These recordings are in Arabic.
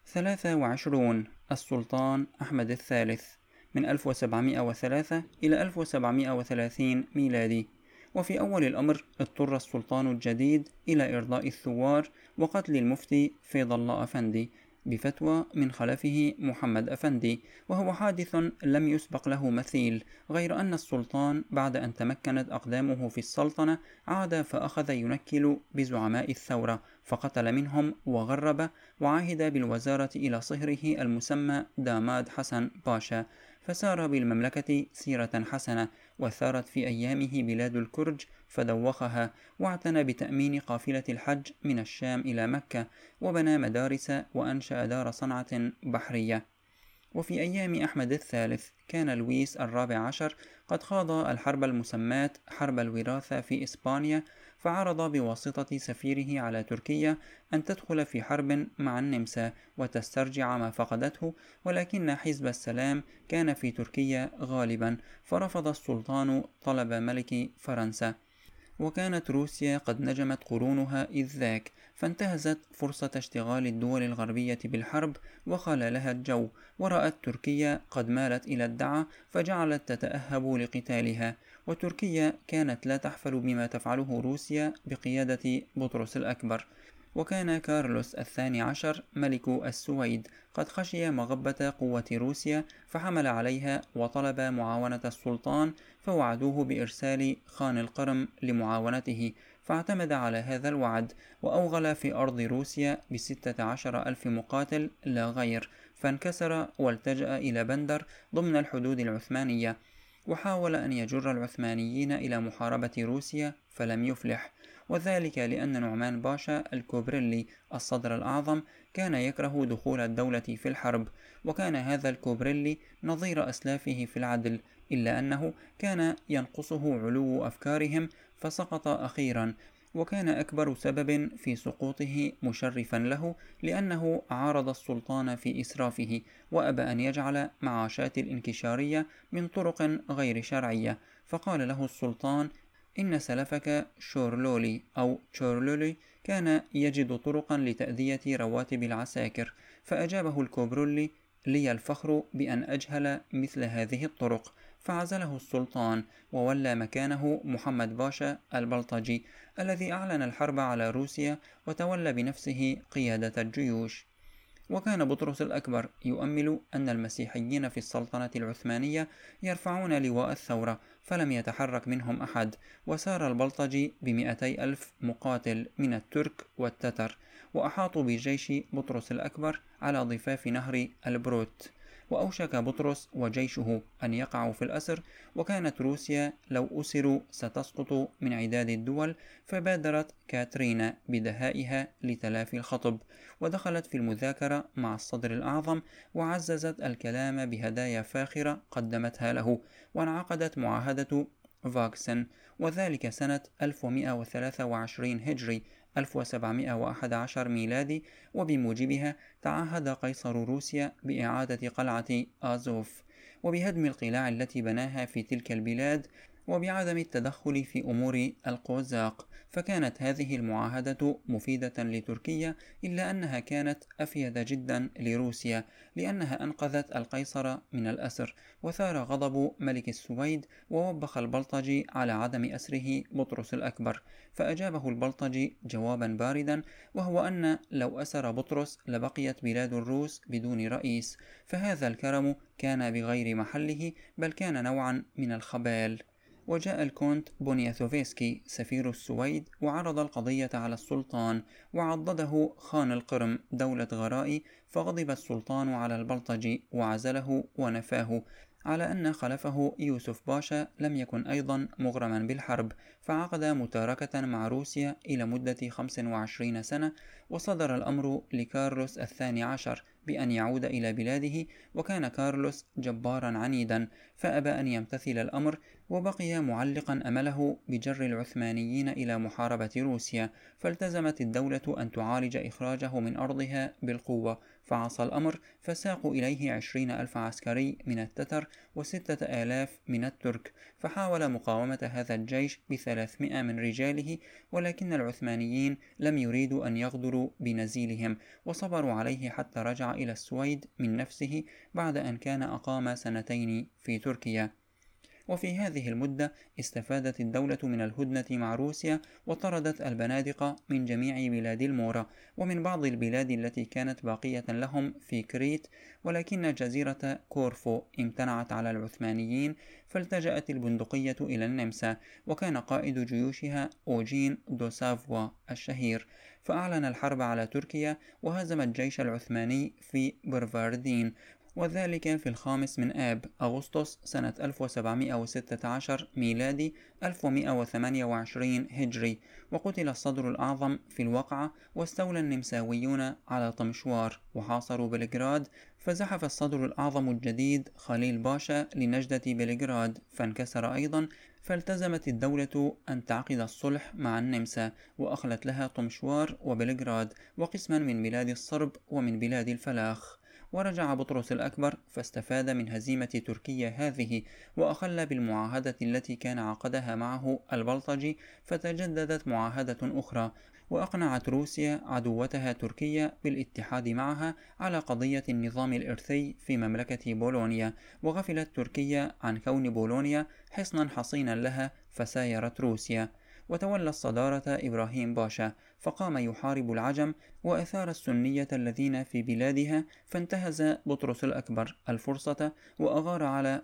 23. السلطان أحمد الثالث، من 1703 إلى 1730 ميلادي. وفي أول الأمر اضطر السلطان الجديد إلى إرضاء الثوار وقتل المفتي فيض الله أفندي بفتوى من خلفه محمد أفندي، وهو حادث لم يسبق له مثيل، غير أن السلطان بعد أن تمكنت أقدامه في السلطنة عاد فأخذ ينكل بزعماء الثورة، فقتل منهم وغرب، وعهد بالوزارة إلى صهره المسمى داماد حسن باشا، فسار بالمملكة سيرة حسنة، وثارت في أيامه بلاد الكرج فدوخها، واعتنى بتأمين قافلة الحج من الشام إلى مكة، وبنى مدارس وأنشأ دار صنعة بحرية. وفي أيام أحمد الثالث كان لويس الرابع عشر قد خاض الحرب المسماة حرب الوراثة في إسبانيا، فعرض بواسطة سفيره على تركيا أن تدخل في حرب مع النمسا وتسترجع ما فقدته، ولكن حزب السلام كان في تركيا غالبا، فرفض السلطان طلب ملك فرنسا. وكانت روسيا قد نجمت قرونها إذ ذاك، فانتهزت فرصة اشتغال الدول الغربية بالحرب وخال لها الجو، ورأت تركيا قد مالت إلى الدعة فجعلت تتأهب لقتالها. وتركيا كانت لا تحفل بما تفعله روسيا بقيادة بطرس الأكبر. وكان كارلوس الثاني عشر ملك السويد قد خشي مغبة قوة روسيا، فحمل عليها وطلب معاونة السلطان، فوعدوه بإرسال خان القرم لمعاونته، فاعتمد على هذا الوعد، وأوغل في أرض روسيا ب16,000 مقاتل لا غير، فانكسر والتجأ إلى بندر ضمن الحدود العثمانية، وحاول أن يجر العثمانيين إلى محاربة روسيا فلم يفلح، وذلك لأن نعمان باشا الكوبريلي الصدر الأعظم كان يكره دخول الدولة في الحرب، وكان هذا الكوبريلي نظير أسلافه في العدل، إلا أنه كان ينقصه علو أفكارهم فسقط أخيرا، وكان أكبر سبب في سقوطه مشرفا له، لأنه عارض السلطان في إسرافه، وأبى أن يجعل معاشات الانكشارية من طرق غير شرعية، فقال له السلطان: إن سلفك شورلولي أو تشورلولي كان يجد طرقا لتأذية رواتب العساكر، فأجابه الكوبرولي: لي الفخر بأن أجهل مثل هذه الطرق، فعزله السلطان وولى مكانه محمد باشا البلطجي الذي أعلن الحرب على روسيا وتولى بنفسه قيادة الجيوش. وكان بطرس الأكبر يؤمل أن المسيحيين في السلطنة العثمانية يرفعون لواء الثورة، فلم يتحرك منهم أحد، وسار البلطجي ب200,000 مقاتل من الترك والتتر، وأحاطوا بجيش بطرس الأكبر على ضفاف نهر البروت، وأوشك بطرس وجيشه أن يقعوا في الأسر، وكانت روسيا لو أسروا ستسقط من عداد الدول، فبادرت كاترينا بدهائها لتلافي الخطب، ودخلت في المذاكرة مع الصدر الأعظم، وعززت الكلام بهدايا فاخرة قدمتها له، وانعقدت معاهدة فاكسن، وذلك سنة 1123 هجري 1711 ميلادي، وبموجبها تعهد قيصر روسيا بإعادة قلعة آزوف، وبهدم القلاع التي بناها في تلك البلاد، وبعدم التدخل في أمور القوزاق. فكانت هذه المعاهدة مفيدة لتركيا، إلا أنها كانت أفيد جدا لروسيا، لأنها أنقذت القيصر من الأسر، وثار غضب ملك السويد، ووبخ البلطجي على عدم أسره بطرس الأكبر، فأجابه البلطجي جوابا باردا، وهو أن لو أسر بطرس لبقيت بلاد الروس بدون رئيس، فهذا الكرم كان بغير محله، بل كان نوعا من الخبال. وجاء الكونت بونياثوفسكي سفير السويد وعرض القضية على السلطان، وعضده خان القرم دولة غرائي، فغضب السلطان على البلطجي وعزله ونفاه، على أن خلفه يوسف باشا لم يكن أيضا مغرما بالحرب، فعقد متاركة مع روسيا إلى مدة 25 سنة، وصدر الأمر لكارلوس الثاني عشر بأن يعود إلى بلاده، وكان كارلوس جبارا عنيدا فأبى أن يمتثل الأمر، وبقي معلقا أمله بجر العثمانيين إلى محاربة روسيا، فالتزمت الدولة أن تعالج إخراجه من أرضها بالقوة، فعصى الأمر، فساقوا إليه 20,000 عسكري من التتر و6,000 من الترك، فحاول مقاومة هذا الجيش ب300 من رجاله، ولكن العثمانيين لم يريدوا أن يغدروا بنزيلهم، وصبروا عليه حتى رجع إلى السويد من نفسه بعد أن كان أقام 2 في تركيا. وفي هذه المدة استفادت الدولة من الهدنة مع روسيا، وطردت البنادق من جميع بلاد المورا ومن بعض البلاد التي كانت باقية لهم في كريت، ولكن جزيرة كورفو امتنعت على العثمانيين، فالتجأت البندقية إلى النمسا، وكان قائد جيوشها أوجين دو سافوا الشهير، فأعلن الحرب على تركيا وهزم الجيش العثماني في برفاردين، وذلك في 5 من آب أغسطس سنة 1716 ميلادي 1128 هجري. وقتل الصدر الأعظم في الوقعة، واستولى النمساويون على طمشوار وحاصروا بلغراد، فزحف الصدر الأعظم الجديد خليل باشا لنجدة بلغراد فانكسر أيضا، فالتزمت الدولة أن تعقد الصلح مع النمسا، وأخلت لها طمشوار وبلغراد وقسما من بلاد الصرب ومن بلاد الفلاخ. ورجع بطرس الأكبر فاستفاد من هزيمة تركيا هذه، وأخل بالمعاهدة التي كان عقدها معه البلطجي، فتجددت معاهدة أخرى، وأقنعت روسيا عدوتها تركيا بالاتحاد معها على قضية النظام الإرثي في مملكة بولونيا، وغفلت تركيا عن كون بولونيا حصنا حصينا لها، فسايرت روسيا. وتولى الصدارة إبراهيم باشا، فقام يحارب العجم وأثار السنية الذين في بلادها، فانتهز بطرس الأكبر الفرصة وأغار على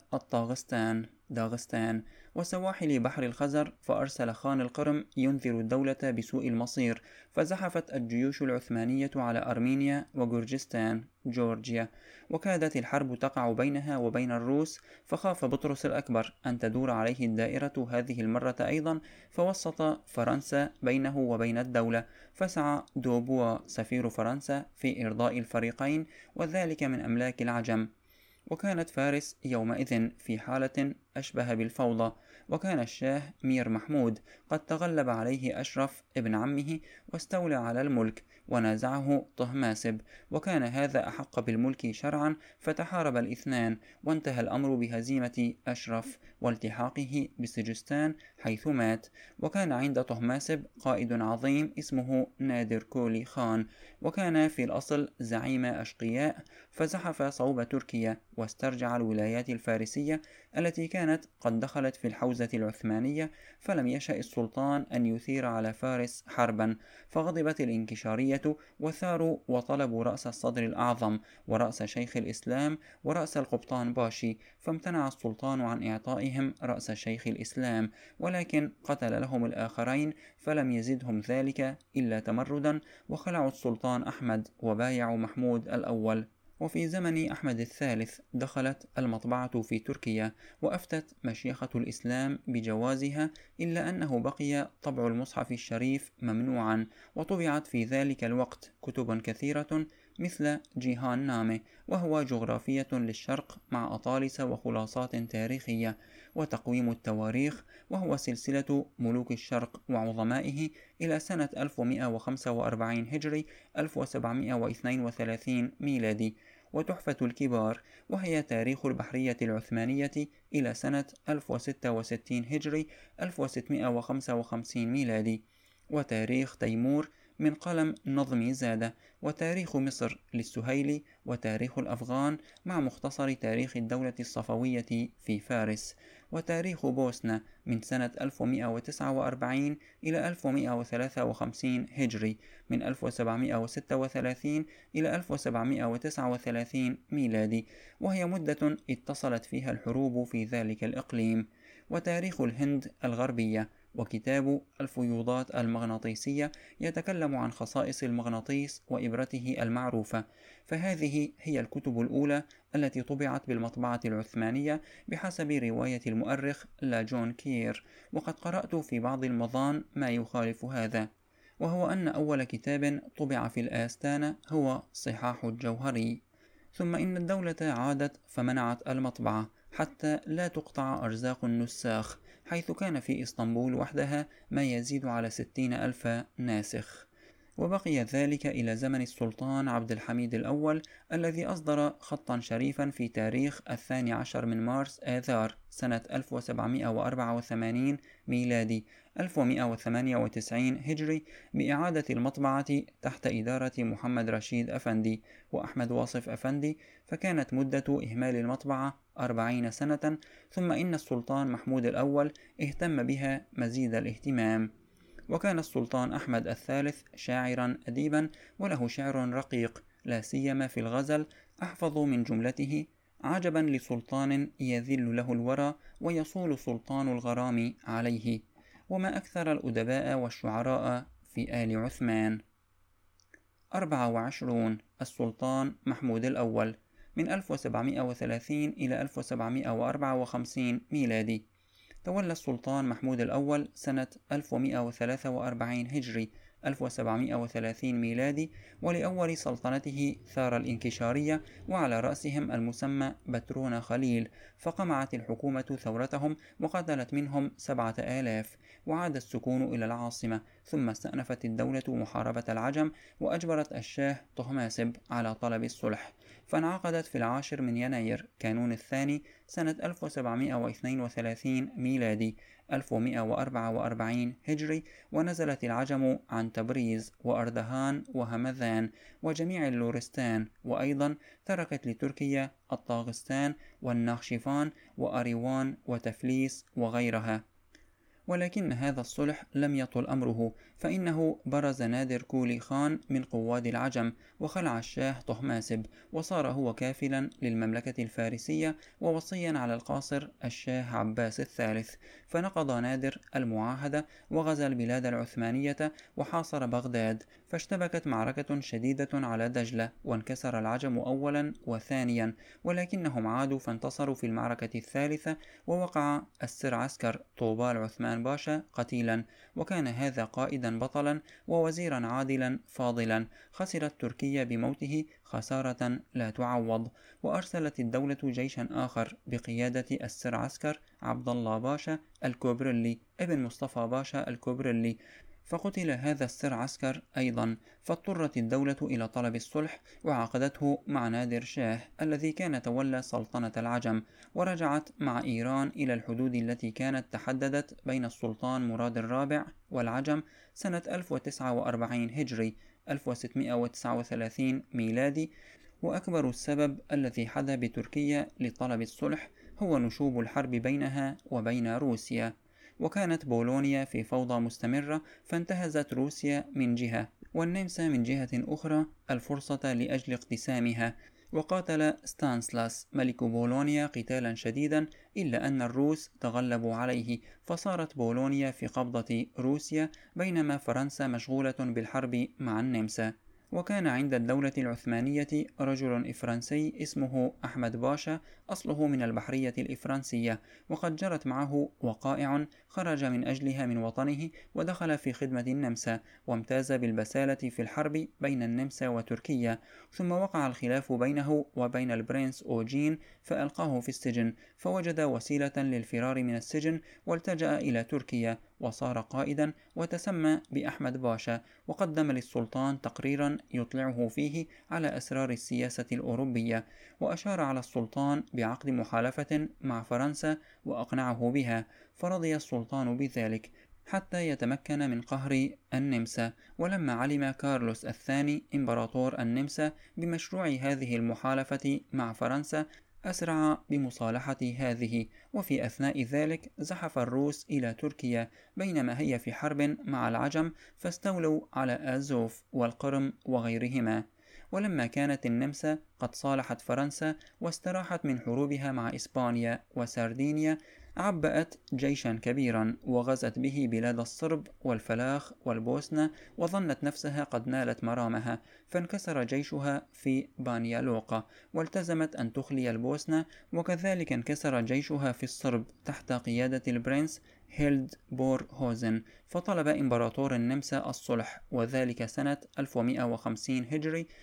داغستان وسواحل بحر الخزر، فأرسل خان القرم ينذر الدولة بسوء المصير، فزحفت الجيوش العثمانية على أرمينيا وجورجستان جورجيا، وكادت الحرب تقع بينها وبين الروس، فخاف بطرس الأكبر أن تدور عليه الدائرة هذه المرة أيضا، فوسط فرنسا بينه وبين الدولة، فسعى دوبوا سفير فرنسا في إرضاء الفريقين، وذلك من أملاك العجم. وكانت فارس يومئذ في حالة أشبه بالفوضى، وكان الشاه مير محمود قد تغلب عليه أشرف ابن عمه واستولى على الملك، ونازعه طهماسب، وكان هذا أحق بالملك شرعا، فتحارب الاثنان، وانتهى الأمر بهزيمة أشرف والتحاقه بسجستان حيث مات. وكان عند طهماسب قائد عظيم اسمه نادر كولي خان، وكان في الأصل زعيم أشقياء، فزحف صوب تركيا واسترجع الولايات الفارسية التي كانت قد دخلت في الحوزة العثمانية، فلم يشأ السلطان أن يثير على فارس حربا، فغضبت الانكشارية وثاروا وطلبوا رأس الصدر الأعظم ورأس شيخ الإسلام ورأس القبطان باشي، فامتنع السلطان عن إعطائهم رأس شيخ الإسلام، ولكن قتل لهم الآخرين، فلم يزدهم ذلك إلا تمردا، وخلعوا السلطان أحمد وبايعوا محمود الأول. وفي زمن أحمد الثالث دخلت المطبعة في تركيا، وأفتت مشيخة الإسلام بجوازها، إلا أنه بقي طبع المصحف الشريف ممنوعا، وطبعت في ذلك الوقت كتب كثيرة مثل جيهان نامه، وهو جغرافية للشرق مع أطالس وخلاصات تاريخية، وتقويم التواريخ، وهو سلسلة ملوك الشرق وعظمائه إلى سنة 1145 هجري 1732 ميلادي، وتحفة الكبار، وهي تاريخ البحرية العثمانية إلى سنة 1066 هجري 1655 ميلادي، وتاريخ تيمور من قلم نظمي زادة، وتاريخ مصر للسهيلي، وتاريخ الأفغان مع مختصر تاريخ الدولة الصفوية في فارس، وتاريخ بوسنة من سنة 1149 إلى 1153 هجري، من 1736 إلى 1739 ميلادي، وهي مدة اتصلت فيها الحروب في ذلك الإقليم. وتاريخ الهند الغربية، وكتاب الفيوضات المغناطيسية يتكلم عن خصائص المغناطيس وإبرته المعروفة، فهذه هي الكتب الأولى التي طبعت بالمطبعة العثمانية بحسب رواية المؤرخ لا جون كير، وقد قرأت في بعض المضان ما يخالف هذا، وهو أن أول كتاب طبع في الآستانة هو صحاح الجوهري. ثم إن الدولة عادت فمنعت المطبعة حتى لا تقطع أرزاق النساخ، حيث كان في إسطنبول وحدها ما يزيد على 60,000 ناسخ. وبقي ذلك إلى زمن السلطان عبد الحميد الأول الذي أصدر خطا شريفا في تاريخ 12 من مارس آذار سنة 1784 ميلادي 1198 هجري بإعادة المطبعة تحت إدارة محمد رشيد أفندي وأحمد واصف أفندي، فكانت مدة إهمال المطبعة 40 سنة، ثم إن السلطان محمود الأول اهتم بها مزيد الاهتمام. وكان السلطان أحمد الثالث شاعرا أديبا وله شعر رقيق لا سيما في الغزل، أحفظ من جملته: عجبا لسلطان يذل له الورى ويصول سلطان الغرام عليه. وما أكثر الأدباء والشعراء في آل عثمان. 24. السلطان محمود الأول من 1730 إلى 1754 ميلادي. تولى السلطان محمود الأول سنة 1143 هجري 1730 ميلادي، ولأول سلطنته ثار الإنكشارية وعلى رأسهم المسمى بترون خليل، فقمعت الحكومة ثورتهم وقتلت منهم 7000، وعاد السكون إلى العاصمة، ثم استأنفت الدولة محاربة العجم وأجبرت الشاه طهماسب على طلب الصلح، فانعقدت في 10 من يناير كانون الثاني سنة 1732 ميلادي 1144 هجري، ونزلت العجم عن تبريز وأردهان وهمذان وجميع اللورستان، وأيضا تركت لتركيا الطاغستان والناخشفان وأريوان وتفليس وغيرها. ولكن هذا الصلح لم يطل أمره، فإنه برز نادر كولي خان من قواد العجم وخلع الشاه طهماسب، وصار هو كافلا للمملكة الفارسية ووصيا على القاصر الشاه عباس الثالث، فنقض نادر المعاهدة وغزا البلاد العثمانية وحاصر بغداد، فاشتبكت معركة شديدة على دجلة وانكسر العجم أولا وثانيا، ولكنهم عادوا فانتصروا في المعركة الثالثة، ووقع السر عسكر طوبال عثمان باشا قتيلا، وكان هذا قائدا بطلا ووزيرا عادلا فاضلا، خسرت تركيا بموته خسارة لا تعوض. وأرسلت الدولة جيشا آخر بقيادة السر عسكر عبد الله باشا الكوبرلي ابن مصطفى باشا الكوبرلي، فقتل هذا السر عسكر أيضا، فاضطرت الدولة إلى طلب الصلح وعقدته مع نادر شاه الذي كان تولى سلطنة العجم، ورجعت مع إيران إلى الحدود التي كانت تحددت بين السلطان مراد الرابع والعجم سنة 1049 هجري 1639 ميلادي. وأكبر السبب الذي حدا بتركيا لطلب الصلح هو نشوب الحرب بينها وبين روسيا، وكانت بولونيا في فوضى مستمرة، فانتهزت روسيا من جهة والنمسا من جهة أخرى الفرصة لأجل اقتسامها، وقاتل ستانسلاس ملك بولونيا قتالا شديدا، إلا أن الروس تغلبوا عليه، فصارت بولونيا في قبضة روسيا، بينما فرنسا مشغولة بالحرب مع النمسا. وكان عند الدولة العثمانية رجل إفرنسي اسمه أحمد باشا، أصله من البحرية الإفرنسية، وقد جرت معه وقائع خرج من أجلها من وطنه ودخل في خدمة النمسا، وامتاز بالبسالة في الحرب بين النمسا وتركيا، ثم وقع الخلاف بينه وبين البرنس أوجين فألقاه في السجن، فوجد وسيلة للفرار من السجن والتجأ إلى تركيا، وصار قائدا وتسمى بأحمد باشا، وقدم للسلطان تقريرا يطلعه فيه على أسرار السياسة الأوروبية، وأشار على السلطان بعقد محالفة مع فرنسا وأقنعه بها، فرضي السلطان بذلك حتى يتمكن من قهر النمسا. ولما علم كارلوس الثاني إمبراطور النمسا بمشروع هذه المحالفة مع فرنسا أسرع بمصالحة هذه، وفي أثناء ذلك زحف الروس إلى تركيا بينما هي في حرب مع العجم، فاستولوا على آزوف والقرم وغيرهما. ولما كانت النمسا قد صالحت فرنسا واستراحت من حروبها مع إسبانيا وسردينيا، عبأت جيشا كبيرا وغزت به بلاد الصرب والفلاخ والبوسنة، وظنت نفسها قد نالت مرامها، فانكسر جيشها في بانيالوقا والتزمت أن تخلي البوسنة، وكذلك انكسر جيشها في الصرب تحت قيادة البرنس هيلد بور هوزن، فطلب إمبراطور النمسا الصلح، وذلك سنة 1150 هجري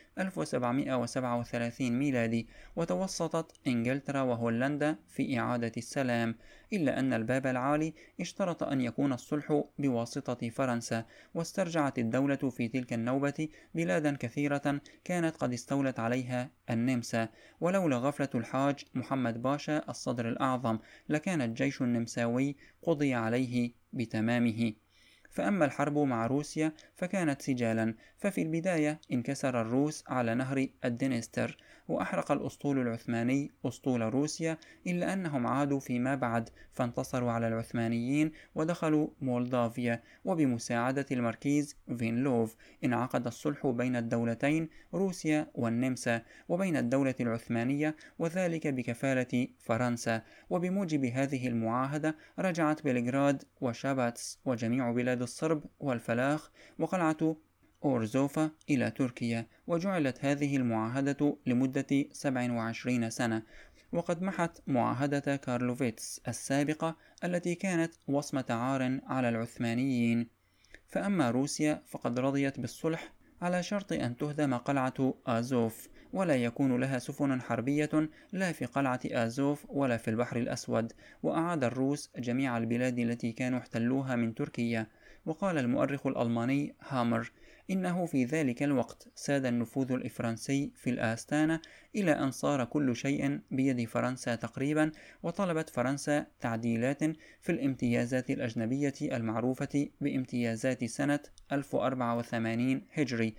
1737 ميلادي، وتوسطت إنجلترا وهولندا في إعادة السلام، إلا أن الباب العالي اشترط أن يكون الصلح بواسطة فرنسا، واسترجعت الدولة في تلك النوبة بلادا كثيرة كانت قد استولت عليها النمسا، ولولا غفلة الحاج محمد باشا الصدر الأعظم لكان الجيش النمساوي قضي عليه بتمامه. فأما الحرب مع روسيا فكانت سجالا، ففي البداية انكسر الروس على نهر الدنستر، وأحرق الأسطول العثماني أسطول روسيا، إلا أنهم عادوا فيما بعد فانتصروا على العثمانيين ودخلوا مولدافيا، وبمساعدة الماركيز فينلوف انعقد الصلح بين الدولتين روسيا والنمسا وبين الدولة العثمانية، وذلك بكفالة فرنسا. وبموجب هذه المعاهدة رجعت بلغراد وشاباتس وجميع بلاد الصرب والفلاخ وقلعة أورزوفا إلى تركيا، وجعلت هذه المعاهدة لمدة 27 سنة، وقد محت معاهدة كارلوفيتس السابقة التي كانت وصمة عار على العثمانيين. فأما روسيا فقد رضيت بالصلح على شرط أن تهدم قلعة آزوف، ولا يكون لها سفن حربية لا في قلعة آزوف ولا في البحر الأسود، وأعاد الروس جميع البلاد التي كانوا احتلوها من تركيا. وقال المؤرخ الألماني هامر إنه في ذلك الوقت ساد النفوذ الإفرنسي في الآستانة إلى أن صار كل شيء بيد فرنسا تقريبا، وطلبت فرنسا تعديلات في الامتيازات الأجنبية المعروفة بامتيازات سنة 1084 هجري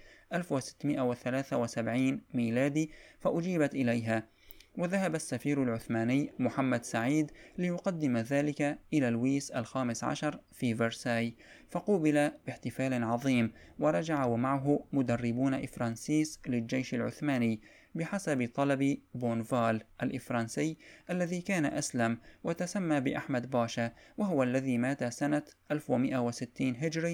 1673 ميلادي، فأجيبت إليها، وذهب السفير العثماني محمد سعيد ليقدم ذلك إلى لويس الخامس عشر في فرساي، فقوبل باحتفال عظيم، ورجع ومعه مدربون إفرنسيس للجيش العثماني بحسب طلب بونفال الإفرنسي الذي كان أسلم وتسمى بأحمد باشا، وهو الذي مات سنة 1160 هجري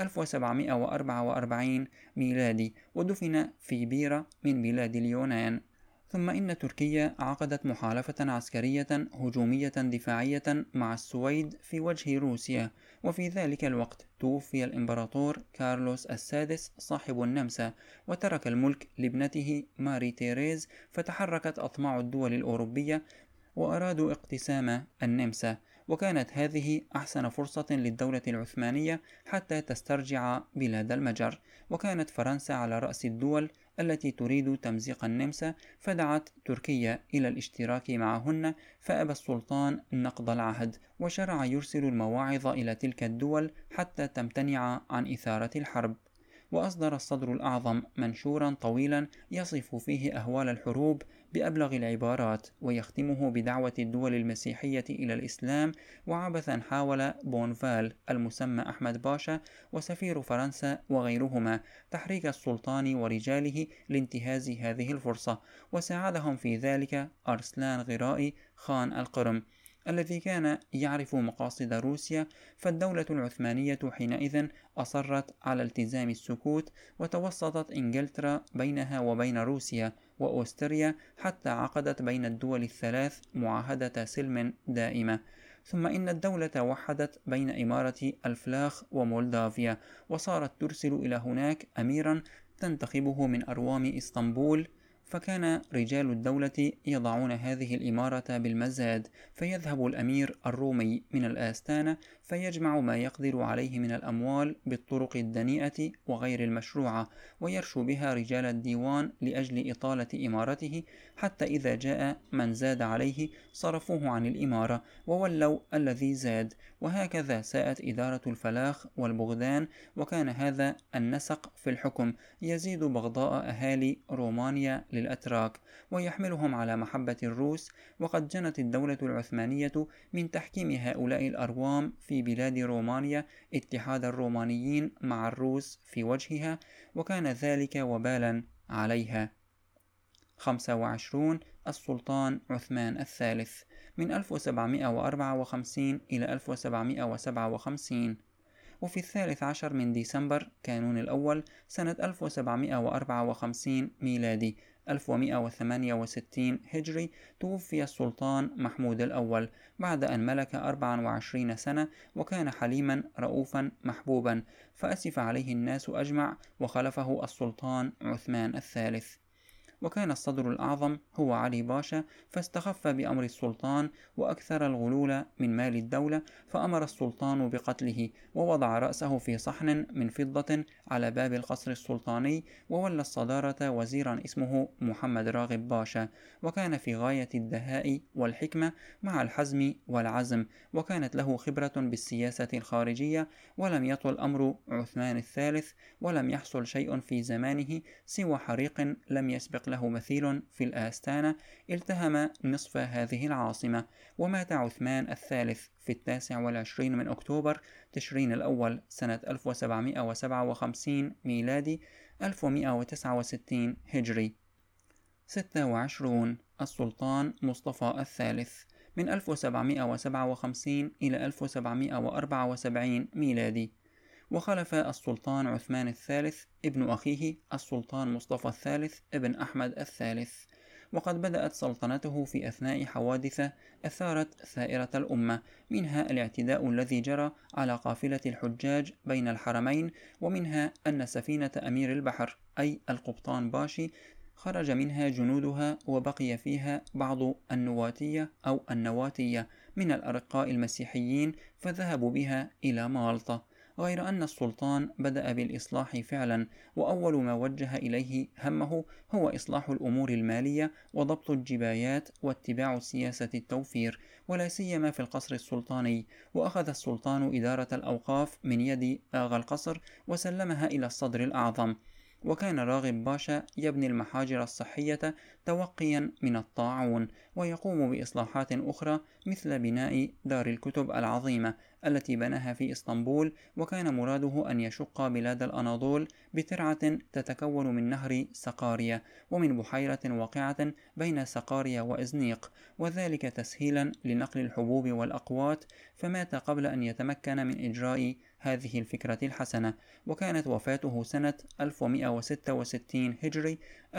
1744 ميلادي، ودفن في بيرة من بلاد اليونان. ثم إن تركيا عقدت محالفة عسكرية هجومية دفاعية مع السويد في وجه روسيا، وفي ذلك الوقت توفي الإمبراطور كارلوس السادس صاحب النمسا، وترك الملك لابنته ماري تيريز، فتحركت أطماع الدول الأوروبية وأرادوا اقتسام النمسا، وكانت هذه أحسن فرصة للدولة العثمانية حتى تسترجع بلاد المجر، وكانت فرنسا على رأس الدول التي تريد تمزيق النمسا، فدعت تركيا إلى الاشتراك معهن، فأبى السلطان نقض العهد، وشرع يرسل المواعظ إلى تلك الدول حتى تمتنع عن إثارة الحرب. وأصدر الصدر الأعظم منشورا طويلا يصف فيه أهوال الحروب بأبلغ العبارات، ويختمه بدعوة الدول المسيحية إلى الإسلام. وعبثا حاول بونفال المسمى أحمد باشا وسفير فرنسا وغيرهما تحريك السلطان ورجاله لانتهاز هذه الفرصة، وساعدهم في ذلك أرسلان غرائي خان القرم الذي كان يعرف مقاصد روسيا. فالدولة العثمانية حينئذ أصرت على التزام السكوت، وتوسطت إنجلترا بينها وبين روسيا وأوستريا حتى عقدت بين الدول الثلاث معاهدة سلم دائمة. ثم إن الدولة وحدت بين إمارة الفلاخ ومولدافيا، وصارت ترسل إلى هناك أميرا تنتخبه من أروام إسطنبول، فكان رجال الدولة يضعون هذه الإمارة بالمزاد، فيذهب الأمير الرومي من الآستانة فيجمع ما يقدر عليه من الأموال بالطرق الدنيئة وغير المشروعة، ويرشو بها رجال الديوان لأجل إطالة إمارته، حتى إذا جاء من زاد عليه صرفوه عن الإمارة وولوا الذي زاد. وهكذا ساءت إدارة الفلاخ والبغدان، وكان هذا النسق في الحكم يزيد بغضاء أهالي رومانيا للأتراك ويحملهم على محبة الروس. وقد جنت الدولة العثمانية من تحكيم هؤلاء الأروام في بلاد رومانيا اتحاد الرومانيين مع الروس في وجهها، وكان ذلك وبالا عليها. 25 السلطان عثمان الثالث من 1754 إلى 1757. وفي 13 من ديسمبر كانون الأول سنة 1754 ميلادي 1168 هجري توفي السلطان محمود الأول بعد أن ملك 24 سنة، وكان حليما رؤوفا محبوبا، فأسف عليه الناس أجمع، وخلفه السلطان عثمان الثالث. وكان الصدر الأعظم هو علي باشا، فاستخف بأمر السلطان وأكثر الغلول من مال الدولة، فأمر السلطان بقتله، ووضع رأسه في صحن من فضة على باب القصر السلطاني، وولى الصدارة وزيرا اسمه محمد راغب باشا، وكان في غاية الدهاء والحكمة مع الحزم والعزم، وكانت له خبرة بالسياسة الخارجية، ولم يطل أمر عثمان الثالث، ولم يحصل شيء في زمانه سوى حريق لم يسبق له مثيل في الآستانة التهم نصف هذه العاصمة. ومات عثمان الثالث في 29 من أكتوبر تشرين الأول سنة 1757 ميلادي 1169 هجري. 26. السلطان مصطفى الثالث من 1757 إلى 1774 ميلادي. وخلف السلطان عثمان الثالث ابن أخيه السلطان مصطفى الثالث ابن أحمد الثالث، وقد بدأت سلطنته في أثناء حوادث أثارت ثائرة الأمة، منها الاعتداء الذي جرى على قافلة الحجاج بين الحرمين، ومنها أن سفينة أمير البحر أي القبطان باشي خرج منها جنودها، وبقي فيها بعض النواتية أو النواتية من الأرقاء المسيحيين، فذهبوا بها إلى مالطا. غير أن السلطان بدأ بالإصلاح فعلا، وأول ما وجه إليه همه هو إصلاح الأمور المالية وضبط الجبايات واتباع سياسة التوفير، ولا سيما في القصر السلطاني. وأخذ السلطان إدارة الأوقاف من يد آغا القصر وسلمها إلى الصدر الأعظم. وكان راغب باشا يبني المحاجر الصحية توقيا من الطاعون، ويقوم بإصلاحات أخرى مثل بناء دار الكتب العظيمة التي بناها في إسطنبول، وكان مراده أن يشق بلاد الأناضول بترعة تتكون من نهر سقاريا ومن بحيرة واقعة بين سقاريا وإزنيق، وذلك تسهيلا لنقل الحبوب والأقوات، فمات قبل أن يتمكن من إجراء هذه الفكرة الحسنة. وكانت وفاته سنة 1166 هجري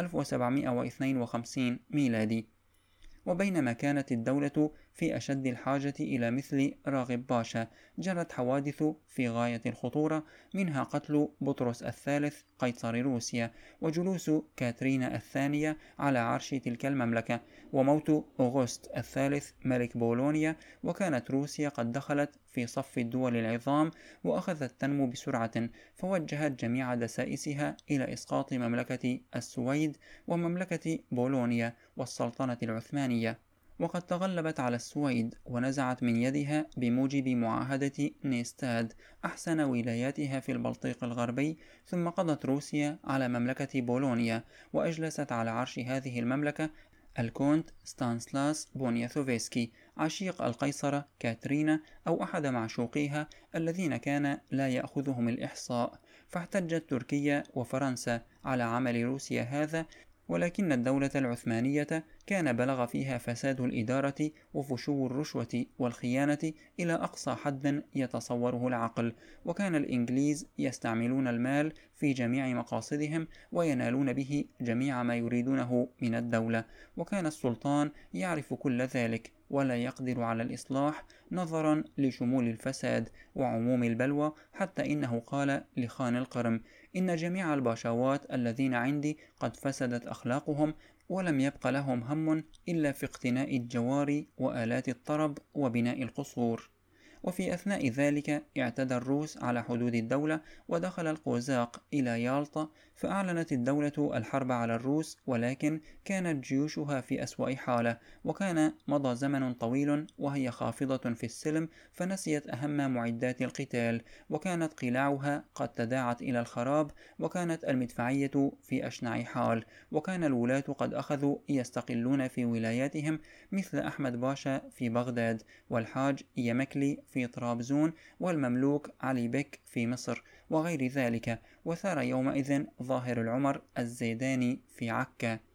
1752 ميلادي. وبينما كانت الدولة في أشد الحاجة إلى مثل راغب باشا، جرت حوادث في غاية الخطورة، منها قتل بطرس الثالث قيصر روسيا، وجلوس كاترينا الثانية على عرش تلك المملكة، وموت أغسطس الثالث ملك بولونيا. وكانت روسيا قد دخلت في صف الدول العظام وأخذت تنمو بسرعة، فوجهت جميع دسائسها إلى إسقاط مملكة السويد ومملكة بولونيا والسلطنة العثمانية. وقد تغلبت على السويد ونزعت من يدها بموجب معاهدة نيستاد أحسن ولاياتها في البلطيق الغربي، ثم قضت روسيا على مملكة بولونيا، وأجلست على عرش هذه المملكة الكونت ستانسلاس بونياثوفسكي عشيق القيصرة كاترينا أو أحد معشوقيها الذين كان لا يأخذهم الإحصاء. فاحتجت تركيا وفرنسا على عمل روسيا هذا، ولكن الدولة العثمانية كان بلغ فيها فساد الإدارة وفشو الرشوة والخيانة إلى أقصى حد يتصوره العقل، وكان الإنجليز يستعملون المال في جميع مقاصدهم وينالون به جميع ما يريدونه من الدولة، وكان السلطان يعرف كل ذلك ولا يقدر على الإصلاح نظرا لشمول الفساد وعموم البلوى، حتى إنه قال لخان القرم: إن جميع الباشوات الذين عندي قد فسدت أخلاقهم، ولم يبق لهم هم إلا في اقتناء الجواري وآلات الطرب وبناء القصور. وفي أثناء ذلك اعتدى الروس على حدود الدولة، ودخل القوزاق إلى يالطا، فأعلنت الدولة الحرب على الروس، ولكن كانت جيوشها في أسوأ حالة، وكان مضى زمن طويل وهي خافضة في السلم، فنسيت أهم معدات القتال، وكانت قلاعها قد تداعت إلى الخراب، وكانت المدفعية في أشنع حال، وكان الولاة قد أخذوا يستقلون في ولاياتهم، مثل أحمد باشا في بغداد، والحاج يمكلي في طرابزون، والمملوك علي بك في مصر، وغير ذلك. وثار يومئذ ظاهر العمر الزيداني في عكا.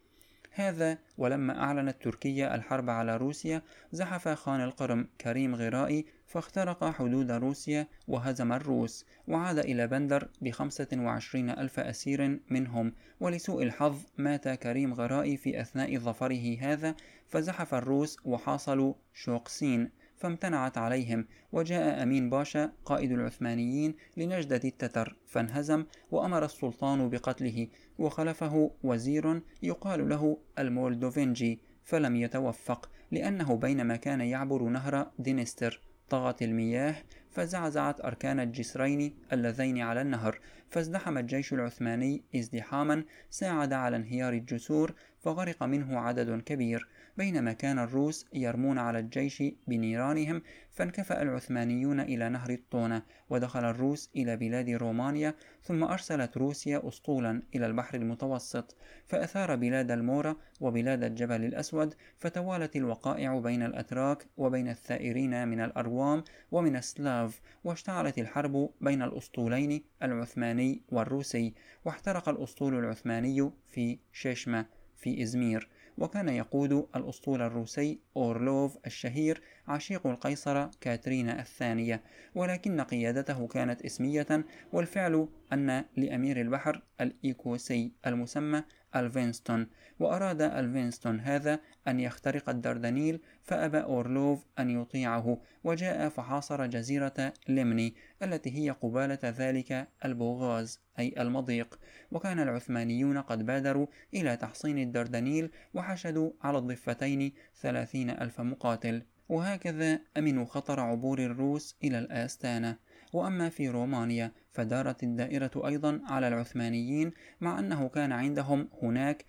هذا ولما أعلنت تركيا الحرب على روسيا، زحف خان القرم كريم غرائي فاخترق حدود روسيا وهزم الروس، وعاد إلى بندر ب25,000 أسير منهم، ولسوء الحظ مات كريم غرائي في أثناء ظفره هذا، فزحف الروس وحاصلوا شوقسين فامتنعت عليهم، وجاء أمين باشا قائد العثمانيين لنجدة التتر فانهزم، وأمر السلطان بقتله، وخلفه وزير يقال له المولدوفنجي فلم يتوفق، لأنه بينما كان يعبر نهر دينستر طغت المياه فزعزعت أركان الجسرين اللذين على النهر، فازدحم الجيش العثماني ازدحاما ساعد على انهيار الجسور، فغرق منه عدد كبير، بينما كان الروس يرمون على الجيش بنيرانهم، فانكفأ العثمانيون إلى نهر الطونة، ودخل الروس إلى بلاد رومانيا، ثم أرسلت روسيا أسطولا إلى البحر المتوسط، فأثار بلاد المورا وبلاد الجبل الأسود، فتوالت الوقائع بين الأتراك وبين الثائرين من الأروام ومن السلاف، واشتعلت الحرب بين الأسطولين العثماني والروسي، واحترق الأسطول العثماني في شيشمة في إزمير، وكان يقود الأسطول الروسي أورلوف الشهير عشيق القيصرة كاترينا الثانية، ولكن قيادته كانت اسمية، والفعل أن لأمير البحر الإيكوسي المسمى ألفينستون، وأراد ألفينستون هذا أن يخترق الدردنيل، فأبى أورلوف أن يطيعه، وجاء فحاصر جزيرة ليمني التي هي قبالة ذلك البوغاز أي المضيق، وكان العثمانيون قد بادروا إلى تحصين الدردنيل وحشدوا على الضفتين 30,000 مقاتل، وهكذا أمنوا خطر عبور الروس إلى الآستانة. وأما في رومانيا فدارت الدائرة أيضا على العثمانيين، مع أنه كان عندهم هناك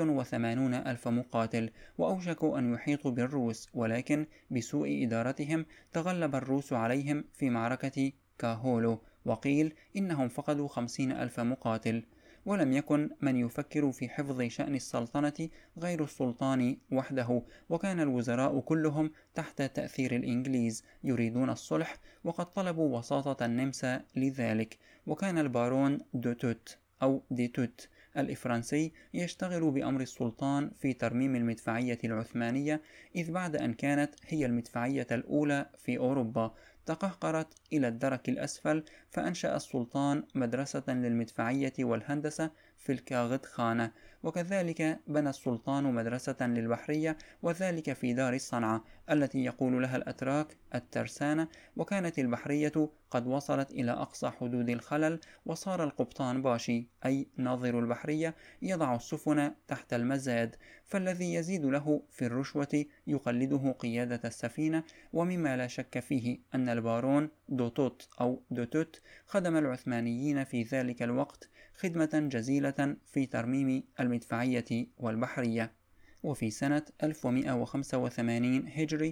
180,000 مقاتل، وأوشكوا أن يحيطوا بالروس، ولكن بسوء إدارتهم تغلب الروس عليهم في معركة كاهولو، وقيل إنهم فقدوا 50,000 مقاتل. ولم يكن من يفكر في حفظ شأن السلطنة غير السلطان وحده، وكان الوزراء كلهم تحت تأثير الإنجليز يريدون الصلح، وقد طلبوا وساطة النمسا لذلك، وكان البارون دوتوت أو ديتوت الإفرنسي يشتغل بأمر السلطان في ترميم المدفعية العثمانية، إذ بعد أن كانت هي المدفعية الأولى في أوروبا تقهقرت إلى الدرك الأسفل، فأنشأ السلطان مدرسة للمدفعية والهندسة في الكاغد خانة، وكذلك بنى السلطان مدرسة للبحرية، وذلك في دار الصنعة التي يقول لها الأتراك الترسانة، وكانت البحرية قد وصلت إلى أقصى حدود الخلل، وصار القبطان باشي أي ناظر البحرية يضع السفن تحت المزاد، فالذي يزيد له في الرشوة يقلده قيادة السفينة، ومما لا شك فيه أن البارون دوتوت أو دوتوت خدم العثمانيين في ذلك الوقت خدمة جزيلة في ترميم المدفعية والبحرية. وفي سنة 1185 هجري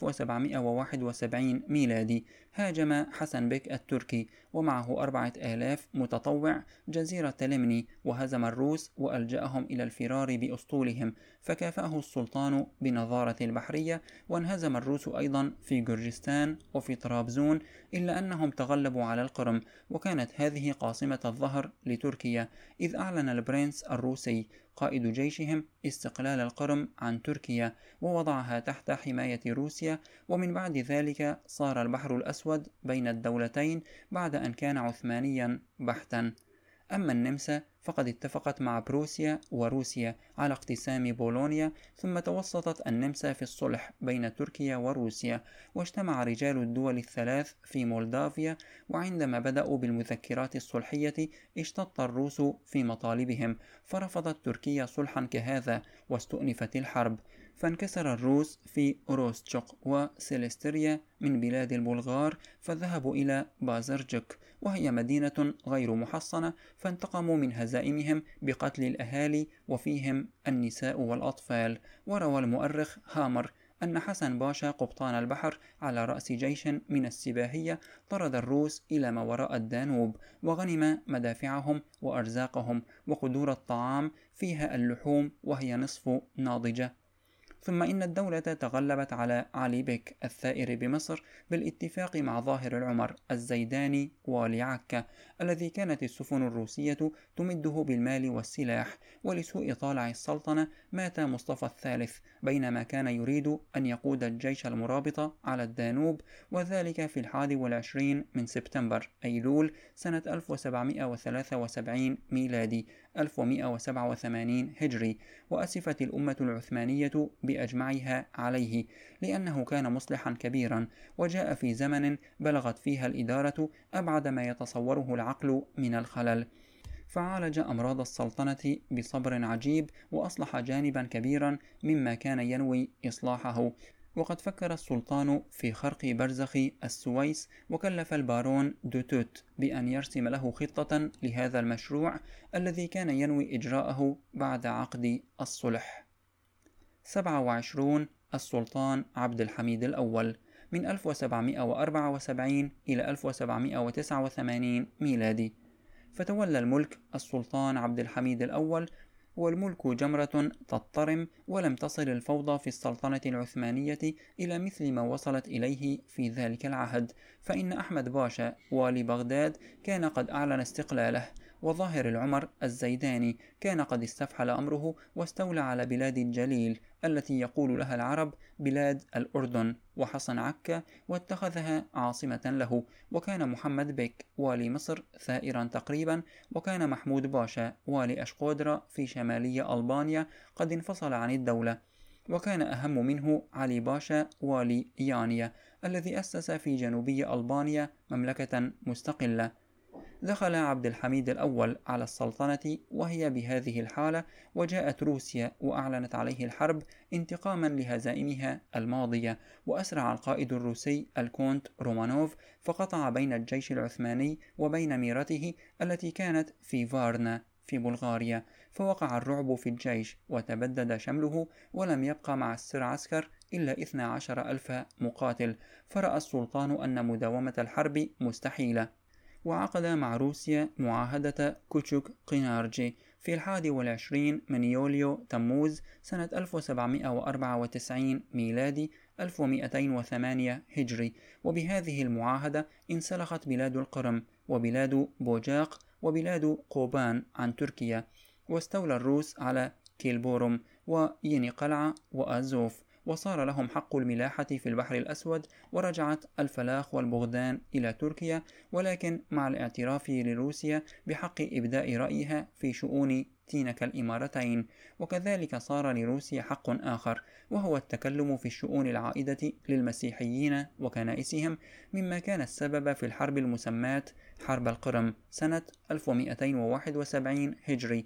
1771 ميلادي هاجم حسن بك التركي ومعه 4,000 متطوع جزيرة ليمني، وهزم الروس وألجأهم إلى الفرار بأسطولهم، فكافأه السلطان بنظارة البحرية، وانهزم الروس أيضا في جرجستان وفي طرابزون، إلا أنهم تغلبوا على القرم، وكانت هذه قاصمة الظهر لتركيا، إذ أعلن البرنس الروسي قائد جيشهم استقلال القرم عن تركيا، ووضعها تحت حماية روسيا، ومن بعد ذلك صار البحر الأسود بين الدولتين بعد أن كان عثمانيا بحتا. أما النمسا فقد اتفقت مع بروسيا وروسيا على اقتسام بولونيا، ثم توسطت النمسا في الصلح بين تركيا وروسيا، واجتمع رجال الدول الثلاث في مولدافيا، وعندما بدأوا بالمذكرات الصلحية اشتط الروس في مطالبهم، فرفضت تركيا صلحا كهذا واستؤنفت الحرب، فانكسر الروس في أوروستشوك وسيلستريا من بلاد البلغار، فذهبوا إلى بازرجك وهي مدينة غير محصنة، فانتقموا من هزائمهم بقتل الأهالي وفيهم النساء والأطفال. وروى المؤرخ هامر أن حسن باشا قبطان البحر على رأس جيش من السباهية طرد الروس إلى ما وراء الدانوب، وغنم مدافعهم وأرزاقهم وقدور الطعام فيها اللحوم وهي نصف ناضجة، ثم إن الدولة تغلبت على علي بك الثائر بمصر بالاتفاق مع ظاهر العمر الزيداني والي عكا، الذي كانت السفن الروسية تمده بالمال والسلاح. ولسوء طالع السلطنة مات مصطفى الثالث بينما كان يريد أن يقود الجيش المرابط على الدانوب، وذلك في 21 من سبتمبر أيلول سنة 1773 ميلادي 1187 هجري. وأسفت الأمة العثمانية بأجمعها عليه، لأنه كان مصلحا كبيرا، وجاء في زمن بلغت فيها الإدارة أبعد ما يتصوره العقل من الخلل، فعالج أمراض السلطنة بصبر عجيب، وأصلح جانبا كبيرا مما كان ينوي إصلاحه. وقد فكر السلطان في خرق برزخ السويس، وكلف البارون دوتوت بأن يرسم له خطة لهذا المشروع الذي كان ينوي إجراءه بعد عقد الصلح. 27 السلطان عبد الحميد الأول من 1774 إلى 1789 ميلادي. فتولى الملك السلطان عبد الحميد الأول، والملك جمرة تضطرم، ولم تصل الفوضى في السلطنة العثمانية إلى مثل ما وصلت إليه في ذلك العهد، فإن أحمد باشا والي بغداد كان قد أعلن استقلاله، وظاهر العمر الزيداني كان قد استفحل أمره واستولى على بلاد الجليل التي يقول لها العرب بلاد الأردن، وحصن عكا واتخذها عاصمة له. وكان محمد بك والي مصر ثائرا تقريبا، وكان محمود باشا والي أشقودرا في شمالي ألبانيا قد انفصل عن الدولة. وكان أهم منه علي باشا والي يانيا الذي أسس في جنوبي ألبانيا مملكة مستقلة. دخل عبد الحميد الأول على السلطنة وهي بهذه الحالة، وجاءت روسيا وأعلنت عليه الحرب انتقاما لهزائمها الماضية. وأسرع القائد الروسي الكونت رومانوف فقطع بين الجيش العثماني وبين ميرته التي كانت في فارنا في بلغاريا، فوقع الرعب في الجيش وتبدد شمله، ولم يبقى مع السر عسكر إلا 12,000 مقاتل. فرأى السلطان أن مداومة الحرب مستحيلة، وعقد مع روسيا معاهدة كوتشوك قينارجي في 21 من يوليو تموز سنة 1794 ميلادي 1208 هجري. وبهذه المعاهدة انسلخت بلاد القرم وبلاد بوجاق وبلاد قوبان عن تركيا، واستولى الروس على كيلبورم وينقلعة وآزوف، وصار لهم حق الملاحة في البحر الأسود، ورجعت الفلاخ والبغدان إلى تركيا، ولكن مع الاعتراف لروسيا بحق إبداء رأيها في شؤون تلك الإمارتين. وكذلك صار لروسيا حق آخر، وهو التكلم في الشؤون العائدة للمسيحيين وكنائسهم، مما كان السبب في الحرب المسماة حرب القرم سنة 1271 هجري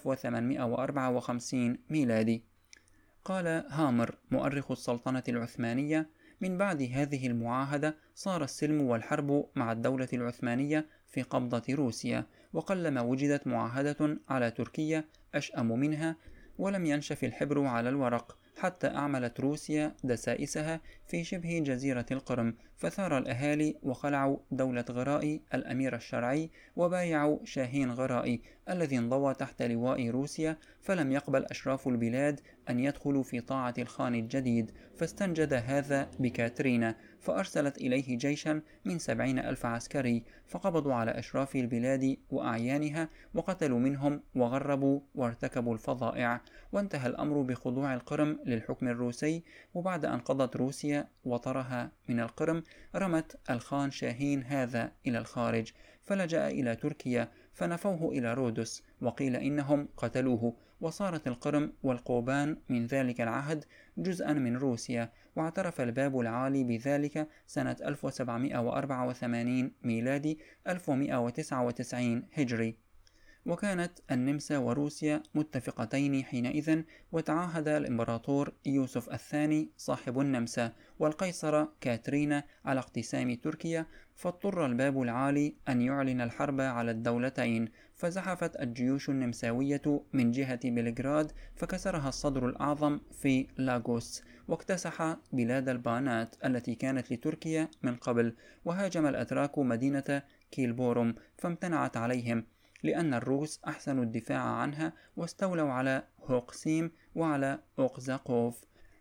1854 ميلادي. قال هامر مؤرخ السلطنة العثمانية: من بعد هذه المعاهدة صار السلم والحرب مع الدولة العثمانية في قبضة روسيا، وقلما وجدت معاهدة على تركيا أشأم منها، ولم ينشف الحبر على الورق حتى أعملت روسيا دسائسها في شبه جزيرة القرم، فثار الأهالي وخلعوا دولة غرائي الأمير الشرعي، وبايعوا شاهين غرائي الذي انضوى تحت لواء روسيا، فلم يقبل أشراف البلاد أن يدخلوا في طاعة الخان الجديد، فاستنجد هذا بكاترينا، فأرسلت إليه جيشا من 70,000 عسكري، فقبضوا على أشراف البلاد وأعيانها وقتلوا منهم وغربوا وارتكبوا الفظائع، وانتهى الأمر بخضوع القرم للحكم الروسي. وبعد أن قضت روسيا وطرها من القرم، رمت الخان شاهين هذا إلى الخارج، فلجأ إلى تركيا، فنفوه إلى رودس، وقيل إنهم قتلوه، وصارت القرم والقوبان من ذلك العهد جزءا من روسيا. واعترف الباب العالي بذلك سنة 1784 ميلادي 1199 هجري. وكانت النمسا وروسيا متفقتين حينئذ، وتعاهد الإمبراطور يوسف الثاني صاحب النمسا والقيصر كاترينا على اقتسام تركيا، فاضطر الباب العالي أن يعلن الحرب على الدولتين، فزحفت الجيوش النمساوية من جهة بلغراد، فكسرها الصدر الأعظم في لاغوس، واكتسح بلاد البانات التي كانت لتركيا من قبل، وهاجم الأتراك مدينة كيلبورم فامتنعت عليهم، لأن الروس أحسنوا الدفاع عنها واستولوا على هوقسيم وعلى أوقزاقوف.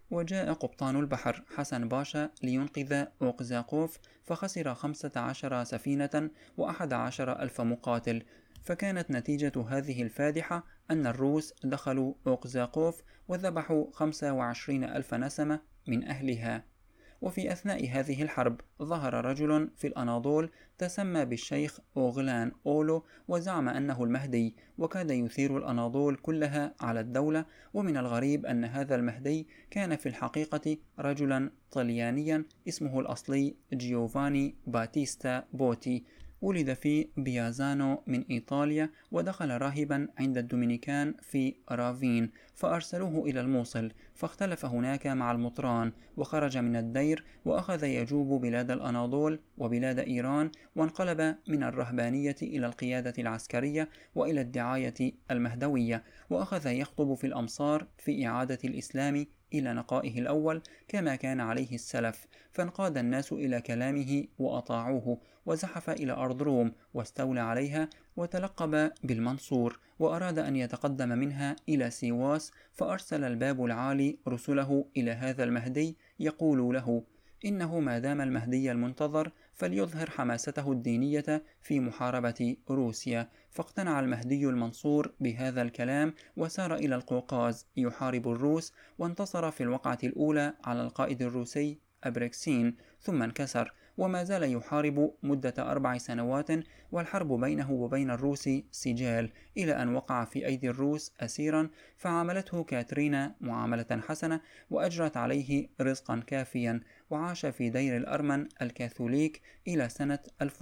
وجاء قبطان البحر حسن باشا لينقذ أوقزاقوف، فخسر 15 سفينة و11 ألف مقاتل. فكانت نتيجة هذه الفادحة أن الروس دخلوا أوقزاقوف وذبحوا 25 ألف نسمة من أهلها. وفي أثناء هذه الحرب ظهر رجل في الأناضول تسمى بالشيخ أوغلان أولو، وزعم أنه المهدي، وكاد يثير الأناضول كلها على الدولة. ومن الغريب أن هذا المهدي كان في الحقيقة رجلا طليانيا اسمه الأصلي جيوفاني باتيستا بوتي، ولد في بيازانو من إيطاليا، ودخل راهبا عند الدومينيكان في رافين، فأرسلوه إلى الموصل، فاختلف هناك مع المطران، وخرج من الدير وأخذ يجوب بلاد الأناضول وبلاد إيران، وانقلب من الرهبانية إلى القيادة العسكرية وإلى الدعاية المهدوية، وأخذ يخطب في الأمصار في إعادة الإسلام إلى نقائه الأول كما كان عليه السلف. فانقاد الناس إلى كلامه وأطاعوه، وزحف إلى أرض روم واستولى عليها، وتلقب بالمنصور، وأراد أن يتقدم منها إلى سيواس، فأرسل الباب العالي رسله إلى هذا المهدي يقول له إنه ما دام المهدي المنتظر فليظهر حماسته الدينية في محاربة روسيا. فاقتنع المهدي المنصور بهذا الكلام، وسار إلى القوقاز يحارب الروس، وانتصر في الوقعة الأولى على القائد الروسي أبركسين، ثم انكسر، وما زال يحارب مدة 4 سنوات، والحرب بينه وبين الروس سجال، إلى أن وقع في أيدي الروس أسيرا، فعاملته كاترينا معاملة حسنة، وأجرت عليه رزقا كافيا، وعاش في دير الأرمن الكاثوليك إلى سنة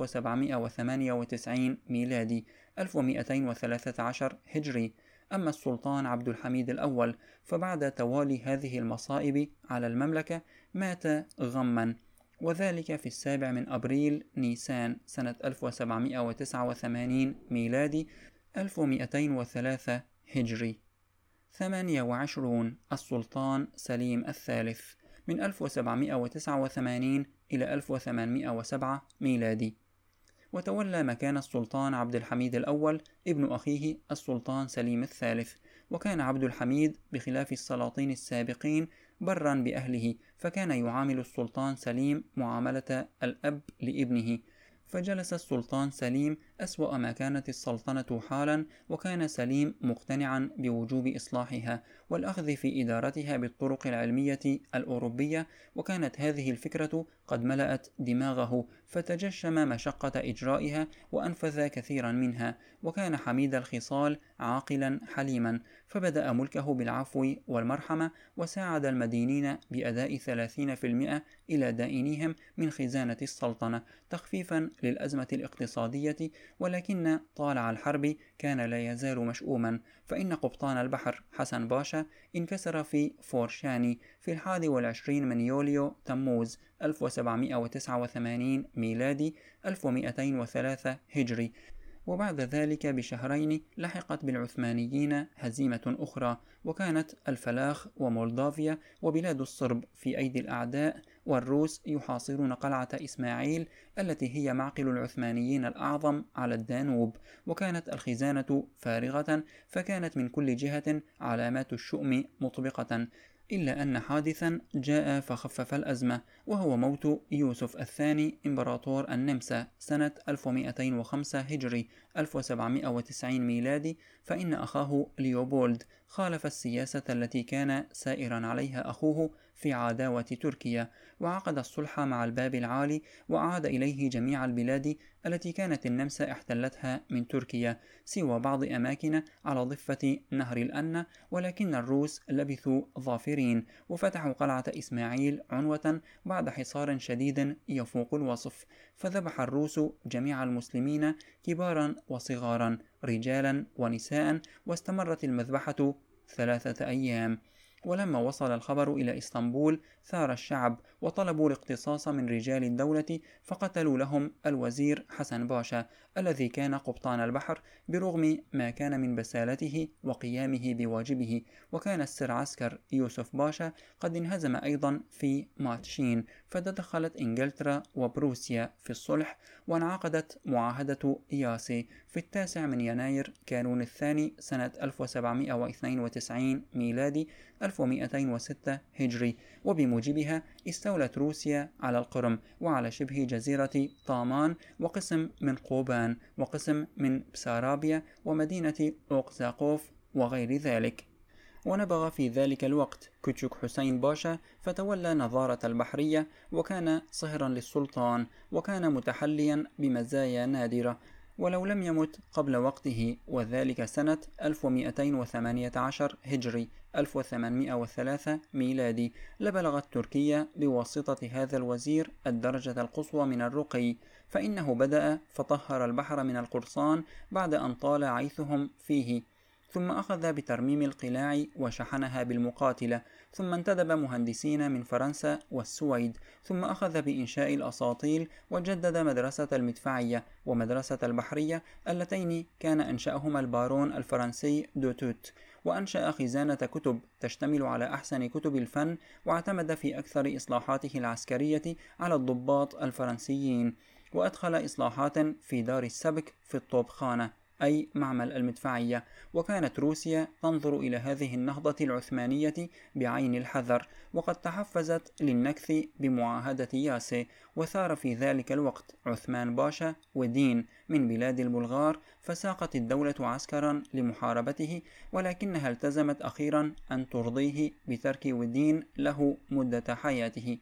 1798 ميلادي 1213 هجري. أما السلطان عبد الحميد الأول فبعد توالي هذه المصائب على المملكة مات غما، وذلك في 7 من أبريل نيسان سنة 1789 ميلادي 1203 هجري. 28 السلطان سليم الثالث من 1789 إلى 1807 ميلادي، وتولى مكان السلطان عبد الحميد الأول ابن أخيه السلطان سليم الثالث. وكان عبد الحميد بخلاف السلاطين السابقين برا بأهله، فكان يعامل السلطان سليم معاملة الأب لابنه، فجلس السلطان سليم أسوأ ما كانت السلطنة حالا، وكان سليم مقتنعا بوجوب إصلاحها والأخذ في إدارتها بالطرق العلمية الأوروبية، وكانت هذه الفكرة قد ملأت دماغه، فتجشم مشقة إجرائها وأنفذ كثيرا منها. وكان حميد الخصال عاقلا حليما، فبدأ ملكه بالعفو والمرحمة، وساعد المدينين بأداء 30% إلى دائنيهم من خزانة السلطنة تخفيفا للأزمة الاقتصادية. ولكن طالع الحرب كان لا يزال مشؤوما، فإن قبطان البحر حسن باشا انكسر في فورشاني في 21 من يوليو تموز 1789 ميلادي 1203 هجري. وبعد ذلك بشهرين لحقت بالعثمانيين هزيمة أخرى، وكانت الفلاخ ومولدافيا وبلاد الصرب في أيدي الأعداء، والروس يحاصرون قلعة إسماعيل التي هي معقل العثمانيين الأعظم على الدانوب، وكانت الخزانة فارغة، فكانت من كل جهة علامات الشؤم مطبقة، إلا أن حادثا جاء فخفف الأزمة، وهو موت يوسف الثاني إمبراطور النمسا سنة 1205 هجري 1790 ميلادي. فإن أخاه ليوبولد خالف السياسة التي كان سائرا عليها أخوه في عداوة تركيا، وعقد الصلح مع الباب العالي، وأعاد إليه جميع البلاد التي كانت النمسا احتلتها من تركيا، سوى بعض أماكن على ضفة نهر الأنة، ولكن الروس لبثوا ظافرين، وفتحوا قلعة إسماعيل عنوة بعد حصار شديد يفوق الوصف، فذبح الروس جميع المسلمين كبارا وصغارا رجالا ونساء، واستمرت المذبحة 3 أيام. ولما وصل الخبر إلى إسطنبول ثار الشعب وطلبوا الاقتصاص من رجال الدولة، فقتلوا لهم الوزير حسن باشا الذي كان قبطان البحر، برغم ما كان من بسالته وقيامه بواجبه. وكان السر عسكر يوسف باشا قد انهزم أيضا في ماتشين، فتدخلت إنجلترا وبروسيا في الصلح، وانعقدت معاهدة إياسي في 9 من يناير كانون الثاني سنة 1792 ميلادي 1206 هجري، وبموجبها استولت روسيا على القرم وعلى شبه جزيرة طامان وقسم من قوبان وقسم من بسارابيا ومدينة أوقزاقوف وغير ذلك. ونبغ في ذلك الوقت كوتشوك حسين باشا فتولى نظارة البحرية، وكان صهرا للسلطان، وكان متحليا بمزايا نادرة، ولو لم يمت قبل وقته، وذلك سنة 1218 هجري 1803 ميلادي، لبلغت تركيا بواسطة هذا الوزير الدرجة القصوى من الرقي، فإنه بدأ فطهر البحر من القرصان بعد أن طال عيثهم فيه، ثم أخذ بترميم القلاع وشحنها بالمقاتلة، ثم انتدب مهندسين من فرنسا والسويد، ثم أخذ بإنشاء الأساطيل وجدد مدرسة المدفعية ومدرسة البحرية اللتين كان أنشأهما البارون الفرنسي دوتوت، وأنشأ خزانة كتب تشتمل على أحسن كتب الفن، واعتمد في أكثر إصلاحاته العسكرية على الضباط الفرنسيين، وأدخل إصلاحات في دار السبك في الطوبخانة أي معمل المدفعية، وكانت روسيا تنظر إلى هذه النهضة العثمانية بعين الحذر، وقد تحفزت للنكث بمعاهدة ياسي، وثار في ذلك الوقت عثمان باشا ودين من بلاد البلغار، فساقت الدولة عسكرا لمحاربته، ولكنها التزمت أخيرا أن ترضيه بترك ودين له مدة حياته.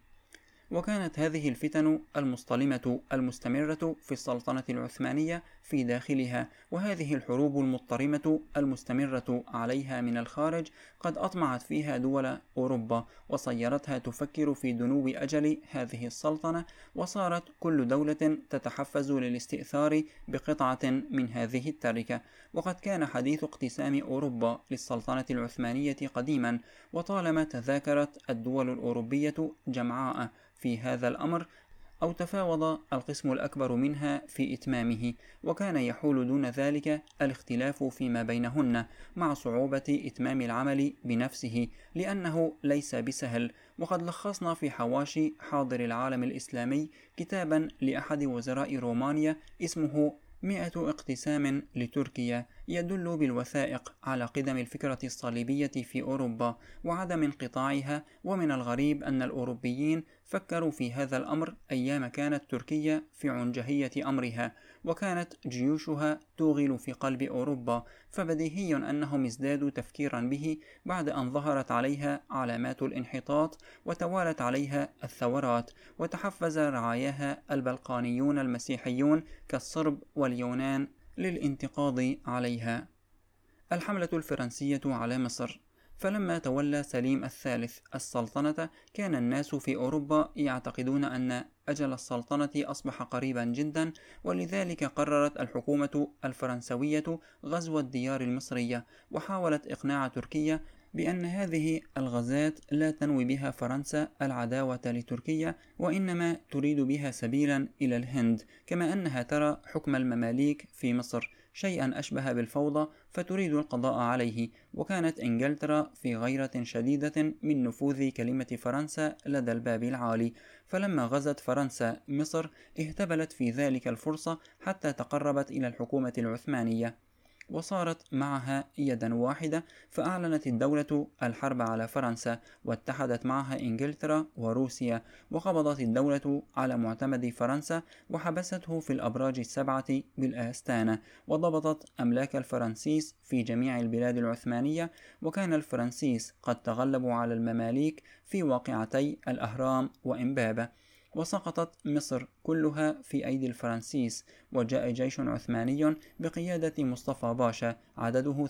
وكانت هذه الفتن المصطلمة المستمرة في السلطنة العثمانية في داخلها، وهذه الحروب المضطرمة المستمرة عليها من الخارج قد أطمعت فيها دول أوروبا، وصيرتها تفكر في دنو أجل هذه السلطنة، وصارت كل دولة تتحفز للاستئثار بقطعة من هذه التركة. وقد كان حديث اقتسام أوروبا للسلطنة العثمانية قديما، وطالما تذاكرت الدول الأوروبية جمعاء في هذا الأمر، أو تفاوض القسم الأكبر منها في إتمامه، وكان يحول دون ذلك الاختلاف فيما بينهن، مع صعوبة إتمام العمل بنفسه، لأنه ليس بسهل. وقد لخصنا في حواشي حاضر العالم الإسلامي كتابا لأحد وزراء رومانيا اسمه 100 اقتسام لتركيا، يدل بالوثائق على قدم الفكرة الصليبية في أوروبا وعدم انقطاعها. ومن الغريب أن الأوروبيين فكروا في هذا الأمر أيام كانت تركيا في عنجهية أمرها، وكانت جيوشها توغل في قلب أوروبا، فبديهي أنهم ازدادوا تفكيرا به بعد أن ظهرت عليها علامات الانحطاط، وتوالت عليها الثورات، وتحفز رعاياها البلقانيون المسيحيون كالصرب واليونان للانتقاض عليها. الحملة الفرنسية على مصر. فلما تولى سليم الثالث السلطنة، كان الناس في أوروبا يعتقدون أن أجل السلطنة أصبح قريبا جدا، ولذلك قررت الحكومة الفرنسوية غزو الديار المصرية، وحاولت إقناع تركيا بأن هذه الغزات لا تنوي بها فرنسا العداوة لتركيا، وإنما تريد بها سبيلا إلى الهند، كما أنها ترى حكم المماليك في مصر شيئا أشبه بالفوضى، فتريد القضاء عليه. وكانت إنجلترا في غيرة شديدة من نفوذ كلمة فرنسا لدى الباب العالي، فلما غزت فرنسا مصر اهتبلت في ذلك الفرصة حتى تقربت إلى الحكومة العثمانية، وصارت معها يدا واحدة، فأعلنت الدولة الحرب على فرنسا، واتحدت معها إنجلترا وروسيا، وقبضت الدولة على معتمد فرنسا وحبسته في الأبراج السبعة بالآستانة، وضبطت أملاك الفرنسيس في جميع البلاد العثمانية. وكان الفرنسيس قد تغلبوا على المماليك في واقعتي الأهرام وإمبابة، وسقطت مصر كلها في أيدي الفرنسيس، وجاء جيش عثماني بقيادة مصطفى باشا عدده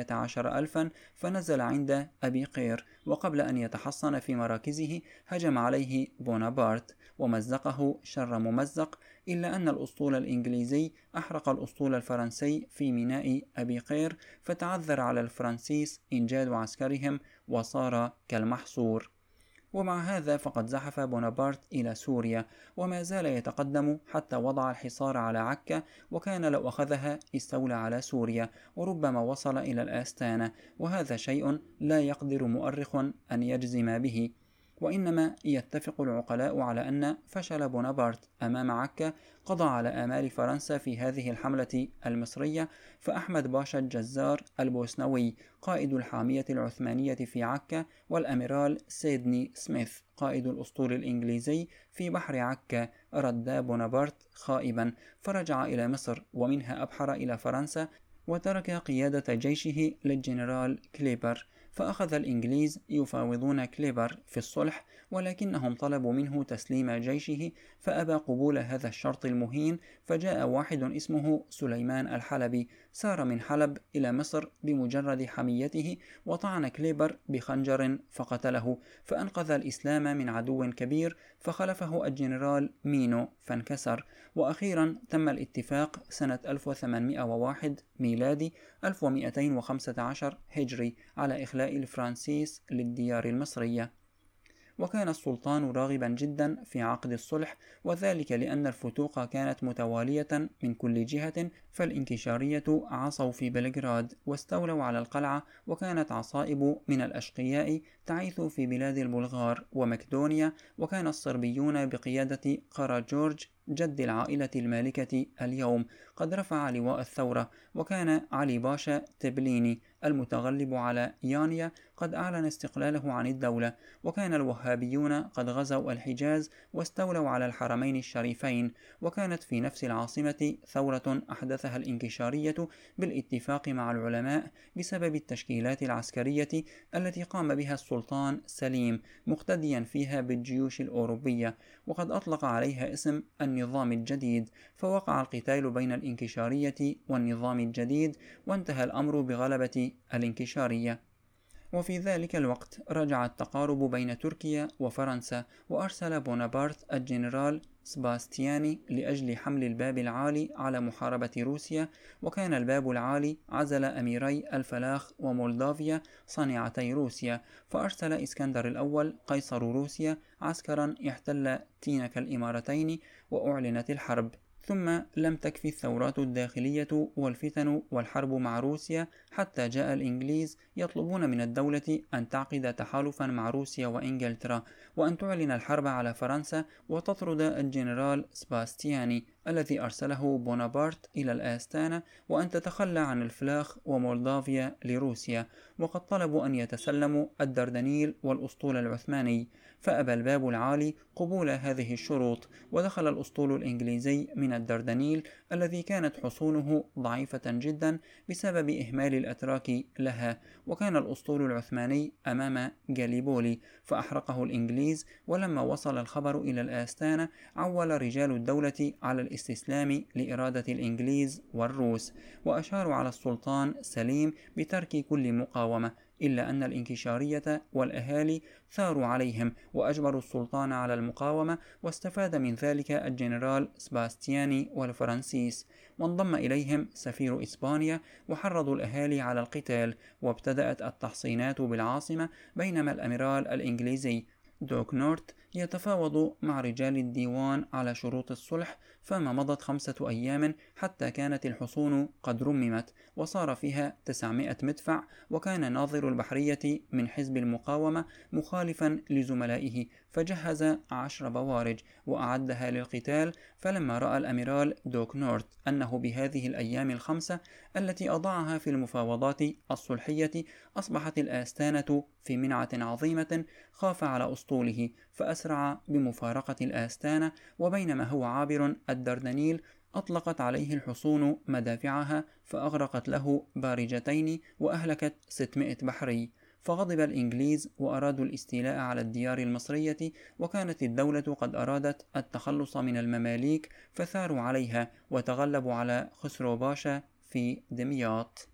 18,000 فنزل عند أبي قير، وقبل أن يتحصن في مراكزه هجم عليه بونابرت ومزقه شر ممزق، إلا أن الأسطول الإنجليزي أحرق الأسطول الفرنسي في ميناء أبي قير، فتعذر على الفرنسيس إنجاد عسكرهم وصار كالمحصور. ومع هذا فقد زحف بونابرت إلى سوريا، وما زال يتقدم حتى وضع الحصار على عكا، وكان لو أخذها استولى على سوريا، وربما وصل إلى الآستانة، وهذا شيء لا يقدر مؤرخ أن يجزم به. وإنما يتفق العقلاء على أن فشل بونابرت أمام عكا قضى على آمال فرنسا في هذه الحملة المصرية. فأحمد باشا الجزار البوسنوي قائد الحامية العثمانية في عكا، والأميرال سيدني سميث قائد الأسطول الإنجليزي في بحر عكا، ردا بونابرت خائبا، فرجع إلى مصر ومنها أبحر إلى فرنسا، وترك قيادة جيشه للجنرال كليبر. فأخذ الإنجليز يفاوضون كليبر في الصلح، ولكنهم طلبوا منه تسليم جيشه، فأبى قبول هذا الشرط المهين. فجاء واحد اسمه سليمان الحلبي، سار من حلب إلى مصر بمجرد حميته، وطعن كليبر بخنجر فقتله، فأنقذ الإسلام من عدو كبير، فخلفه الجنرال مينو فانكسر. وأخيرا تم الاتفاق سنة 1801 ميلادي 1215 هجري على إخلاء الفرنسيس للديار المصرية. وكان السلطان راغبا جدا في عقد الصلح، وذلك لأن الفتوق كانت متوالية من كل جهة، فالإنكشارية عصوا في بلغراد واستولوا على القلعة، وكانت عصائب من الأشقياء تعيث في بلاد البلغار ومكدونيا، وكان الصربيون بقيادة قرا جورج جد العائلة المالكة اليوم قد رفع لواء الثورة، وكان علي باشا تبليني المتغلب على يانيا قد أعلن استقلاله عن الدولة، وكان الوهابيون قد غزوا الحجاز واستولوا على الحرمين الشريفين، وكانت في نفس العاصمة ثورة أحدثها الإنكشارية بالاتفاق مع العلماء بسبب التشكيلات العسكرية التي قام بها السلطان سليم، مقتديا فيها بالجيوش الأوروبية، وقد أطلق عليها اسم النظام الجديد. فوقع القتال بين الإنكشارية والنظام الجديد، وانتهى الأمر بغلبة الإنكشارية. وفي ذلك الوقت رجع التقارب بين تركيا وفرنسا، وأرسل بونابرت الجنرال سباستياني لأجل حمل الباب العالي على محاربة روسيا. وكان الباب العالي عزل أميري الفلاخ ومولدافيا صانعتي روسيا، فأرسل إسكندر الأول قيصر روسيا عسكرا يحتل تينك الإمارتين، وأعلنت الحرب. ثم لم تكفي الثورات الداخلية والفتن والحرب مع روسيا، حتى جاء الإنجليز يطلبون من الدولة أن تعقد تحالفا مع روسيا وإنجلترا، وأن تعلن الحرب على فرنسا، وتطرد الجنرال سباستياني الذي أرسله بونابرت إلى الآستانة، وأن تتخلى عن الفلاخ ومولدافيا لروسيا. وقد طلبوا أن يتسلموا الدردنيل والأسطول العثماني، فأبى الباب العالي قبول هذه الشروط، ودخل الأسطول الإنجليزي من الدردنيل الذي كانت حصونه ضعيفة جدا بسبب إهمال الأتراك لها، وكان الأسطول العثماني أمام جاليبولي فأحرقه الإنجليز. ولما وصل الخبر إلى الآستانة عول رجال الدولة على الاستسلام لإرادة الإنجليز والروس، وأشاروا على السلطان سليم بترك كل مقاومة، إلا أن الإنكشارية والأهالي ثاروا عليهم وأجبروا السلطان على المقاومة، واستفاد من ذلك الجنرال سباستياني والفرنسيس، وانضم إليهم سفير إسبانيا، وحرضوا الأهالي على القتال، وابتدأت التحصينات بالعاصمة، بينما الأميرال الإنجليزي دوك نورت يتفاوض مع رجال الديوان على شروط الصلح. فما مضت 5 أيام حتى كانت الحصون قد رممت، وصار فيها 900 مدفع، وكان ناظر البحرية من حزب المقاومة مخالفا لزملائه، فجهز 10 بوارج وأعدها للقتال. فلما رأى الأميرال دوك نورت أنه بهذه الأيام ال5 التي أضاعها في المفاوضات الصلحية أصبحت الآستانة في منعة عظيمة، خاف على أسطوله فأسرع بمفارقة الآستانة، وبينما هو عابر الدردنيل أطلقت عليه الحصون مدافعها، فأغرقت له بارجتين وأهلكت 600 بحري. فغضب الإنجليز وأرادوا الاستيلاء على الديار المصرية، وكانت الدولة قد أرادت التخلص من المماليك، فثاروا عليها وتغلبوا على خسرو باشا في دمياط.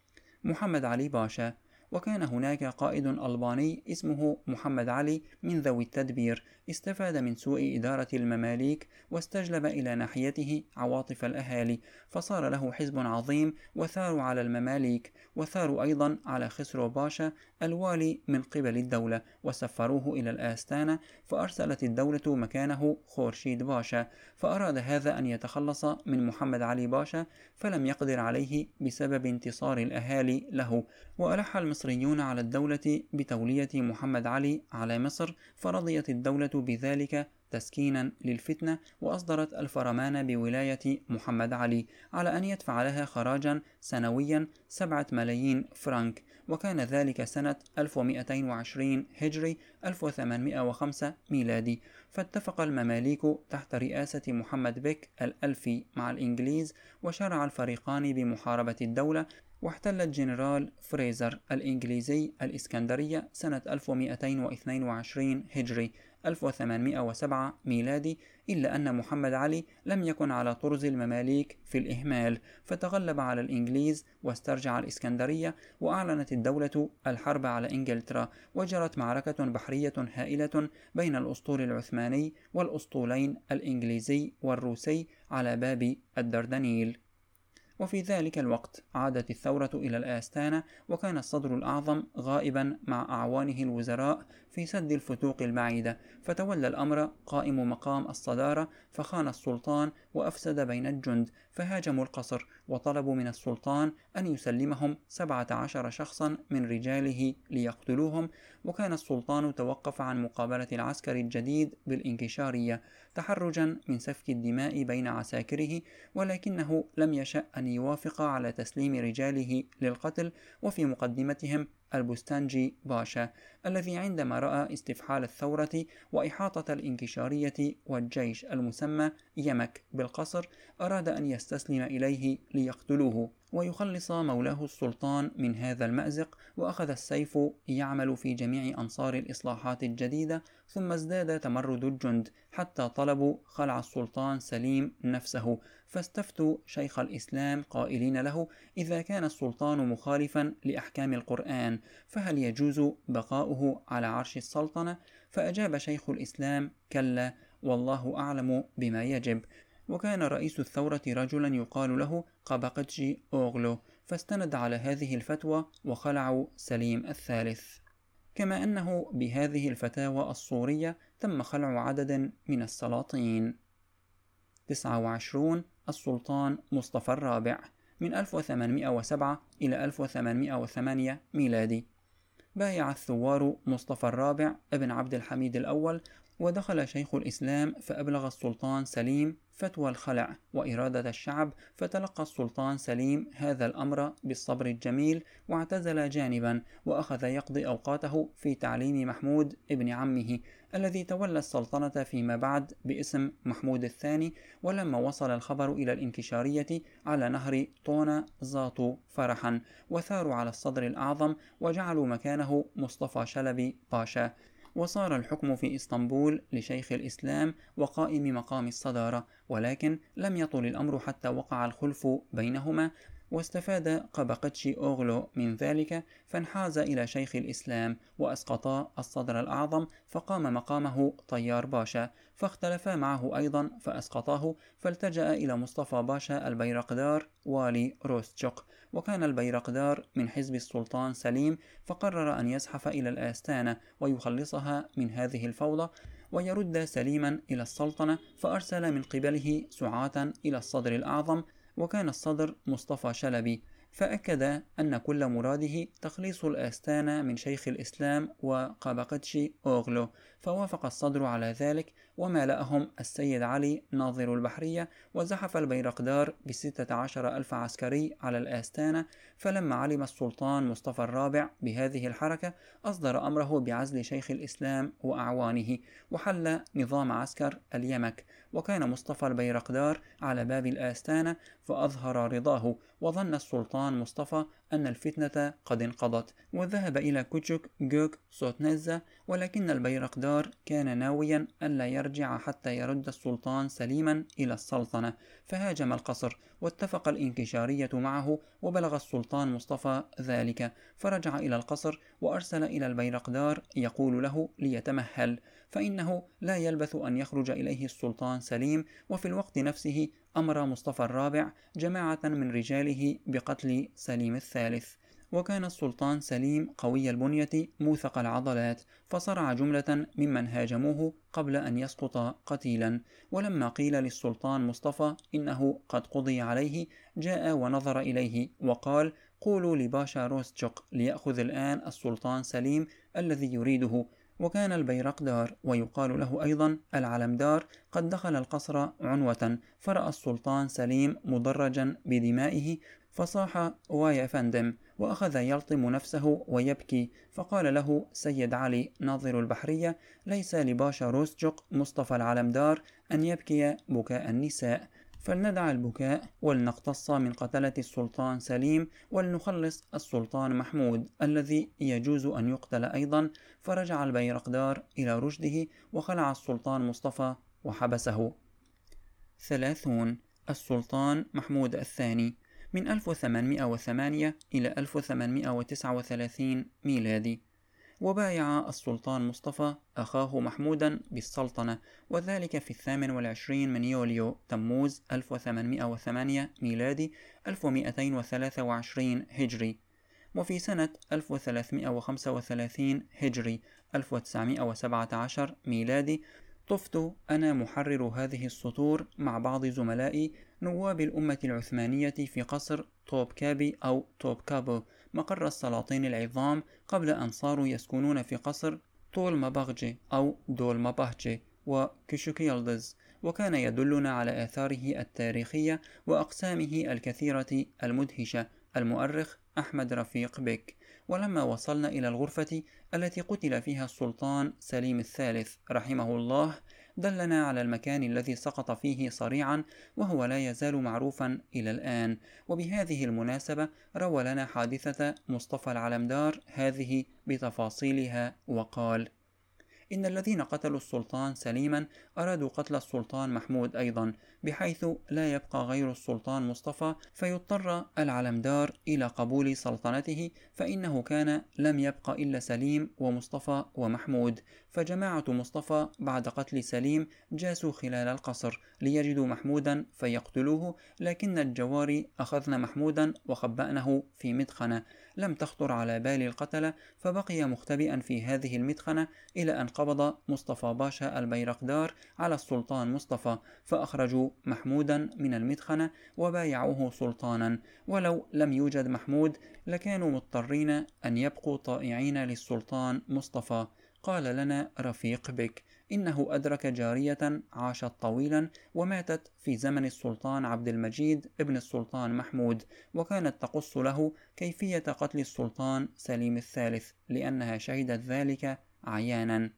محمد علي باشا. وكان هناك قائد ألباني اسمه محمد علي من ذوي التدبير، استفاد من سوء إدارة المماليك واستجلب إلى ناحيته عواطف الأهالي، فصار له حزب عظيم وثاروا على المماليك، وثاروا أيضا على خسرو باشا الوالي من قبل الدولة، وسفروه إلى الآستانة، فأرسلت الدولة مكانه خورشيد باشا، فأراد هذا أن يتخلص من محمد علي باشا، فلم يقدر عليه بسبب انتصار الأهالي له، وألح المصريين المصريون على الدولة بتولية محمد علي على مصر، فرضيت الدولة بذلك تسكينا للفتنة، وأصدرت الفرمان بولاية محمد علي على أن يدفع لها خراجا سنويا 7 ملايين فرنك، وكان ذلك سنة 1220 هجري 1805 ميلادي. فاتفق المماليك تحت رئاسة محمد بك الألفي مع الإنجليز، وشرع الفريقان بمحاربة الدولة، واحتل الجنرال فريزر الإنجليزي الإسكندرية سنة 1222 هجري 1807 ميلادي، إلا أن محمد علي لم يكن على طرز المماليك في الإهمال، فتغلب على الإنجليز واسترجع الإسكندرية، وأعلنت الدولة الحرب على إنجلترا، وجرت معركة بحرية هائلة بين الأسطول العثماني والأسطولين الإنجليزي والروسي على باب الدردنيل. وفي ذلك الوقت عادت الثورة إلى الآستانة، وكان الصدر الأعظم غائبا مع أعوانه الوزراء في سد الفتوق البعيدة، فتولى الأمر قائم مقام الصدارة، فخان السلطان وأفسد بين الجند، فهاجموا القصر وطلبوا من السلطان أن يسلمهم 17 شخصا من رجاله ليقتلوهم، وكان السلطان توقف عن مقابلة العسكر الجديد بالإنكشارية تحرجا من سفك الدماء بين عساكره، ولكنه لم يشأ أن يوافق على تسليم رجاله للقتل، وفي مقدمتهم البستانجي باشا، الذي عندما رأى استفحال الثورة وإحاطة الإنكشارية والجيش المسمى يمك بالقصر، أراد أن يستسلم إليه ليقتلوه ويخلص مولاه السلطان من هذا المأزق، وأخذ السيف يعمل في جميع أنصار الإصلاحات الجديدة. ثم ازداد تمرد الجند حتى طلبوا خلع السلطان سليم نفسه، فاستفتوا شيخ الإسلام قائلين له: إذا كان السلطان مخالفا لأحكام القرآن فهل يجوز بقاؤه على عرش السلطنة؟ فأجاب شيخ الإسلام: كلا، والله أعلم بما يجب. وكان رئيس الثورة رجلا يقال له قبقتجي أوغلو، فاستند على هذه الفتوى وخلعوا سليم الثالث. كما أنه بهذه الفتاوى الصورية تم خلع عدد من السلاطين. 29. السلطان مصطفى الرابع من 1807 إلى 1808 ميلادي. بايع الثوار مصطفى الرابع ابن عبد الحميد الأول، ودخل شيخ الإسلام فأبلغ السلطان سليم فتوى الخلع وإرادة الشعب، فتلقى السلطان سليم هذا الأمر بالصبر الجميل، واعتزل جانبا، وأخذ يقضي أوقاته في تعليم محمود ابن عمه الذي تولى السلطنة فيما بعد باسم محمود الثاني. ولما وصل الخبر إلى الإنكشارية على نهر طونا زاطوا فرحا، وثاروا على الصدر الأعظم، وجعلوا مكانه مصطفى شلبي باشا، وصار الحكم في إسطنبول لشيخ الإسلام وقائم مقام الصدارة. ولكن لم يطل الأمر حتى وقع الخلف بينهما، واستفاد قبقتشي أوغلو من ذلك، فانحاز إلى شيخ الإسلام وأسقطا الصدر الأعظم، فقام مقامه طيار باشا، فاختلفا معه أيضا فأسقطاه، فالتجأ إلى مصطفى باشا البيرقدار والي روستشوق، وكان البيرقدار من حزب السلطان سليم، فقرر أن يزحف إلى الآستانة ويخلصها من هذه الفوضى ويرد سليما إلى السلطنة، فأرسل من قبله سعاة إلى الصدر الأعظم، وكان الصدر مصطفى شلبي، فأكد أن كل مراده تخليص الآستانة من شيخ الإسلام وقبقتشي أوغلو، فوافق الصدر على ذلك، ومالأهم السيد علي ناظر البحرية، وزحف البيرقدار ب16,000 عسكري على الآستانة. فلما علم السلطان مصطفى الرابع بهذه الحركة أصدر أمره بعزل شيخ الإسلام وأعوانه، وحل نظام عسكر اليمك، وكان مصطفى البيرقدار على باب الآستانة، فأظهر رضاه، وظن السلطان مصطفى أن الفتنة قد انقضت، وذهب إلى كوتشوك جوك سوتنزة، ولكن البيرقدار كان ناويا ألا يرجع حتى يرد السلطان سليما إلى السلطنة، فهاجم القصر، واتفق الإنكشارية معه، وبلغ السلطان مصطفى ذلك، فرجع إلى القصر وأرسل إلى البيرقدار يقول له ليتمهل، فإنه لا يلبث أن يخرج إليه السلطان سليم. وفي الوقت نفسه أمر مصطفى الرابع جماعة من رجاله بقتل سليم الثالث. وكان السلطان سليم قوي البنية موثق العضلات، فصرع جملة ممن هاجموه قبل أن يسقط قتيلا. ولما قيل للسلطان مصطفى إنه قد قضي عليه، جاء ونظر إليه وقال: قولوا لباشا روستشق ليأخذ الآن السلطان سليم الذي يريده. وكان البيرقدار ويقال له أيضا العلمدار قد دخل القصر عنوة، فرأى السلطان سليم مدرجا بدمائه فصاح: وايا فندم، وأخذ يلطم نفسه ويبكي. فقال له سيد علي ناظر البحرية: ليس لباشا روستشق مصطفى العلمدار أن يبكي بكاء النساء، فلندع البكاء ولنقتص من قتلة السلطان سليم ولنخلص السلطان محمود الذي يجوز أن يقتل أيضا. فرجع البيرقدار إلى رشده وخلع السلطان مصطفى وحبسه. 30. السلطان محمود الثاني من 1808 إلى 1839 ميلادي. وبايع السلطان مصطفى أخاه محمودا بالسلطنة، وذلك في 28 من يوليو تموز 1808 ميلادي 1223 هجري. وفي سنة 1335 هجري 1917 ميلادي طفت أنا محرر هذه السطور مع بعض زملائي نواب الأمة العثمانية في قصر توبكابي أو توبكابو مقر السلاطين العظام، قبل أن صاروا يسكنون في قصر طول مباغجي أو دول مباهجي وكشوك يلدز، وكان يدلنا على آثاره التاريخية وأقسامه الكثيرة المدهشة. المؤرخ أحمد رفيق بك. ولما وصلنا إلى الغرفة التي قتل فيها السلطان سليم الثالث رحمه الله، دلنا على المكان الذي سقط فيه صريعا، وهو لا يزال معروفا إلى الآن. وبهذه المناسبة روى لنا حادثة مصطفى العلمدار هذه بتفاصيلها وقال: إن الذين قتلوا السلطان سليما أرادوا قتل السلطان محمود أيضا، بحيث لا يبقى غير السلطان مصطفى، فيضطر العلمدار إلى قبول سلطنته، فإنه كان لم يبق إلا سليم ومصطفى ومحمود. فجماعة مصطفى بعد قتل سليم جاسوا خلال القصر ليجدوا محمودا فيقتلوه، لكن الجواري أخذن محمودا وخبأنه في مدخنة لم تخطر على بال القتلة، فبقي مختبئا في هذه المدخنة إلى أن قبض مصطفى باشا البيرقدار على السلطان مصطفى، فأخرجوا محمودا من المدخنة وبايعوه سلطانا. ولو لم يوجد محمود لكانوا مضطرين أن يبقوا طائعين للسلطان مصطفى. قال لنا رفيق بك إنه أدرك جارية عاشت طويلا وماتت في زمن السلطان عبد المجيد ابن السلطان محمود، وكانت تقص له كيفية قتل السلطان سليم الثالث لأنها شهدت ذلك عيانا.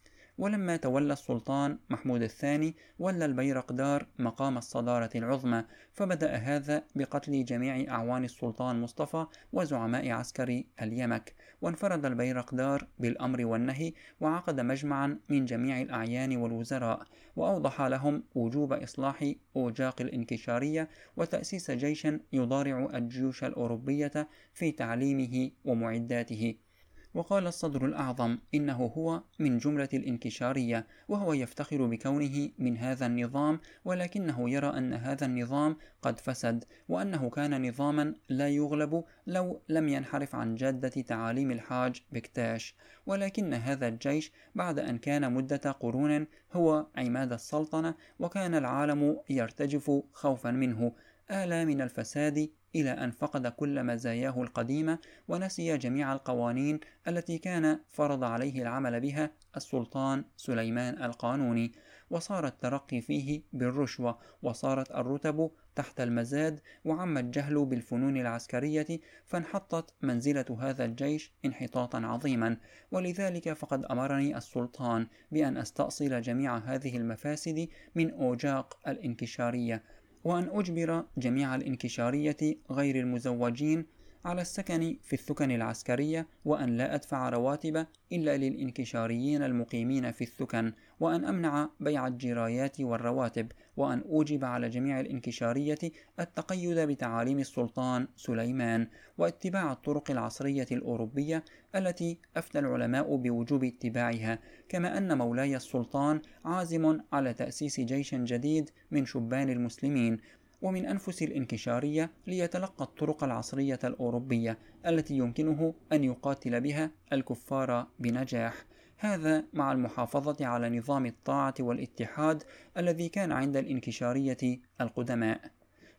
ولما تولى السلطان محمود الثاني ولى البيرقدار مقام الصدارة العظمى، فبدأ هذا بقتل جميع أعوان السلطان مصطفى وزعماء عسكر اليمك، وانفرد البيرقدار بالأمر والنهي، وعقد مجمعا من جميع الأعيان والوزراء، وأوضح لهم وجوب إصلاح أوجاق الانكشارية وتأسيس جيش يضارع الجيوش الأوروبية في تعليمه ومعداته. وقال الصدر الأعظم إنه هو من جملة الانكشارية، وهو يفتخر بكونه من هذا النظام، ولكنه يرى أن هذا النظام قد فسد، وأنه كان نظاما لا يغلب لو لم ينحرف عن جادة تعاليم الحاج بكتاش. ولكن هذا الجيش بعد أن كان مدة قرون هو عماد السلطنة، وكان العالم يرتجف خوفا منه، آل من الفساد إلى أن فقد كل مزاياه القديمة، ونسي جميع القوانين التي كان فرض عليه العمل بها السلطان سليمان القانوني، وصار الترقي فيه بالرشوة، وصارت الرتب تحت المزاد، وعم الجهل بالفنون العسكرية، فانحطت منزلة هذا الجيش انحطاطا عظيما. ولذلك فقد أمرني السلطان بأن أستأصل جميع هذه المفاسد من أوجاق الانكشارية، وأن أجبر جميع الانكشارية غير المزوجين على السكن في الثكن العسكرية، وأن لا أدفع رواتب إلا للانكشاريين المقيمين في الثكن، وأن أمنع بيع الجرايات والرواتب، وأن أوجب على جميع الانكشارية التقيد بتعاليم السلطان سليمان، واتباع الطرق العصرية الأوروبية التي أفتى العلماء بوجوب اتباعها، كما أن مولاي السلطان عازم على تأسيس جيش جديد من شبان المسلمين ومن أنفس الانكشارية ليتلقى الطرق العصرية الأوروبية التي يمكنه أن يقاتل بها الكفار بنجاح، هذا مع المحافظة على نظام الطاعة والاتحاد الذي كان عند الانكشارية القدماء.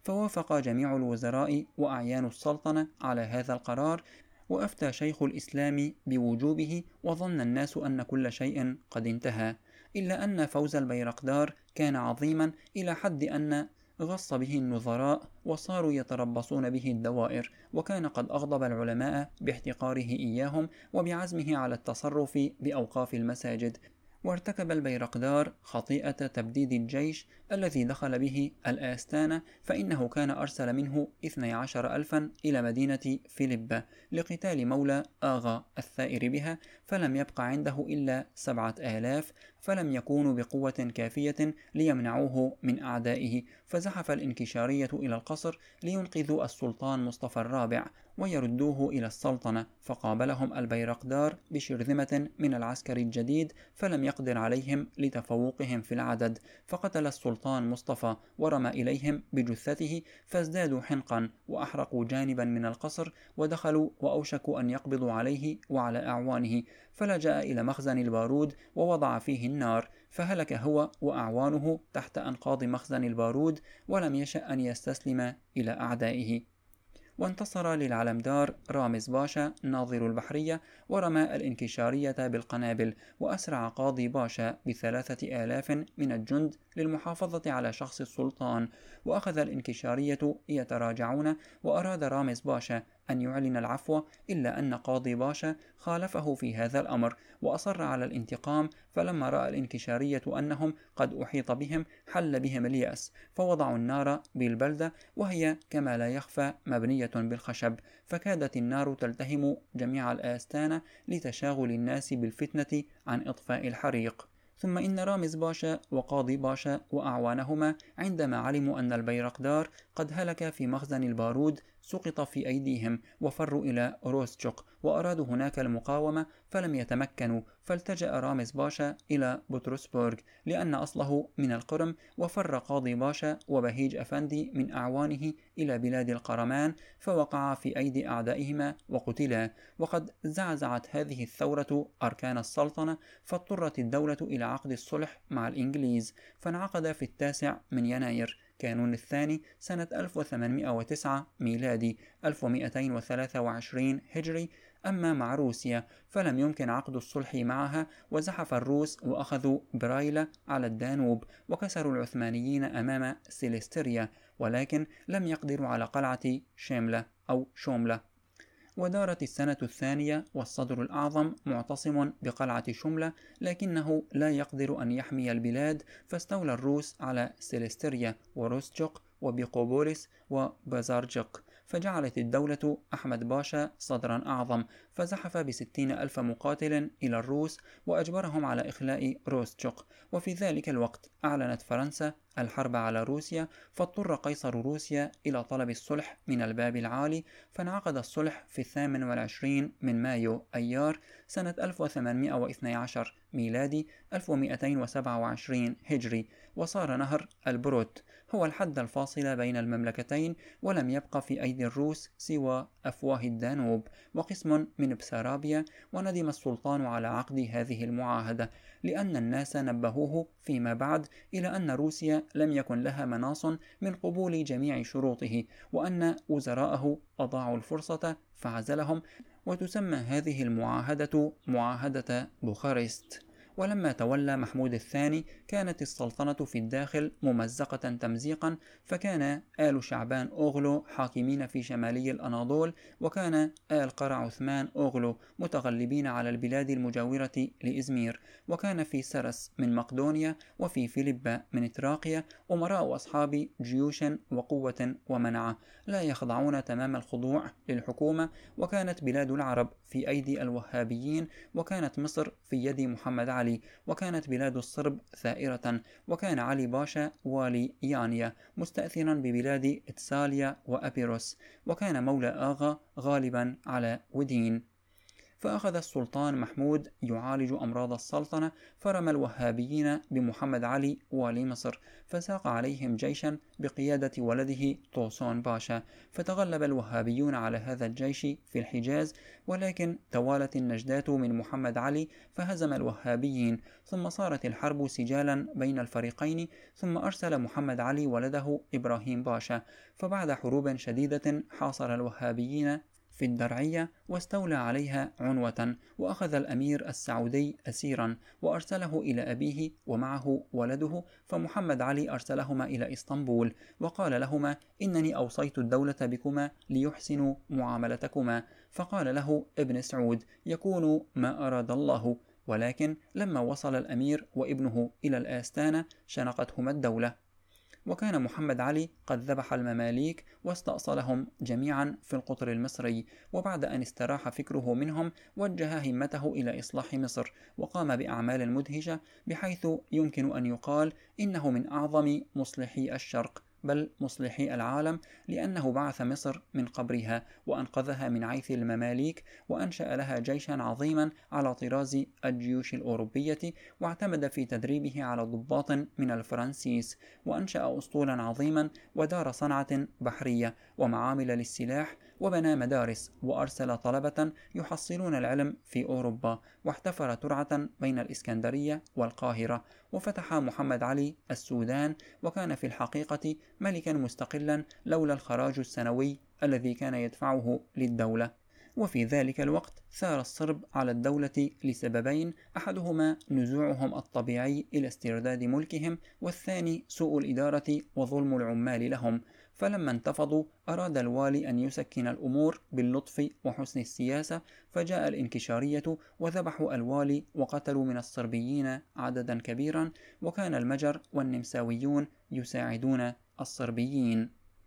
فوافق جميع الوزراء وأعيان السلطنة على هذا القرار، وأفتى شيخ الإسلام بوجوبه، وظن الناس أن كل شيء قد انتهى، إلا أن فوز البيرقدار كان عظيما إلى حد أن غص به النظراء وصاروا يتربصون به الدوائر، وكان قد أغضب العلماء باحتقاره إياهم وبعزمه على التصرف بأوقاف المساجد. وارتكب البيرقدار خطيئة تبديد الجيش الذي دخل به الآستانة، فإنه كان أرسل منه 12 ألفا إلى مدينة فيلبا لقتال مولى آغا الثائر بها، فلم يبق عنده إلا 7,000، فلم يكونوا بقوة كافية ليمنعوه من أعدائه، فزحف الإنكشارية إلى القصر لينقذوا السلطان مصطفى الرابع ويردوه إلى السلطنة، فقابلهم البيرقدار بشرذمة من العسكر الجديد، فلم يقدر عليهم لتفوقهم في العدد، فقتل السلطان مصطفى ورمى إليهم بجثته، فازدادوا حنقا وأحرقوا جانبا من القصر، ودخلوا وأوشكوا أن يقبضوا عليه وعلى أعوانه، فلجأ إلى مخزن البارود ووضع فيه النار، فهلك هو وأعوانه تحت أنقاض مخزن البارود، ولم يشأ أن يستسلم إلى أعدائه. وانتصر للعلمدار رامز باشا ناظر البحرية، ورمى الإنكشارية بالقنابل، وأسرع قاضي باشا ب3,000 من الجند للمحافظة على شخص السلطان، وأخذ الإنكشارية يتراجعون، وأراد رامز باشا أن يعلن العفو، إلا أن قاضي باشا خالفه في هذا الأمر وأصر على الانتقام، فلما رأى الإنكشارية أنهم قد أحيط بهم حل بهم اليأس، فوضعوا النار بالبلدة، وهي كما لا يخفى مبنية بالخشب، فكادت النار تلتهم جميع الآستانة لتشاغل الناس بالفتنة عن إطفاء الحريق. ثم إن رامز باشا وقاضي باشا وأعوانهما عندما علموا أن البيرقدار قد هلك في مخزن البارود سقط في أيديهم، وفروا إلى روستشوك وأرادوا هناك المقاومة فلم يتمكنوا، فالتجأ رامز باشا إلى بطرسبورغ لأن أصله من القرم، وفر قاضي باشا وبهيج أفندي من أعوانه إلى بلاد القرمان، فوقعا في أيدي أعدائهما وقتلا. وقد زعزعت هذه الثورة أركان السلطنة، فاضطرت الدولة إلى عقد الصلح مع الإنجليز، فانعقد في 9 من يناير كانون الثاني سنة 1809 ميلادي 1223 هجري. أما مع روسيا فلم يمكن عقد الصلح معها، وزحف الروس وأخذوا برايلة على الدانوب، وكسروا العثمانيين أمام سيليستريا، ولكن لم يقدروا على قلعة شيملة أو شوملة. ودارت السنة الثانية، والصدر الأعظم معتصم بقلعة شملة، لكنه لا يقدر أن يحمي البلاد، فاستولى الروس على سيليستريا وروستشوك وبيقوبوليس وبازارجك، فجعلت الدولة أحمد باشا صدرا أعظم، فزحف ب60,000 مقاتل إلى الروس وأجبرهم على إخلاء روستشوك. وفي ذلك الوقت أعلنت فرنسا الحرب على روسيا، فاضطر قيصر روسيا إلى طلب الصلح من الباب العالي، فانعقد الصلح في 28 من مايو أيار سنة 1812 ميلادي 1227 هجري، وصار نهر البروت هو الحد الفاصل بين المملكتين، ولم يبق في أيدي الروس سوى أفواه الدانوب وقسم من بسارابيا. وندم السلطان على عقد هذه المعاهدة، لأن الناس نبهوه فيما بعد إلى أن روسيا لم يكن لها مناص من قبول جميع شروطه، وأن وزراءه أضاعوا الفرصة فعزلهم، وتسمى هذه المعاهدة معاهدة بوخارست. ولما تولى محمود الثاني كانت السلطنة في الداخل ممزقة تمزيقا، فكان آل شعبان أوغلو حاكمين في شمالي الأناضول، وكان آل قرع عثمان أوغلو متغلبين على البلاد المجاورة لإزمير، وكان في سرس من مقدونيا وفي فيلبا من تراقيا أمراء أصحاب جيوش وقوة ومنعة لا يخضعون تمام الخضوع للحكومة، وكانت بلاد العرب في أيدي الوهابيين، وكانت مصر في يد محمد علي، وكانت بلاد الصرب ثائرة، وكان علي باشا والي يانيا مستأثرا ببلاد إتساليا وأبيروس، وكان مولى آغا غالبا على ودين. فأخذ السلطان محمود يعالج أمراض السلطنة، فرمى الوهابيين بمحمد علي والي مصر، فساق عليهم جيشا بقيادة ولده طوسون باشا، فتغلب الوهابيون على هذا الجيش في الحجاز، ولكن توالت النجدات من محمد علي فهزم الوهابيين، ثم صارت الحرب سجالا بين الفريقين، ثم أرسل محمد علي ولده إبراهيم باشا، فبعد حروب شديدة حاصر الوهابيين في الدرعية واستولى عليها عنوة، وأخذ الأمير السعودي أسيرا وأرسله إلى أبيه ومعه ولده، فمحمد علي أرسلهما إلى إسطنبول وقال لهما: إنني أوصيت الدولة بكما ليحسنوا معاملتكما. فقال له ابن سعود: يكون ما أراد الله. ولكن لما وصل الأمير وابنه إلى الآستانة شنقتهما الدولة. وكان محمد علي قد ذبح المماليك واستأصلهم جميعا في القطر المصري، وبعد أن استراح فكره منهم وجه همته إلى إصلاح مصر، وقام بأعمال مدهشة بحيث يمكن أن يقال إنه من أعظم مصلحي الشرق، بل مصلحي العالم، لأنه بعث مصر من قبرها وأنقذها من عيث المماليك، وأنشأ لها جيشا عظيما على طراز الجيوش الأوروبية، واعتمد في تدريبه على ضباط من الفرنسيس، وأنشأ أسطولا عظيما ودار صنعة بحرية ومعامل للسلاح، وبنى مدارس، وأرسل طلبة يحصلون العلم في أوروبا، واحتفر ترعة بين الإسكندرية والقاهرة، وفتح محمد علي السودان، وكان في الحقيقة ملكا مستقلا لولا الخراج السنوي الذي كان يدفعه للدولة. وفي ذلك الوقت ثار الصرب على الدولة لسببين: أحدهما نزوعهم الطبيعي إلى استرداد ملكهم، والثاني سوء الإدارة وظلم العمال لهم. فلما انتفضوا أراد الوالي أن يسكن الأمور باللطف وحسن السياسة، فجاء الانكشارية وذبحوا الوالي وقتلوا من الصربيين عددا كبيرا، وكان المجر والنمساويون يساعدون الصربيين.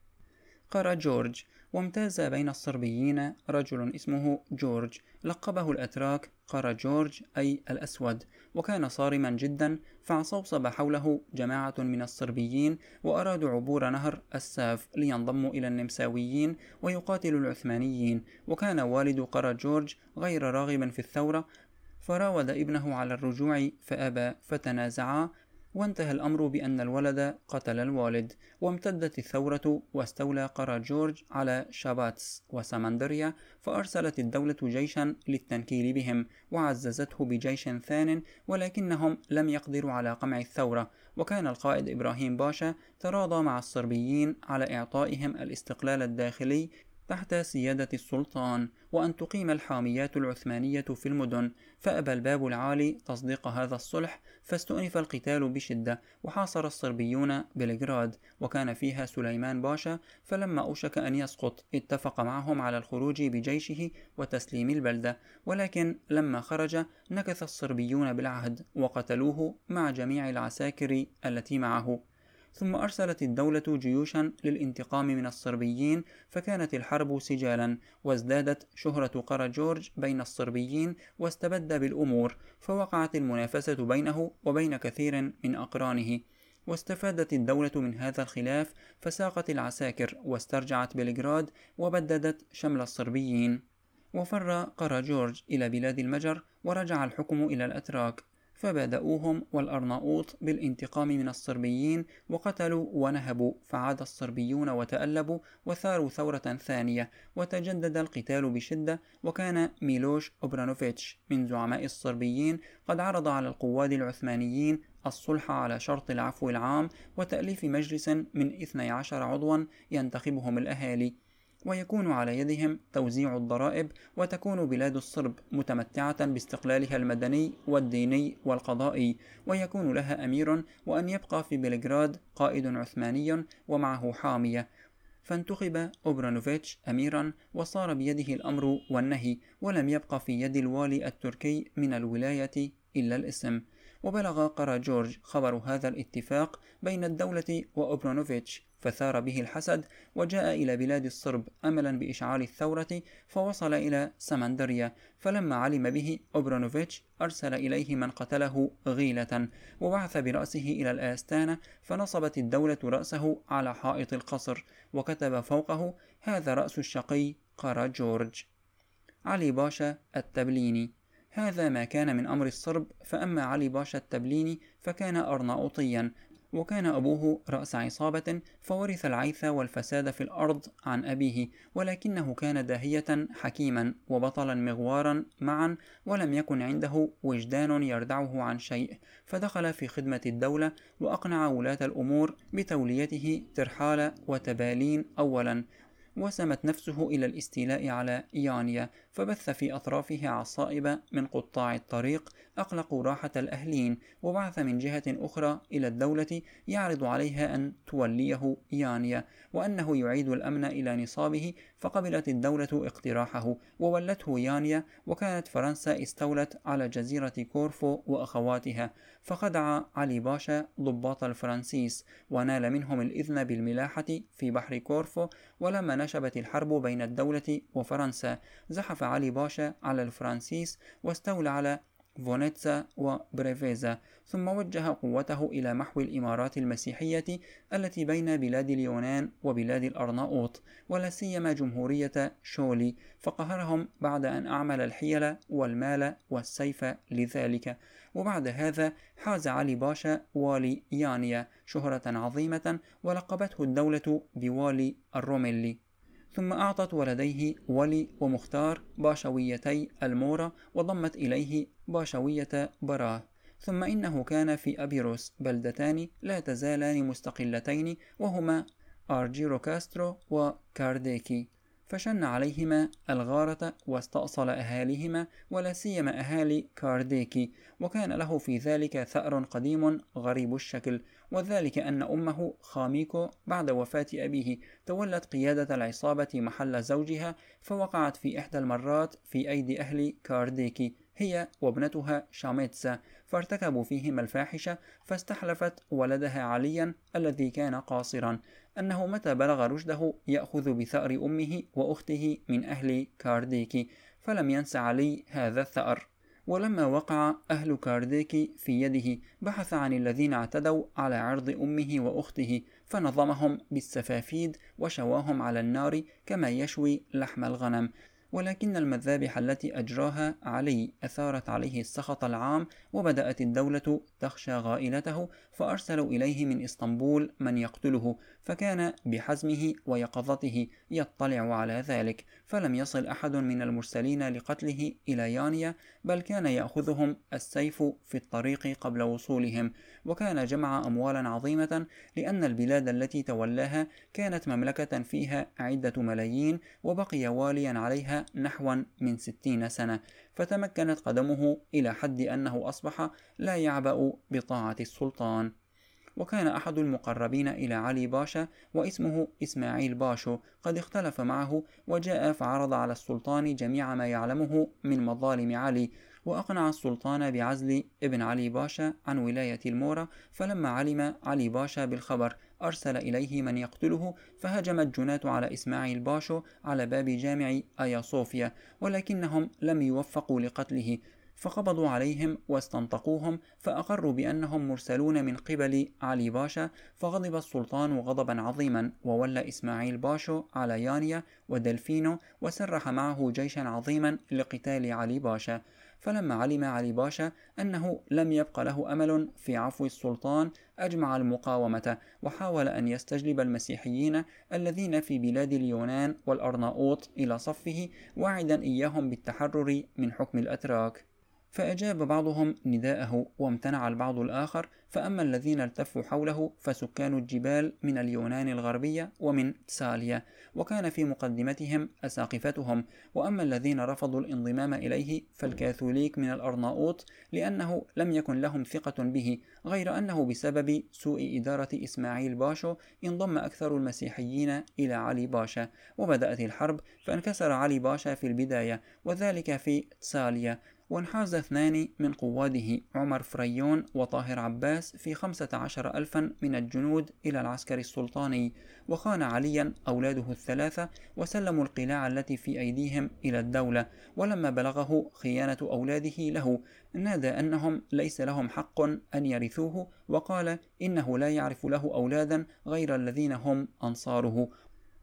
قرأ جورج، وامتاز بين الصربيين رجل اسمه جورج، لقبه الأتراك قرأ جورج أي الأسود، وكان صارما جدا، فعصوصب حوله جماعة من الصربيين وأرادوا عبور نهر الساف لينضموا إلى النمساويين ويقاتلوا العثمانيين، وكان والد قرأ جورج غير راغب في الثورة، فراود ابنه على الرجوع فأبى، فتنازعا، وانتهى الأمر بأن الولد قتل الوالد، وامتدت الثورة واستولى قرى جورج على شاباتس وسمندريا، فأرسلت الدولة جيشا للتنكيل بهم، وعززته بجيش ثان، ولكنهم لم يقدروا على قمع الثورة، وكان القائد إبراهيم باشا تراضى مع الصربيين على إعطائهم الاستقلال الداخلي تحت سيادة السلطان، وأن تقيم الحاميات العثمانية في المدن، فأبى الباب العالي تصديق هذا الصلح، فاستؤنف القتال بشدة، وحاصر الصربيون بلغراد، وكان فيها سليمان باشا، فلما أوشك أن يسقط اتفق معهم على الخروج بجيشه وتسليم البلدة، ولكن لما خرج نكث الصربيون بالعهد وقتلوه مع جميع العساكر التي معه. ثم أرسلت الدولة جيوشا للانتقام من الصربيين، فكانت الحرب سجالا، وازدادت شهرة قرى جورج بين الصربيين، واستبد بالأمور، فوقعت المنافسة بينه وبين كثير من أقرانه، واستفادت الدولة من هذا الخلاف، فساقت العساكر واسترجعت بلغراد وبددت شمل الصربيين. وفر قرى جورج إلى بلاد المجر، ورجع الحكم إلى الأتراك، فبادؤوهم والأرناؤوط بالانتقام من الصربيين، وقتلوا ونهبوا، فعاد الصربيون وتألبوا وثاروا ثورة ثانية، وتجدد القتال بشدة، وكان ميلوش أوبرانوفيتش من زعماء الصربيين قد عرض على القواد العثمانيين الصلح على شرط العفو العام وتأليف مجلس من 12 عضوا ينتخبهم الأهالي، ويكون على يدهم توزيع الضرائب، وتكون بلاد الصرب متمتعة باستقلالها المدني والديني والقضائي، ويكون لها أمير، وأن يبقى في بلغراد قائد عثماني ومعه حامية. فانتخب أوبرانوفيتش أميرا، وصار بيده الأمر والنهي، ولم يبق في يد الوالي التركي من الولاية إلا الاسم. وبلغ قرى جورج خبر هذا الاتفاق بين الدولة وأوبرانوفيتش، فثار به الحسد، وجاء إلى بلاد الصرب أملا بإشعال الثورة، فوصل إلى سمندريا، فلما علم به أوبرانوفيتش أرسل إليه من قتله غيلة، وبعث برأسه إلى الآستانة، فنصبت الدولة رأسه على حائط القصر، وكتب فوقه: هذا رأس الشقي قرى جورج. علي باشا التبليني. هذا ما كان من أمر الصرب. فأما علي باشا التبليني فكان أرناؤوطيا، وكان أبوه رأس عصابة، فورث العيث والفساد في الأرض عن أبيه، ولكنه كان داهية حكيما وبطلا مغوارا معا، ولم يكن عنده وجدان يردعه عن شيء، فدخل في خدمة الدولة، وأقنع ولاة الأمور بتوليته ترحال وتبالين أولا، وسمت نفسه إلى الاستيلاء على إيانيا، فبث في أطرافه عصائب من قطاع الطريق أقلقوا راحة الأهلين، وبعث من جهة أخرى إلى الدولة يعرض عليها أن توليه إيانيا، وأنه يعيد الأمن إلى نصابه، فقبلت الدولة اقتراحه وولته يانيا. وكانت فرنسا استولت على جزيرة كورفو وأخواتها، فخدع علي باشا ضباط الفرنسيس، ونال منهم الإذن بالملاحة في بحر كورفو. ولما نشبت الحرب بين الدولة وفرنسا زحف علي باشا على الفرنسيس واستولى على فونيتسا وبريفيزا، ثم وجه قوته إلى محو الإمارات المسيحية التي بين بلاد اليونان وبلاد الأرناؤوط، ولا سيما جمهورية شولي، فقهرهم بعد أن أعمل الحيل والمال والسيف لذلك. وبعد هذا حاز علي باشا والي يانيا شهرة عظيمة، ولقبته الدولة بوالي الروميلي. ثم أعطت ولديه ولي ومختار باشويتي المورا، وضمت إليه باشوية براه. ثم إنه كان في أبيروس بلدتان لا تزالان مستقلتين، وهما أرجيرو كاسترو وكارديكي، فشن عليهما الغارة واستأصل أهاليهما، ولا سيما أهالي كارديكي، وكان له في ذلك ثأر قديم غريب الشكل، وذلك أن أمه خاميكو بعد وفاة أبيه تولت قيادة العصابة محل زوجها، فوقعت في إحدى المرات في أيدي أهل كارديكي هي وابنتها شاميتسا، فارتكبوا فيهما الفاحشة، فاستحلفت ولدها عليا الذي كان قاصرا أنه متى بلغ رشده يأخذ بثأر أمه وأخته من أهل كارديكي، فلم ينس علي هذا الثأر. ولما وقع أهل كارديكي في يده بحث عن الذين اعتدوا على عرض أمه وأخته، فنظمهم بالسفافيد وشواهم على النار كما يشوي لحم الغنم. ولكن المذابح التي أجراها علي أثارت عليه السخط العام، وبدأت الدولة تخشى غائلته، فأرسلوا إليه من إسطنبول من يقتله، فكان بحزمه ويقظته يطلع على ذلك، فلم يصل أحد من المرسلين لقتله إلى يانيا، بل كان يأخذهم السيف في الطريق قبل وصولهم. وكان جمع أموالا عظيمة، لأن البلاد التي تولاها كانت مملكة فيها عدة ملايين، وبقي واليا عليها نحو من 60 سنة، فتمكنت قدمه إلى حد أنه أصبح لا يعبأ بطاعة السلطان. وكان أحد المقربين إلى علي باشا واسمه إسماعيل باشو قد اختلف معه، وجاء فعرض على السلطان جميع ما يعلمه من مظالم علي، وأقنع السلطان بعزل ابن علي باشا عن ولاية المورا. فلما علم علي باشا بالخبر أرسل إليه من يقتله، فهجمت جناة على إسماعيل باشو على باب جامع آيا صوفيا، ولكنهم لم يوفقوا لقتله، فقبضوا عليهم واستنطقوهم، فأقروا بأنهم مرسلون من قبل علي باشا. فغضب السلطان غضبا عظيما، وولى إسماعيل باشو على يانيا ودلفينو، وسرح معه جيشا عظيما لقتال علي باشا. فلما علم علي باشا أنه لم يبق له أمل في عفو السلطان أجمع المقاومة، وحاول أن يستجلب المسيحيين الذين في بلاد اليونان والأرناؤوط إلى صفه، واعدا إياهم بالتحرر من حكم الأتراك. فأجاب بعضهم نداءه، وامتنع البعض الآخر. فأما الذين التفوا حوله فسكان الجبال من اليونان الغربية ومن تساليا، وكان في مقدمتهم أساقفتهم. وأما الذين رفضوا الانضمام إليه فالكاثوليك من الأرناؤوط، لأنه لم يكن لهم ثقة به، غير أنه بسبب سوء إدارة إسماعيل باشو انضم أكثر المسيحيين إلى علي باشا، وبدأت الحرب. فانكسر علي باشا في البداية، وذلك في تساليا، وانحاز 2 من قواده عمر فريون وطاهر عباس في 15,000 من الجنود إلى العسكر السلطاني، وخان عليا أولاده ال3، وسلموا القلاع التي في أيديهم إلى الدولة. ولما بلغه خيانة أولاده له نادى أنهم ليس لهم حق أن يرثوه، وقال إنه لا يعرف له أولادا غير الذين هم أنصاره.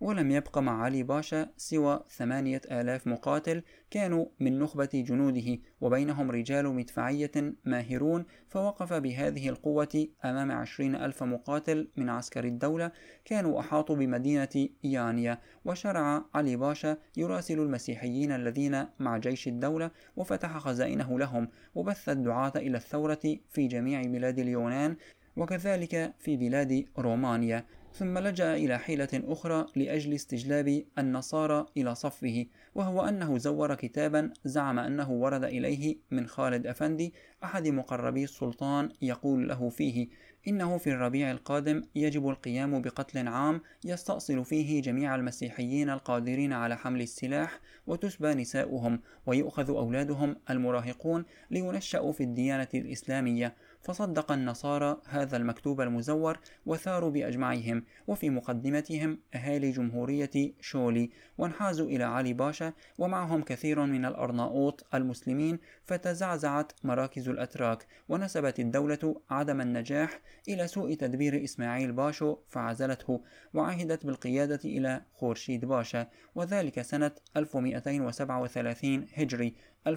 ولم يبق مع علي باشا سوى 8000 مقاتل كانوا من نخبة جنوده، وبينهم رجال مدفعية ماهرون، فوقف بهذه القوة أمام 20,000 مقاتل من عسكر الدولة كانوا أحاطوا بمدينة إيانيا. وشرع علي باشا يراسل المسيحيين الذين مع جيش الدولة، وفتح خزائنه لهم، وبث الدعاة إلى الثورة في جميع بلاد اليونان وكذلك في بلاد رومانيا. ثم لجأ إلى حيلة أخرى لأجل استجلاب النصارى إلى صفه، وهو أنه زور كتابا زعم أنه ورد إليه من خالد أفندي أحد مقربي السلطان، يقول له فيه إنه في الربيع القادم يجب القيام بقتل عام يستأصل فيه جميع المسيحيين القادرين على حمل السلاح، وتسبى نساؤهم ويؤخذ أولادهم المراهقون لينشأوا في الديانة الإسلامية. فصدق النصارى هذا المكتوب المزور وثاروا بأجمعهم، وفي مقدمتهم أهالي جمهورية شولي، وانحازوا إلى علي باشا ومعهم كثير من الأرناؤوط المسلمين، فتزعزعت مراكز الأتراك، ونسبت الدولة عدم النجاح إلى سوء تدبير إسماعيل باشو فعزلته، وعهدت بالقيادة إلى خورشيد باشا، وذلك سنة 1237 هجري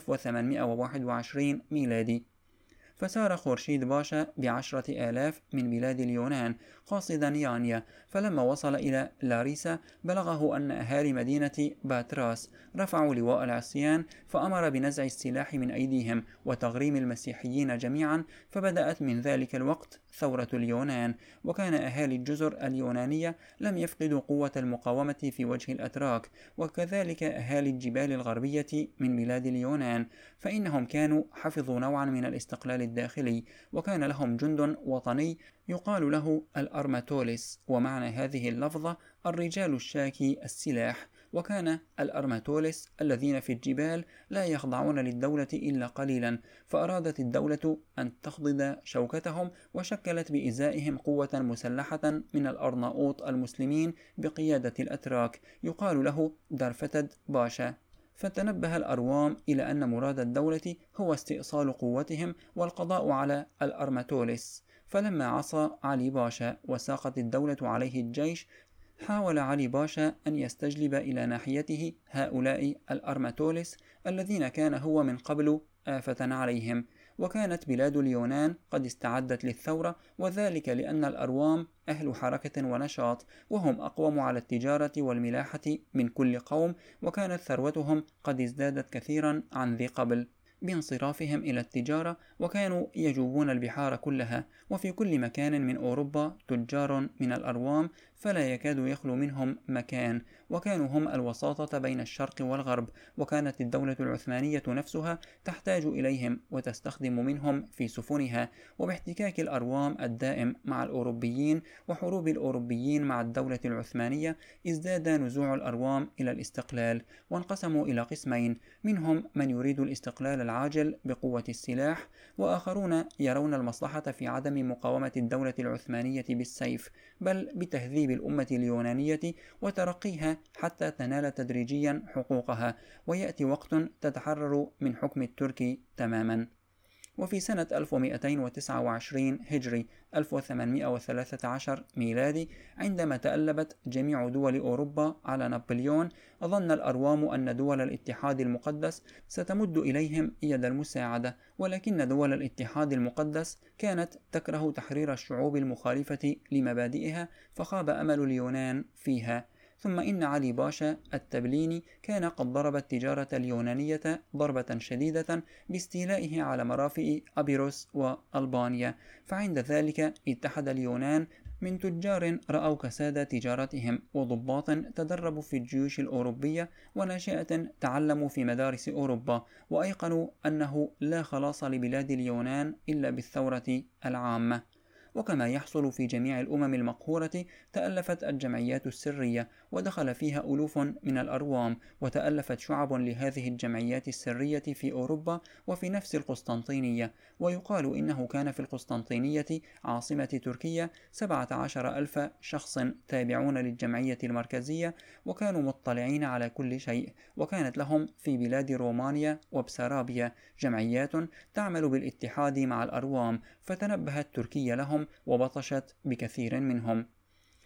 1821 ميلادي. فسار خورشيد باشا ب10,000 من بلاد اليونان قاصدا يانيا، فلما وصل إلى لاريسا بلغه أن أهالي مدينة باتراس رفعوا لواء العصيان، فأمر بنزع السلاح من أيديهم وتغريم المسيحيين جميعا، فبدأت من ذلك الوقت ثورة اليونان. وكان أهالي الجزر اليونانية لم يفقدوا قوة المقاومة في وجه الأتراك، وكذلك أهالي الجبال الغربية من بلاد اليونان، فإنهم كانوا حفظوا نوعا من الاستقلال الداخلي، وكان لهم جند وطني يقال له الأرماتوليس، ومعنى هذه اللفظة الرجال الشاكي السلاح. وكان الأرماتوليس الذين في الجبال لا يخضعون للدولة إلا قليلا، فأرادت الدولة أن تخضد شوكتهم، وشكلت بإزائهم قوة مسلحة من الأرناؤوط المسلمين بقيادة الأتراك يقال له درفتد باشا. فتنبه الأروام إلى أن مراد الدولة هو استئصال قوتهم والقضاء على الأرماتوليس. فلما عصى علي باشا وساقت الدولة عليه الجيش، حاول علي باشا أن يستجلب إلى ناحيته هؤلاء الأرماتوليس الذين كان هو من قبل آفة عليهم. وكانت بلاد اليونان قد استعدت للثورة، وذلك لأن الأروام أهل حركة ونشاط، وهم أقوم على التجارة والملاحة من كل قوم، وكانت ثروتهم قد ازدادت كثيرا عن ذي قبل بانصرافهم إلى التجارة، وكانوا يجوبون البحار كلها، وفي كل مكان من أوروبا تجار من الأروام فلا يكاد يخلو منهم مكان، وكانوا هم الوساطة بين الشرق والغرب، وكانت الدولة العثمانية نفسها تحتاج إليهم وتستخدم منهم في سفنها. وباحتكاك الأروام الدائم مع الأوروبيين وحروب الأوروبيين مع الدولة العثمانية ازداد نزوع الأروام إلى الاستقلال، وانقسموا إلى قسمين، منهم من يريد الاستقلال العاجل بقوة السلاح، وآخرون يرون المصلحة في عدم مقاومة الدولة العثمانية بالسيف، بل بتهذيب الأمة اليونانية وترقيها حتى تنال تدريجيا حقوقها، ويأتي وقت تتحرر من حكم التركي تماما. وفي سنة 1229 هجري 1813 ميلادي، عندما تألبت جميع دول أوروبا على نابليون، ظن الأروام أن دول الاتحاد المقدس ستمد إليهم يد المساعدة، ولكن دول الاتحاد المقدس كانت تكره تحرير الشعوب المخالفة لمبادئها، فخاب أمل اليونان فيها. ثم إن علي باشا التبليني كان قد ضرب التجارة اليونانية ضربة شديدة باستيلائه على مرافئ أبيروس وألبانيا، فعند ذلك اتحد اليونان من تجار رأوا كساد تجارتهم، وضباط تدربوا في الجيوش الأوروبية، وناشئة تعلموا في مدارس أوروبا، وأيقنوا أنه لا خلاص لبلاد اليونان إلا بالثورة العامة. وكما يحصل في جميع الأمم المقهورة، تألفت الجمعيات السرية ودخل فيها ألوف من الأروام، وتألفت شعب لهذه الجمعيات السرية في أوروبا وفي نفس القسطنطينية. ويقال إنه كان في القسطنطينية عاصمة تركيا 17,000 شخص تابعون للجمعية المركزية، وكانوا مطلعين على كل شيء. وكانت لهم في بلاد رومانيا وبسارابيا جمعيات تعمل بالاتحاد مع الأروام، فتنبهت تركيا لهم وبطشت بكثير منهم.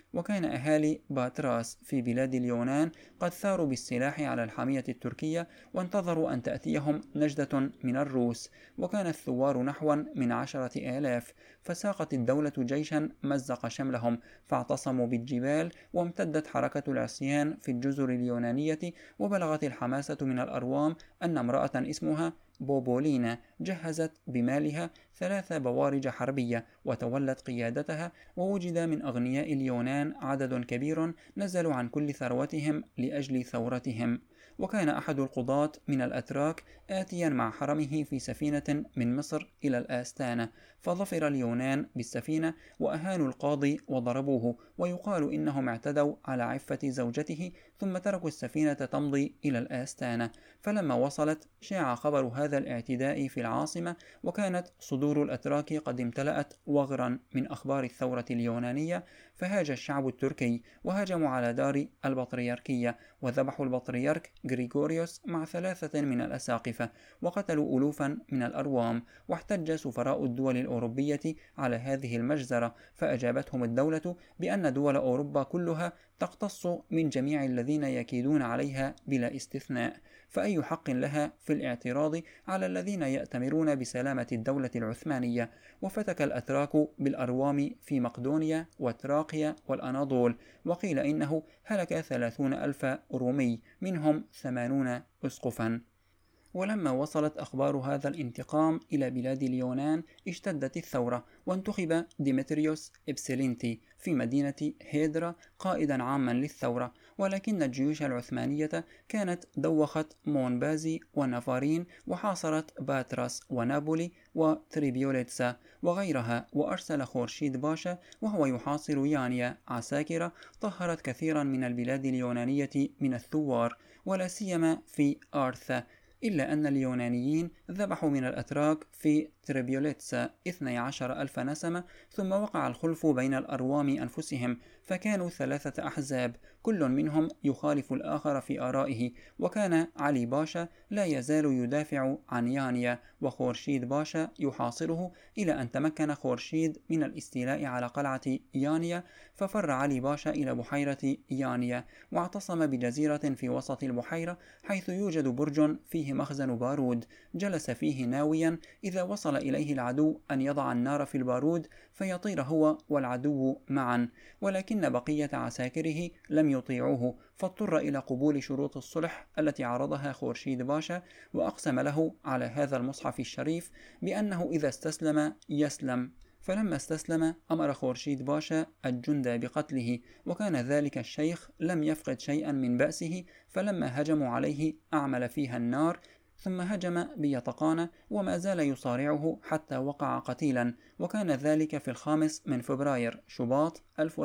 وكان أهالي باتراس في بلاد اليونان قد ثاروا بالسلاح على الحامية التركية وانتظروا أن تأتيهم نجدة من الروس، وكان الثوار نحو من 10,000، فساقت الدولة جيشا مزق شملهم فاعتصموا بالجبال، وامتدت حركة العصيان في الجزر اليونانية، وبلغت الحماسة من الأروام أن امرأة اسمها بوبولينا جهزت بمالها 3 بوارج حربية وتولت قيادتها، ووجد من أغنياء اليونان عدد كبير نزلوا عن كل ثروتهم لأجل ثورتهم. وكان أحد القضاة من الأتراك آتيا مع حرمه في سفينة من مصر إلى الآستانة، فظفر اليونان بالسفينة وأهانوا القاضي وضربوه، ويقال إنهم اعتدوا على عفة زوجته ثم تركوا السفينة تمضي إلى الآستانة. فلما وصلت شاع خبر هذا الاعتداء في العاصمة، وكانت صدور الأتراك قد امتلأت وغرا من أخبار الثورة اليونانية، فهاج الشعب التركي وهجموا على دار البطريركية وذبحوا البطريرك غريغوريوس مع 3 من الأساقفة، وقتلوا ألوفا من الأروام. واحتج سفراء الدول الأوروبية على هذه المجزرة، فأجابتهم الدولة بأن دول أوروبا كلها تقتص من جميع الذين يكيدون عليها بلا استثناء، فأي حق لها في الاعتراض على الذين يأتمرون بسلامة الدولة العثمانية. وفتك الأتراك بالأروام في مقدونيا وتراقيا والأناضول، وقيل إنه هلك 30,000 رومي منهم 80 أسقفا. ولما وصلت أخبار هذا الانتقام إلى بلاد اليونان اشتدت الثورة، وانتخب ديمتريوس إبسلينتي في مدينة هيدرا قائدا عاما للثورة، ولكن الجيوش العثمانية كانت دوخت مونبازي ونافارين وحاصرت باتراس ونابولي وتريبيوليتسا وغيرها، وأرسل خورشيد باشا وهو يحاصر يانيا عساكر طهرت كثيرا من البلاد اليونانية من الثوار، ولا سيما في آرثا، إلا أن اليونانيين ذبحوا من الأتراك في تريبيوليتسا 12,000 نسمة، ثم وقع الخلف بين الأروام أنفسهم، فكانوا 3 أحزاب كل منهم يخالف الآخر في آرائه. وكان علي باشا لا يزال يدافع عن يانيا، وخورشيد باشا يحاصره، إلى أن تمكن خورشيد من الاستيلاء على قلعة يانيا، ففر علي باشا إلى بحيرة يانيا، واعتصم بجزيرة في وسط البحيرة حيث يوجد برج فيه مخزن بارود، جلس فيه ناويا إذا وصل إليه العدو أن يضع النار في البارود فيطير هو والعدو معا، ولكن بقية عساكره لم يطيعوه، فاضطر إلى قبول شروط الصلح التي عرضها خورشيد باشا، وأقسم له على هذا المصحف الشريف بأنه إذا استسلم يسلم. فلما استسلم أمر خورشيد باشا الجند بقتله، وكان ذلك الشيخ لم يفقد شيئا من بأسه، فلما هجموا عليه أعمل فيها النار، ثم هجم بيطقانة وما زال يصارعه حتى وقع قتيلا، وكان ذلك في 5 من فبراير شباط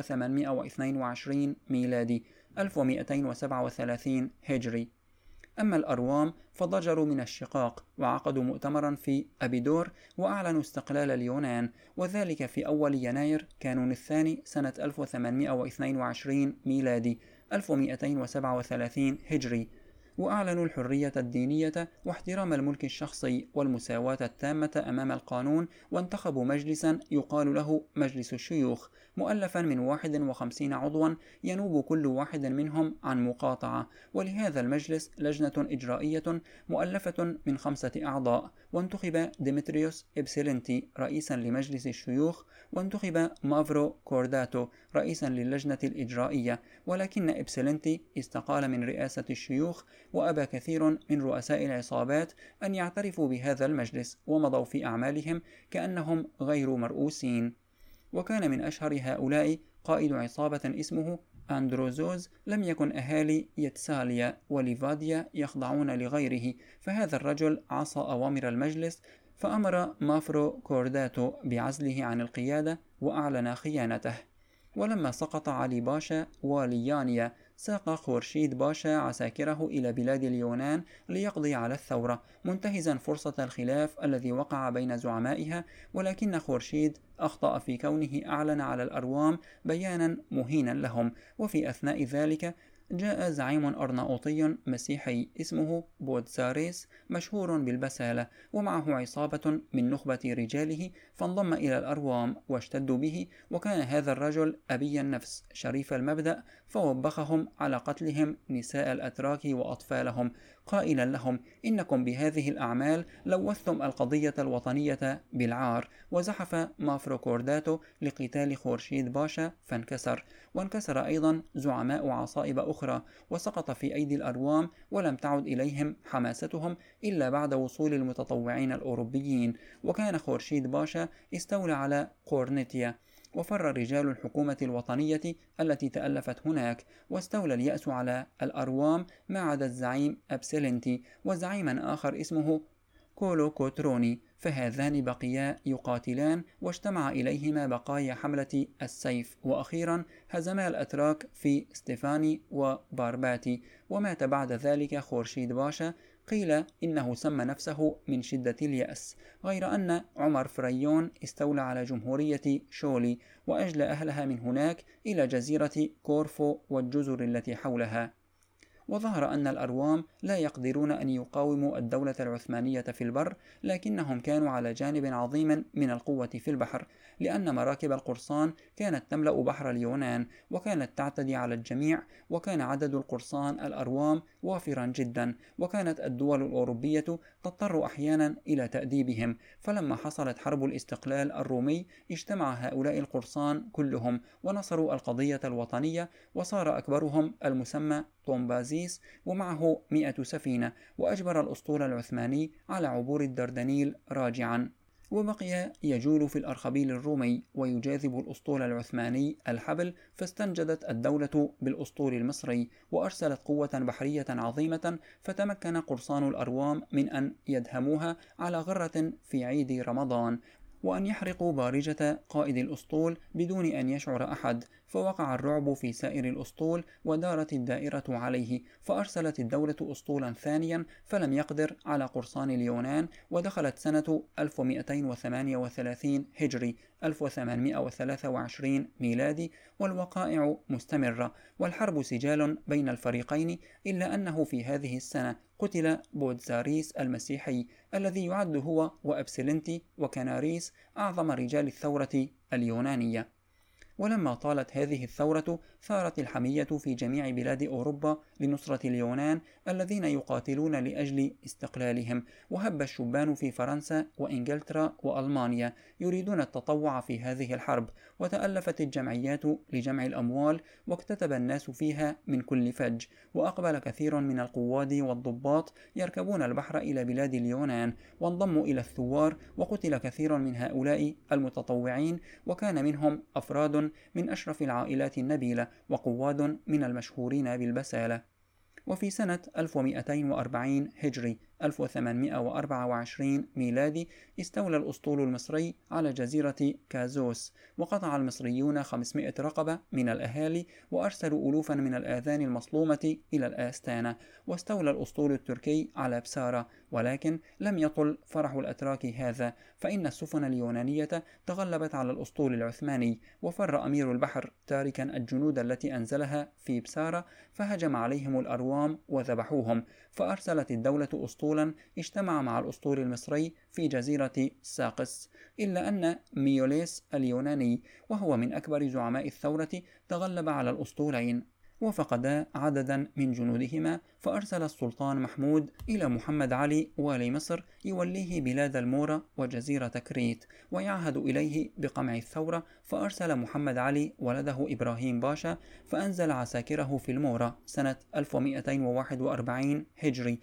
1822 ميلادي 1237 هجري. أما الأروام فضجروا من الشقاق وعقدوا مؤتمرا في أبيدور وأعلنوا استقلال اليونان، وذلك في أول يناير كانون الثاني سنة 1822 ميلادي 1237 هجري، وأعلنوا الحرية الدينية واحترام الملك الشخصي والمساواة التامة أمام القانون، وانتخبوا مجلسا يقال له مجلس الشيوخ مؤلفا من 51 عضوا ينوب كل واحد منهم عن مقاطعة، ولهذا المجلس لجنة إجرائية مؤلفة من 5 أعضاء، وانتخب ديمتريوس إبسلينتي رئيسا لمجلس الشيوخ، وانتخب مافرو كورداتو رئيسا للجنة الإجرائية، ولكن إبسلينتي استقال من رئاسة الشيوخ، وأبى كثير من رؤساء العصابات أن يعترفوا بهذا المجلس، ومضوا في أعمالهم كأنهم غير مرؤوسين. وكان من أشهر هؤلاء قائد عصابة اسمه أندروزوز، لم يكن أهالي يتساليا وليفاديا يخضعون لغيره، فهذا الرجل عصى أوامر المجلس، فأمر مافرو كورداتو بعزله عن القيادة وأعلن خيانته. ولما سقط علي باشا والي يانيا، ساق خورشيد باشا عساكره إلى بلاد اليونان ليقضي على الثورة، منتهزا فرصة الخلاف الذي وقع بين زعمائها، ولكن خورشيد أخطأ في كونه أعلن على الأروام بيانا مهينا لهم، وفي أثناء ذلك جاء زعيم أرناؤوطي مسيحي اسمه بودزاريس مشهور بالبسالة، ومعه عصابة من نخبة رجاله، فانضم إلى الأروام واشتدوا به. وكان هذا الرجل أبي النفس شريف المبدأ، فوبخهم على قتلهم نساء الأتراك وأطفالهم، قائلا لهم: إنكم بهذه الأعمال لوثتم القضية الوطنية بالعار. وزحف مافروكورداتو لقتال خورشيد باشا فانكسر، وانكسر أيضا زعماء عصائب أخرى، وسقط في أيدي الأروام، ولم تعد إليهم حماستهم إلا بعد وصول المتطوعين الأوروبيين. وكان خورشيد باشا استولى على قورنيتيا، وفر رجال الحكومة الوطنية التي تألفت هناك، واستولى اليأس على الأروام ما عدا الزعيم أبسلنتي وزعيما آخر اسمه كولو كوتروني، فهذان بقيا يقاتلان، واجتمع إليهما بقايا حملة السيف. وأخيرا هزما الأتراك في ستيفاني وبارباتي، ومات بعد ذلك خورشيد باشا. قيل إنه سمى نفسه من شدة اليأس، غير أن عمر فريون استولى على جمهورية شولي، وأجلى أهلها من هناك إلى جزيرة كورفو والجزر التي حولها. وظهر أن الأروام لا يقدرون أن يقاوموا الدولة العثمانية في البر، لكنهم كانوا على جانب عظيم من القوة في البحر، لأن مراكب القرصان كانت تملأ بحر اليونان، وكانت تعتدي على الجميع، وكان عدد القرصان الأروام وافرا جدا، وكانت الدول الأوروبية تضطر أحيانا إلى تأديبهم. فلما حصلت حرب الاستقلال الرومي اجتمع هؤلاء القرصان كلهم ونصروا القضية الوطنية، وصار أكبرهم المسمى طومبازيس، ومعه 100 سفينة، وأجبر الأسطول العثماني على عبور الدردنيل راجعا. وبقي يجول في الأرخبيل الرومي ويجاذب الأسطول العثماني الحبل، فاستنجدت الدولة بالأسطول المصري وأرسلت قوة بحرية عظيمة، فتمكن قرصان الأروام من أن يدهموها على غرة في عيد رمضان، وأن يحرقوا بارجة قائد الأسطول بدون أن يشعر أحد، فوقع الرعب في سائر الأسطول ودارت الدائرة عليه، فأرسلت الدولة أسطولا ثانيا فلم يقدر على قرصان اليونان. ودخلت سنة 1238 هجري 1823 ميلادي، والوقائع مستمرة، والحرب سجال بين الفريقين، إلا أنه في هذه السنة قتل بودزاريس المسيحي، الذي يعد هو وأبسلنتي وكناريس أعظم رجال الثورة اليونانية. ولما طالت هذه الثورة ثارت الحمية في جميع بلاد أوروبا لنصرة اليونان الذين يقاتلون لأجل استقلالهم، وهب الشبان في فرنسا وإنجلترا وألمانيا يريدون التطوع في هذه الحرب، وتألفت الجمعيات لجمع الأموال، واكتتب الناس فيها من كل فج، وأقبل كثير من القواد والضباط يركبون البحر إلى بلاد اليونان، وانضموا إلى الثوار، وقتل كثير من هؤلاء المتطوعين، وكان منهم أفراد من أشرف العائلات النبيلة، وقواد من المشهورين بالبسالة. وفي سنة 1240 هجري 1824 ميلادي استولى الأسطول المصري على جزيرة كازوس، وقطع المصريون 500 رقبة من الأهالي، وأرسلوا ألوفا من الآذان المصلومة إلى الآستانة. واستولى الأسطول التركي على بسارة، ولكن لم يطل فرح الأتراك هذا، فإن السفن اليونانية تغلبت على الأسطول العثماني، وفر أمير البحر تاركا الجنود التي أنزلها في بسارة، فهجم عليهم الأروام وذبحوهم. فأرسلت الدولة أسطولا اجتمع مع الأسطول المصري في جزيرة ساقس، إلا أن ميوليس اليوناني وهو من أكبر زعماء الثورة تغلب على الأسطولين وفقدا عددا من جنودهما، فأرسل السلطان محمود إلى محمد علي والي مصر يوليه بلاد المورا وجزيرة كريت ويعهد إليه بقمع الثورة، فأرسل محمد علي ولده إبراهيم باشا فأنزل عساكره في المورا سنة 1241 هجري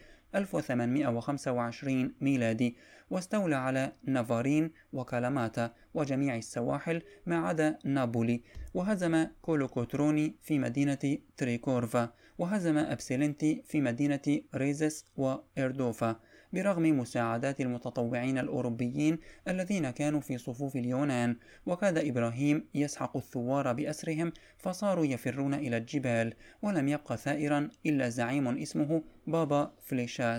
1825 ميلادي، واستولى على نافارين وكالاماتا وجميع السواحل ما عدا نابولي، وهزم كولوكوتروني في مدينة تريكورفا، وهزم أبسلنتي في مدينة ريزس وإردوفا، برغم مساعدات المتطوعين الأوروبيين الذين كانوا في صفوف اليونان. وكاد إبراهيم يسحق الثوار بأسرهم، فصاروا يفرون إلى الجبال، ولم يبق ثائرا إلا زعيم اسمه بابا فليشاس،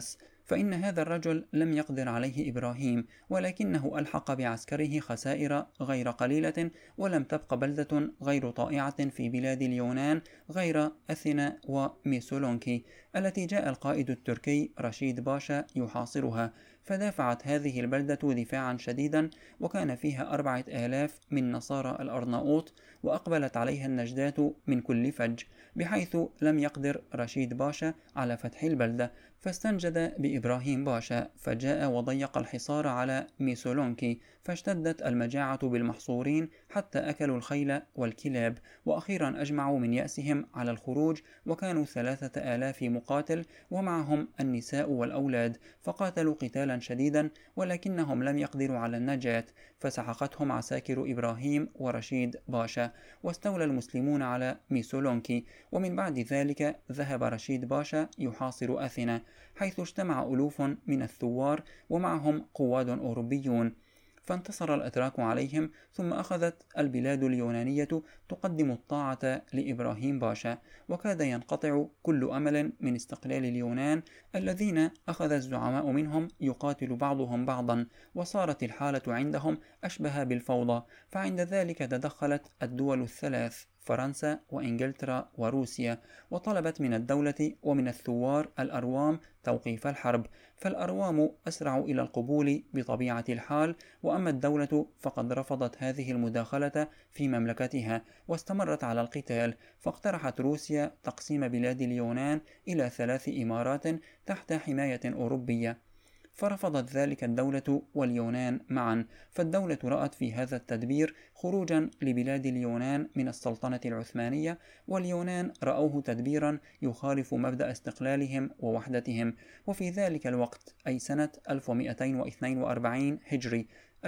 فإن هذا الرجل لم يقدر عليه إبراهيم، ولكنه ألحق بعسكره خسائر غير قليلة، ولم تبق بلدة غير طائعة في بلاد اليونان غير أثينا وميسولونكي التي جاء القائد التركي رشيد باشا يحاصرها، فدافعت هذه البلدة دفاعا شديدا، وكان فيها 4000 من نصارى الأرناؤوط، وأقبلت عليها النجدات من كل فج، بحيث لم يقدر رشيد باشا على فتح البلدة، فاستنجد بإبراهيم باشا، فجاء وضيق الحصار على ميسولونكي، فاشتدت المجاعة بالمحصورين حتى أكلوا الخيل والكلاب، وأخيرا أجمعوا من يأسهم على الخروج، وكانوا 3000 مقاتل ومعهم النساء والأولاد، فقاتلوا قتالا شديدا، ولكنهم لم يقدروا على النجاة، فسحقتهم عساكر إبراهيم ورشيد باشا، واستولى المسلمون على ميسولونكي. ومن بعد ذلك ذهب رشيد باشا يحاصر أثينا، حيث اجتمع ألوف من الثوار ومعهم قواد أوروبيون، فانتصر الأتراك عليهم، ثم أخذت البلاد اليونانية تقدم الطاعة لإبراهيم باشا، وكاد ينقطع كل أمل من استقلال اليونان الذين أخذ الزعماء منهم يقاتل بعضهم بعضا، وصارت الحالة عندهم أشبه بالفوضى. فعند ذلك تدخلت الدول الثلاث فرنسا وإنجلترا وروسيا، وطلبت من الدولة ومن الثوار الأروام توقيف الحرب، فالأروام أسرعوا إلى القبول بطبيعة الحال، وأما الدولة فقد رفضت هذه المداخلة في مملكتها واستمرت على القتال، فاقترحت روسيا تقسيم بلاد اليونان إلى 3 إمارات تحت حماية أوروبية، فرفضت ذلك الدولة واليونان معا، فالدولة رأت في هذا التدبير خروجا لبلاد اليونان من السلطنة العثمانية، واليونان رأوه تدبيرا يخالف مبدأ استقلالهم ووحدتهم. وفي ذلك الوقت أي سنة 1242 هجري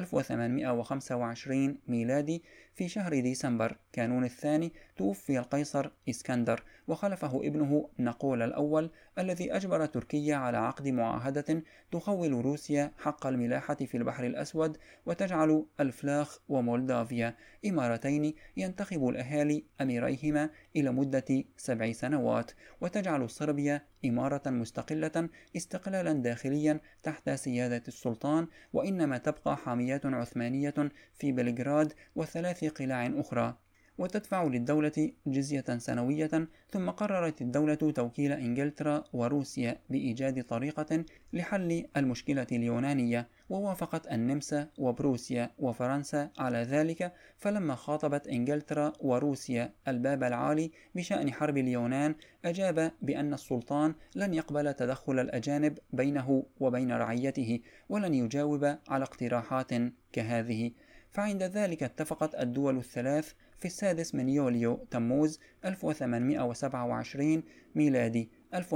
1825 ميلادي، في شهر ديسمبر كانون الثاني، توفي القيصر إسكندر، وخلفه ابنه نقول الأول، الذي أجبر تركيا على عقد معاهدة تخول روسيا حق الملاحة في البحر الأسود، وتجعل الفلاخ ومولدافيا إمارتين ينتخب الأهالي أميريهما إلى مدة 7 سنوات، وتجعل صربيا إمارة مستقلة استقلالا داخليا تحت سيادة السلطان، وإنما تبقى حاميات عثمانية في بلغراد و3 قلاع أخرى، وتدفع للدولة جزية سنوية. ثم قررت الدولة توكيل إنجلترا وروسيا بإيجاد طريقة لحل المشكلة اليونانية، ووافقت النمسا وبروسيا وفرنسا على ذلك، فلما خاطبت إنجلترا وروسيا الباب العالي بشأن حرب اليونان، أجاب بأن السلطان لن يقبل تدخل الأجانب بينه وبين رعيته، ولن يجاوب على اقتراحات كهذه. فعند ذلك اتفقت الدول الثلاث في 6 من يوليو تموز 1827 ميلادي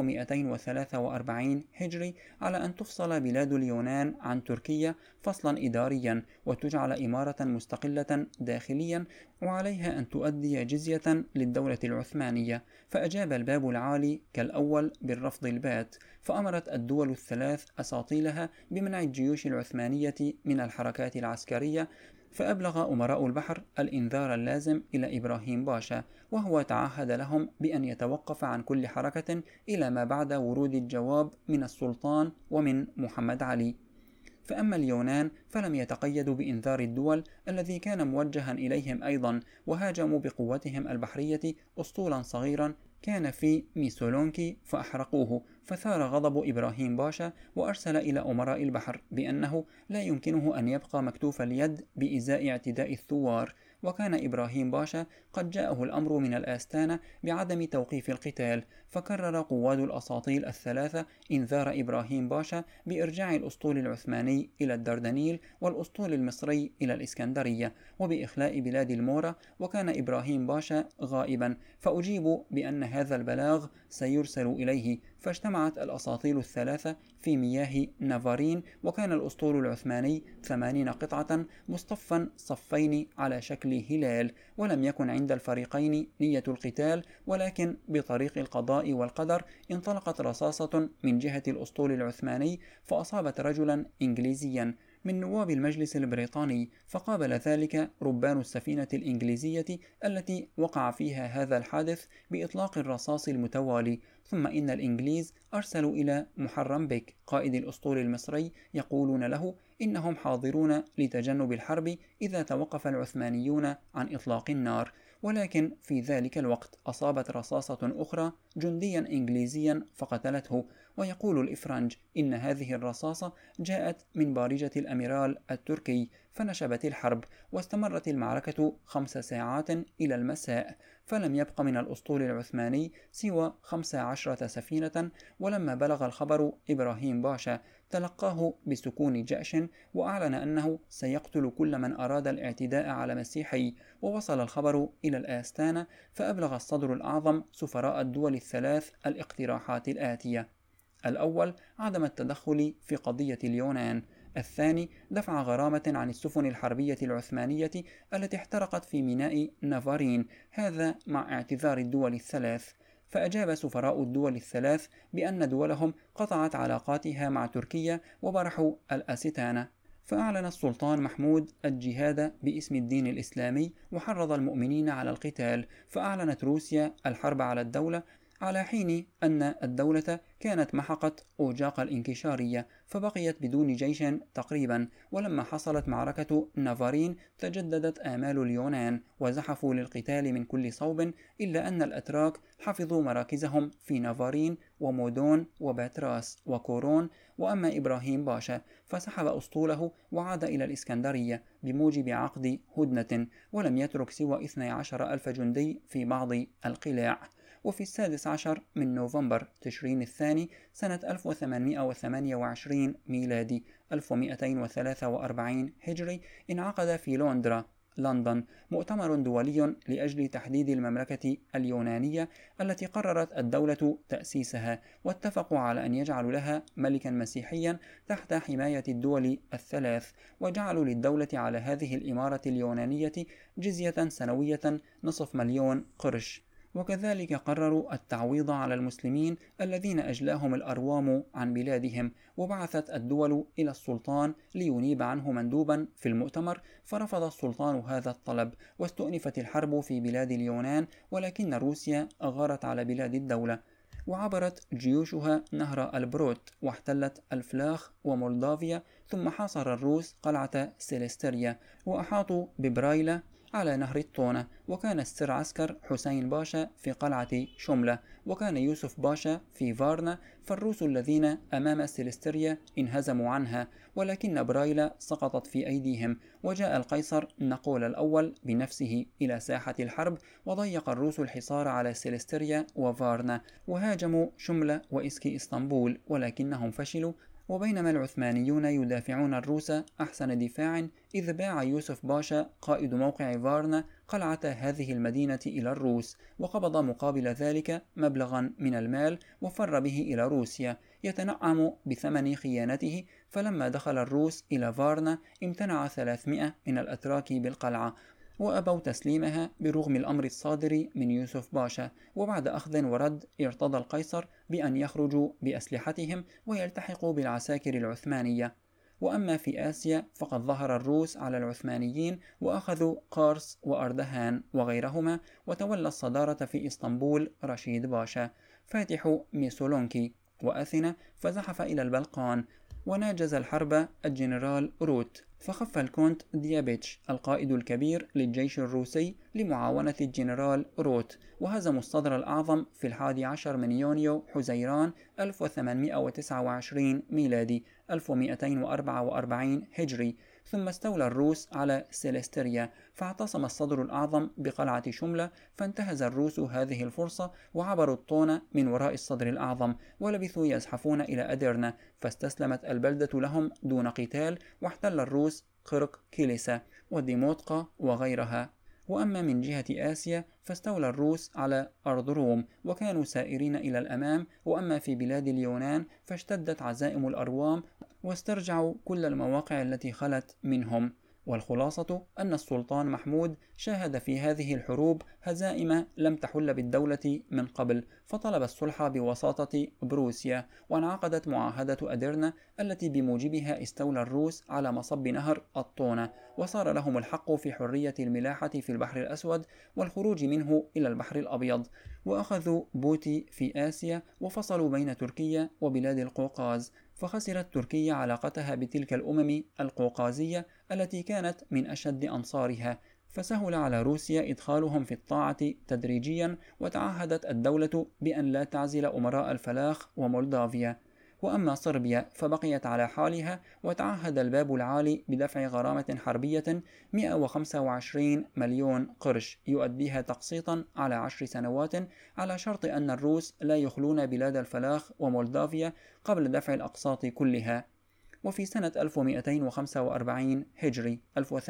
1243 هجري على أن تفصل بلاد اليونان عن تركيا فصلا إداريا، وتجعل إمارة مستقلة داخليا، وعليها أن تؤدي جزية للدولة العثمانية. فأجاب الباب العالي كالأول بالرفض البات، فأمرت الدول الثلاث أساطيلها بمنع الجيوش العثمانية من الحركات العسكرية، فأبلغ أمراء البحر الإنذار اللازم إلى إبراهيم باشا، وهو تعهد لهم بأن يتوقف عن كل حركة إلى ما بعد ورود الجواب من السلطان ومن محمد علي. فأما اليونان فلم يتقيدوا بإنذار الدول الذي كان موجها إليهم أيضا، وهاجموا بقوتهم البحرية أسطولا صغيرا كان في ميسولونكي فأحرقوه، فثار غضب إبراهيم باشا، وأرسل إلى أمراء البحر بأنه لا يمكنه أن يبقى مكتوف اليد بإزاء اعتداء الثوار، وكان إبراهيم باشا قد جاءه الأمر من الآستانة بعدم توقيف القتال، فكرر قواد الأساطيل الثلاثة إنذار إبراهيم باشا بإرجاع الأسطول العثماني إلى الدردنيل، والأسطول المصري إلى الإسكندرية، وبإخلاء بلاد المورا، وكان إبراهيم باشا غائبا، فأجيبوا بأن هذا البلاغ سيرسل إليه، فاجتمعت الأساطيل الثلاثة في مياه نافارين، وكان الأسطول العثماني 80 قطعة مصطفا صفين على شكل هلال، ولم يكن عند الفريقين نية القتال، ولكن بطريق القضاء والقدر انطلقت رصاصة من جهة الأسطول العثماني فأصابت رجلا إنجليزيا، من نواب المجلس البريطاني، فقابل ذلك ربان السفينة الإنجليزية التي وقع فيها هذا الحادث بإطلاق الرصاص المتوالي. ثم إن الإنجليز أرسلوا إلى محرم بك قائد الأسطول المصري يقولون له إنهم حاضرون لتجنب الحرب إذا توقف العثمانيون عن إطلاق النار. ولكن في ذلك الوقت أصابت رصاصة أخرى جنديا إنجليزيا فقتلته. ويقول الإفرنج إن هذه الرصاصة جاءت من بارجة الأميرال التركي، فنشبت الحرب، واستمرت المعركة 5 ساعات إلى المساء، فلم يبق من الأسطول العثماني سوى 15 سفينة. ولما بلغ الخبر إبراهيم باشا تلقاه بسكون جأش، وأعلن أنه سيقتل كل من أراد الاعتداء على مسيحي. ووصل الخبر إلى الآستانة، فأبلغ الصدر الأعظم سفراء الدول الثلاث الاقتراحات الآتية: الأول، عدم التدخل في قضية اليونان. الثاني، دفع غرامة عن السفن الحربية العثمانية التي احترقت في ميناء نافارين، هذا مع اعتذار الدول الثلاث. فأجاب سفراء الدول الثلاث بأن دولهم قطعت علاقاتها مع تركيا وبرحوا الأستانة. فأعلن السلطان محمود الجهاد باسم الدين الإسلامي وحرض المؤمنين على القتال. فأعلنت روسيا الحرب على الدولة، على حين أن الدولة كانت محقت أوجاق الإنكشارية، فبقيت بدون جيش تقريبا. ولما حصلت معركة نافارين تجددت آمال اليونان وزحفوا للقتال من كل صوب، إلا أن الأتراك حفظوا مراكزهم في نافارين ومودون وباتراس وكورون. وأما إبراهيم باشا فسحب أسطوله وعاد إلى الإسكندرية بموجب عقد هدنة، ولم يترك سوى 12,000 جندي في بعض القلاع. وفي 16 من نوفمبر تشرين الثاني سنة 1828 ميلادي 1243 هجري انعقد في لندن مؤتمر دولي لأجل تحديد المملكة اليونانية التي قررت الدولة تأسيسها، واتفقوا على أن يجعلوا لها ملكا مسيحيا تحت حماية الدول الثلاث، وجعلوا للدولة على هذه الإمارة اليونانية جزية سنوية 500,000 قرش. وكذلك قرروا التعويض على المسلمين الذين أجلاهم الأروام عن بلادهم. وبعثت الدول إلى السلطان لينيب عنه مندوبا في المؤتمر، فرفض السلطان هذا الطلب، واستؤنفت الحرب في بلاد اليونان. ولكن روسيا أغارت على بلاد الدولة، وعبرت جيوشها نهر البروت واحتلت الفلاخ ومولدافيا. ثم حاصر الروس قلعة سيلستريا وأحاطوا ببرايلة على نهر الطونة. وكان السر عسكر حسين باشا في قلعة شملة، وكان يوسف باشا في فارنا. فالروس الذين أمام سيلستريا انهزموا عنها، ولكن برايلة سقطت في أيديهم. وجاء القيصر نقول الأول بنفسه إلى ساحة الحرب، وضيق الروس الحصار على سيلستريا وفارنا، وهاجموا شملة وإسكي إسطنبول، ولكنهم فشلوا. وبينما العثمانيون يدافعون الروس أحسن دفاع، إذ باع يوسف باشا قائد موقع فارنا قلعة هذه المدينة إلى الروس، وقبض مقابل ذلك مبلغا من المال، وفر به إلى روسيا يتنعم بثمن خيانته. فلما دخل الروس إلى فارنا امتنع 300 من الأتراك بالقلعة، وأبوا تسليمها برغم الأمر الصادر من يوسف باشا. وبعد أخذ ورد ارتضى القيصر بأن يخرجوا بأسلحتهم ويلتحقوا بالعساكر العثمانية. وأما في آسيا فقد ظهر الروس على العثمانيين وأخذوا قارس وأردهان وغيرهما، وتولى الصدارة في إسطنبول رشيد باشا فاتح ميسولونكي وأثينا، فزحف إلى البلقان. وناجز الحرب الجنرال روت، فخف الكونت ديابيتش القائد الكبير للجيش الروسي لمعاونة الجنرال روت، وهزموا الصدر الأعظم في 11 من يونيو حزيران 1829 ميلادي 1244 هجري. ثم استولى الروس على سيلستريا، فاعتصم الصدر الأعظم بقلعة شملة. فانتهز الروس هذه الفرصة وعبروا الطونة من وراء الصدر الأعظم، ولبثوا يزحفون إلى أدرنة، فاستسلمت البلدة لهم دون قتال. واحتل الروس قرق كيليسا وديموطقة وغيرها. وأما من جهة آسيا فاستولى الروس على أرض روم، وكانوا سائرين إلى الأمام. وأما في بلاد اليونان فاشتدت عزائم الأروام، واسترجعوا كل المواقع التي خلت منهم. والخلاصة أن السلطان محمود شاهد في هذه الحروب هزائم لم تحل بالدولة من قبل، فطلب الصلح بوساطة بروسيا، وانعقدت معاهدة أديرنا التي بموجبها استولى الروس على مصب نهر الطونة، وصار لهم الحق في حرية الملاحة في البحر الأسود والخروج منه إلى البحر الأبيض، وأخذوا بوتي في آسيا، وفصلوا بين تركيا وبلاد القوقاز، فخسرت تركيا علاقتها بتلك الأمم القوقازية التي كانت من أشد أنصارها، فسهل على روسيا إدخالهم في الطاعة تدريجيا، وتعهدت الدولة بأن لا تعزل أمراء الفلاخ ومولدافيا. وأما صربيا فبقيت على حالها، وتعهد الباب العالي بدفع غرامة حربية 125 مليون قرش يؤديها تقسيطا على 10 سنوات، على شرط أن الروس لا يخلون بلاد الفلاخ ومولدافيا قبل دفع الأقساط كلها. وفي سنة 1245 هجري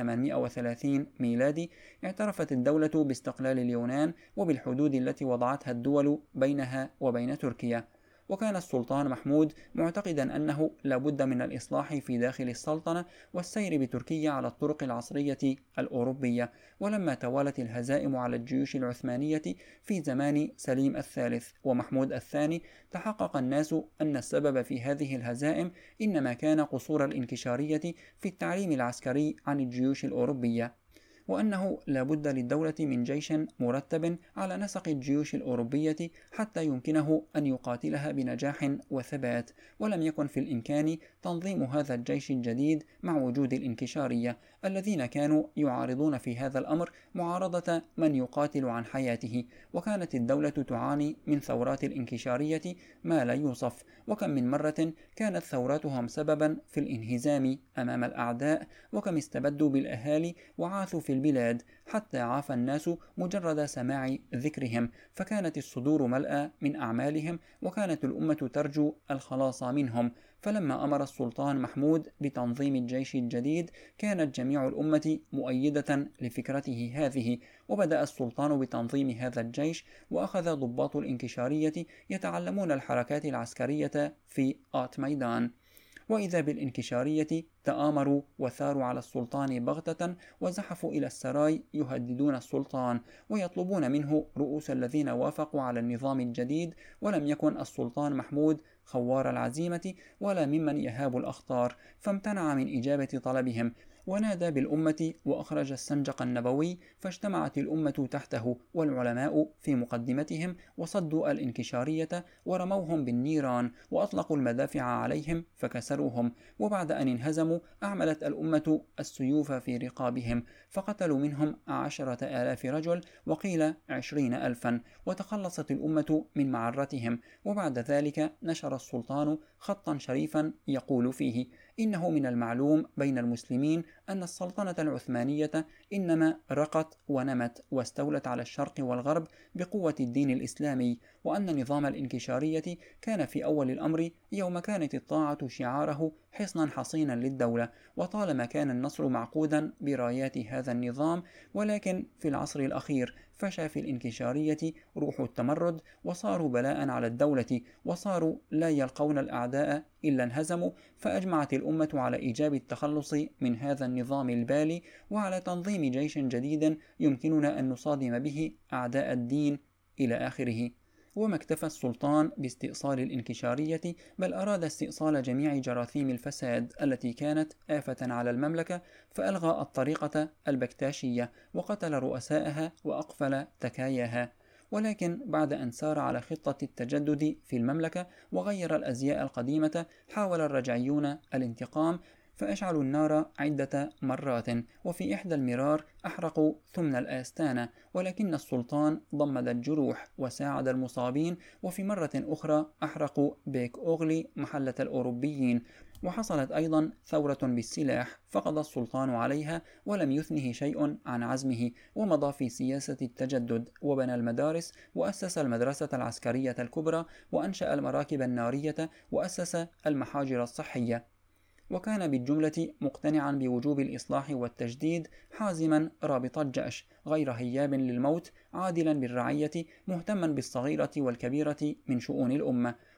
1830 ميلادي اعترفت الدولة باستقلال اليونان وبالحدود التي وضعتها الدول بينها وبين تركيا. وكان السلطان محمود معتقدا أنه لا بد من الإصلاح في داخل السلطنة والسير بتركيا على الطرق العصرية الأوروبية. ولما توالت الهزائم على الجيوش العثمانية في زمان سليم الثالث ومحمود الثاني، تحقق الناس أن السبب في هذه الهزائم إنما كان قصور الانكشارية في التعليم العسكري عن الجيوش الأوروبية، وأنه لا بد للدولة من جيش مرتب على نسق الجيوش الأوروبية حتى يمكنه أن يقاتلها بنجاح وثبات، ولم يكن في الإمكان تنظيم هذا الجيش الجديد مع وجود الانكشارية الذين كانوا يعارضون في هذا الأمر معارضة من يقاتل عن حياته. وكانت الدولة تعاني من ثورات الانكشارية ما لا يوصف، وكم من مرة كانت ثوراتهم سببا في الانهزام أمام الأعداء، وكم استبدوا بالأهالي وعاثوا في البلاد حتى عاف الناس مجرد سماع ذكرهم، فكانت الصدور ملأى من أعمالهم، وكانت الأمة ترجو الخلاص منهم. فلما أمر السلطان محمود بتنظيم الجيش الجديد، كانت جميع الأمة مؤيدة لفكرته هذه، وبدأ السلطان بتنظيم هذا الجيش، وأخذ ضباط الانكشارية يتعلمون الحركات العسكرية في آت ميدان. وإذا بالانكشارية تآمروا وثاروا على السلطان بغتة، وزحفوا إلى السراي يهددون السلطان ويطلبون منه رؤوس الذين وافقوا على النظام الجديد. ولم يكن السلطان محمود خوار العزيمة ولا ممن يهاب الأخطار، فامتنع من إجابة طلبهم، ونادى بالأمة وأخرج السنجق النبوي، فاجتمعت الأمة تحته والعلماء في مقدمتهم، وصدوا الانكشارية ورموهم بالنيران وأطلقوا المدافع عليهم فكسروهم. وبعد أن انهزموا أعملت الأمة السيوف في رقابهم، فقتلوا منهم 10,000 رجل وقيل 20,000، وتخلصت الأمة من معرتهم. وبعد ذلك نشر السلطان خطا شريفا يقول فيه: إنه من المعلوم بين المسلمين أن السلطنة العثمانية إنما رقت ونمت واستولت على الشرق والغرب بقوة الدين الإسلامي، وأن نظام الانكشارية كان في أول الأمر يوم كانت الطاعة شعاره حصنا حصينا للدولة، وطالما كان النصر معقودا برايات هذا النظام. ولكن في العصر الأخير فشى في الانكشارية روح التمرد، وصاروا بلاء على الدولة، وصاروا لا يلقون الأعداء إلا انهزموا. فأجمعت الأمة على إيجاب التخلص من هذا النظام البالي، وعلى تنظيم جيش جديد يمكننا أن نصادم به أعداء الدين إلى آخره. وما اكتفى السلطان باستئصال الانكشارية، بل أراد استئصال جميع جراثيم الفساد التي كانت آفة على المملكة، فألغى الطريقة البكتاشية وقتل رؤسائها وأقفل تكاياها. ولكن بعد أن سار على خطة التجدد في المملكة وغير الأزياء القديمة، حاول الرجعيون الانتقام، فأشعلوا النار عدة مرات، وفي إحدى المرار أحرقوا ثمن الآستانة، ولكن السلطان ضمد الجروح وساعد المصابين. وفي مرة أخرى أحرقوا بيك أوغلي محلة الأوروبيين. وحصلت أيضا ثورة بالسلاح، فقضى السلطان عليها ولم يثنه شيء عن عزمه، ومضى في سياسة التجدد، وبنى المدارس، وأسس المدرسة العسكرية الكبرى، وأنشأ المراكب النارية، وأسس المحاجر الصحية. وكان بالجملة مقتنعا بوجوب الإصلاح والتجديد، حازما رابط الجأش، غير هياب للموت، عادلا بالرعية، مهتما بالصغيرة والكبيرة من شؤون الأمة.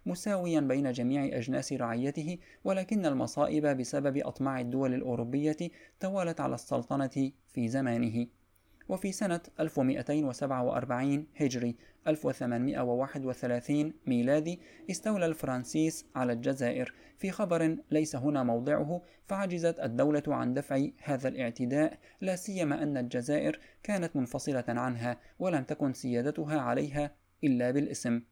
مساويا بين جميع أجناس رعيته، ولكن المصائب بسبب أطماع الدول الأوروبية توالت على السلطنة في زمانه. وفي سنة 1247 هجري 1831 ميلادي استولى الفرنسيس على الجزائر في خبر ليس هنا موضعه، فعجزت الدولة عن دفع هذا الاعتداء، لا سيما أن الجزائر كانت منفصلة عنها ولم تكن سيادتها عليها إلا بالاسم.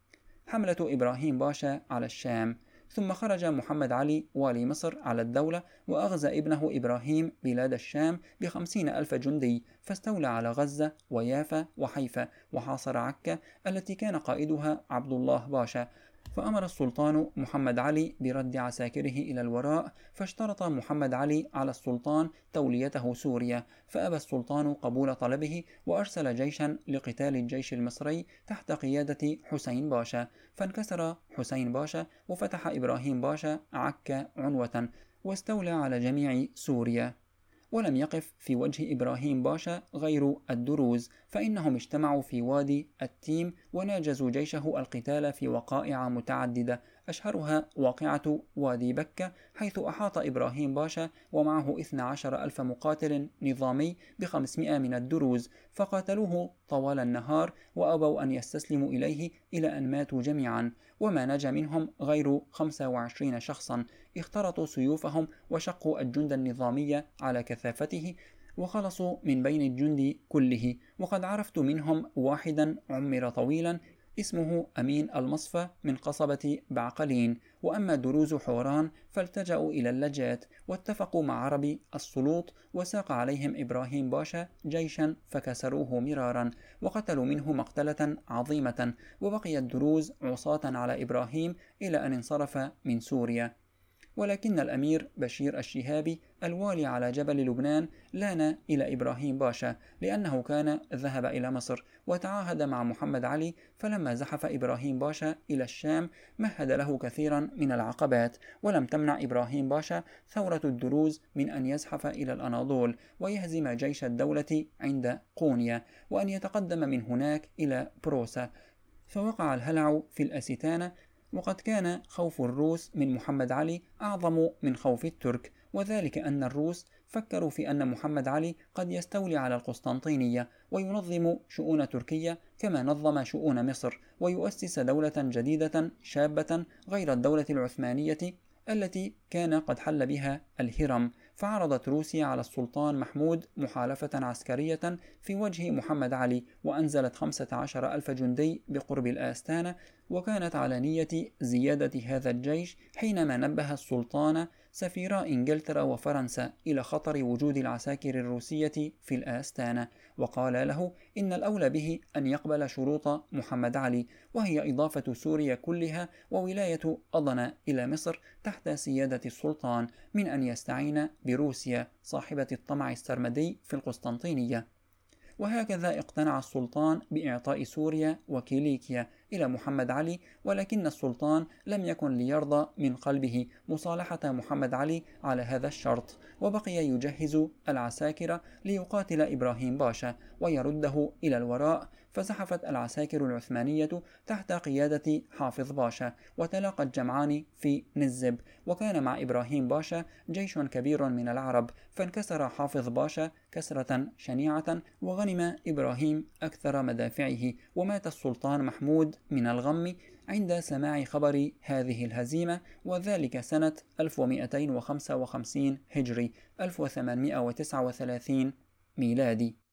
حملة إبراهيم باشا على الشام. ثم خرج محمد علي والي مصر على الدولة وأغزى ابنه إبراهيم بلاد الشام ب50,000 جندي، فاستولى على غزة ويافا وحيفا، وحاصر عكا التي كان قائدها عبد الله باشا. فأمر السلطان محمد علي برد عساكره إلى الوراء، فاشترط محمد علي على السلطان توليته سوريا، فأبى السلطان قبول طلبه، وأرسل جيشا لقتال الجيش المصري تحت قيادة حسين باشا، فانكسر حسين باشا وفتح إبراهيم باشا عكا عنوة، واستولى على جميع سوريا. ولم يقف في وجه إبراهيم باشا غير الدروز، فإنهم اجتمعوا في وادي التيم وناجزوا جيشه القتال في وقائع متعددة، أشهرها واقعة وادي بكة، حيث أحاط إبراهيم باشا ومعه 12,000 مقاتل نظامي ب500 من الدروز، فقاتلوه طوال النهار وأبوا أن يستسلموا إليه إلى أن ماتوا جميعا، وما نجا منهم غير 25 شخصا. اخترطوا سيوفهم وشقوا الجند النظامي على كثافته وخلصوا من بين الجند كله، وقد عرفت منهم واحدا عمر طويلا اسمه أمين المصفى من قصبة بعقلين. وأما دروز حوران فالتجأوا إلى اللجات واتفقوا مع عرب السلوط، وساق عليهم إبراهيم باشا جيشا فكسروه مرارا وقتلوا منه مقتلة عظيمة، وبقي الدروز عصاة على إبراهيم إلى أن انصرف من سوريا. ولكن الأمير بشير الشهابي الوالي على جبل لبنان لان إلى إبراهيم باشا، لأنه كان ذهب إلى مصر وتعاهد مع محمد علي، فلما زحف إبراهيم باشا إلى الشام مهد له كثيرا من العقبات، ولم تمنع إبراهيم باشا ثورة الدروز من أن يزحف إلى الأناضول ويهزم جيش الدولة عند قونيا، وأن يتقدم من هناك إلى بروسا. فوقع الهلع في الأستانة، وقد كان خوف الروس من محمد علي أعظم من خوف الترك، وذلك أن الروس فكروا في أن محمد علي قد يستولي على القسطنطينية وينظم شؤون تركيا كما نظم شؤون مصر، ويؤسس دولة جديدة شابة غير الدولة العثمانية التي كان قد حل بها الهرم. فعرضت روسيا على السلطان محمود محالفة عسكرية في وجه محمد علي، وأنزلت 15,000 جندي بقرب الآستانة، وكانت على نية زيادة هذا الجيش حينما نبه السلطان سفيرا إنجلترا وفرنسا إلى خطر وجود العساكر الروسية في الآستانة، وقال له إن الأولى به أن يقبل شروط محمد علي، وهي إضافة سوريا كلها وولاية أضنا إلى مصر تحت سيادة السلطان، من أن يستعين بروسيا صاحبة الطمع السرمدي في القسطنطينية. وهكذا اقتنع السلطان بإعطاء سوريا وكيليكيا إلى محمد علي، ولكن السلطان لم يكن ليرضى من قلبه مصالحة محمد علي على هذا الشرط، وبقي يجهز العساكر ليقاتل إبراهيم باشا ويرده إلى الوراء. فزحفت العساكر العثمانية تحت قيادة حافظ باشا، وتلاقى الجمعان في نزب، وكان مع إبراهيم باشا جيش كبير من العرب، فانكسر حافظ باشا كسرة شنيعة، وغنم إبراهيم أكثر مدافعه، ومات السلطان محمود من الغم عند سماع خبر هذه الهزيمة، وذلك سنة 1255 هجري 1839 ميلادي.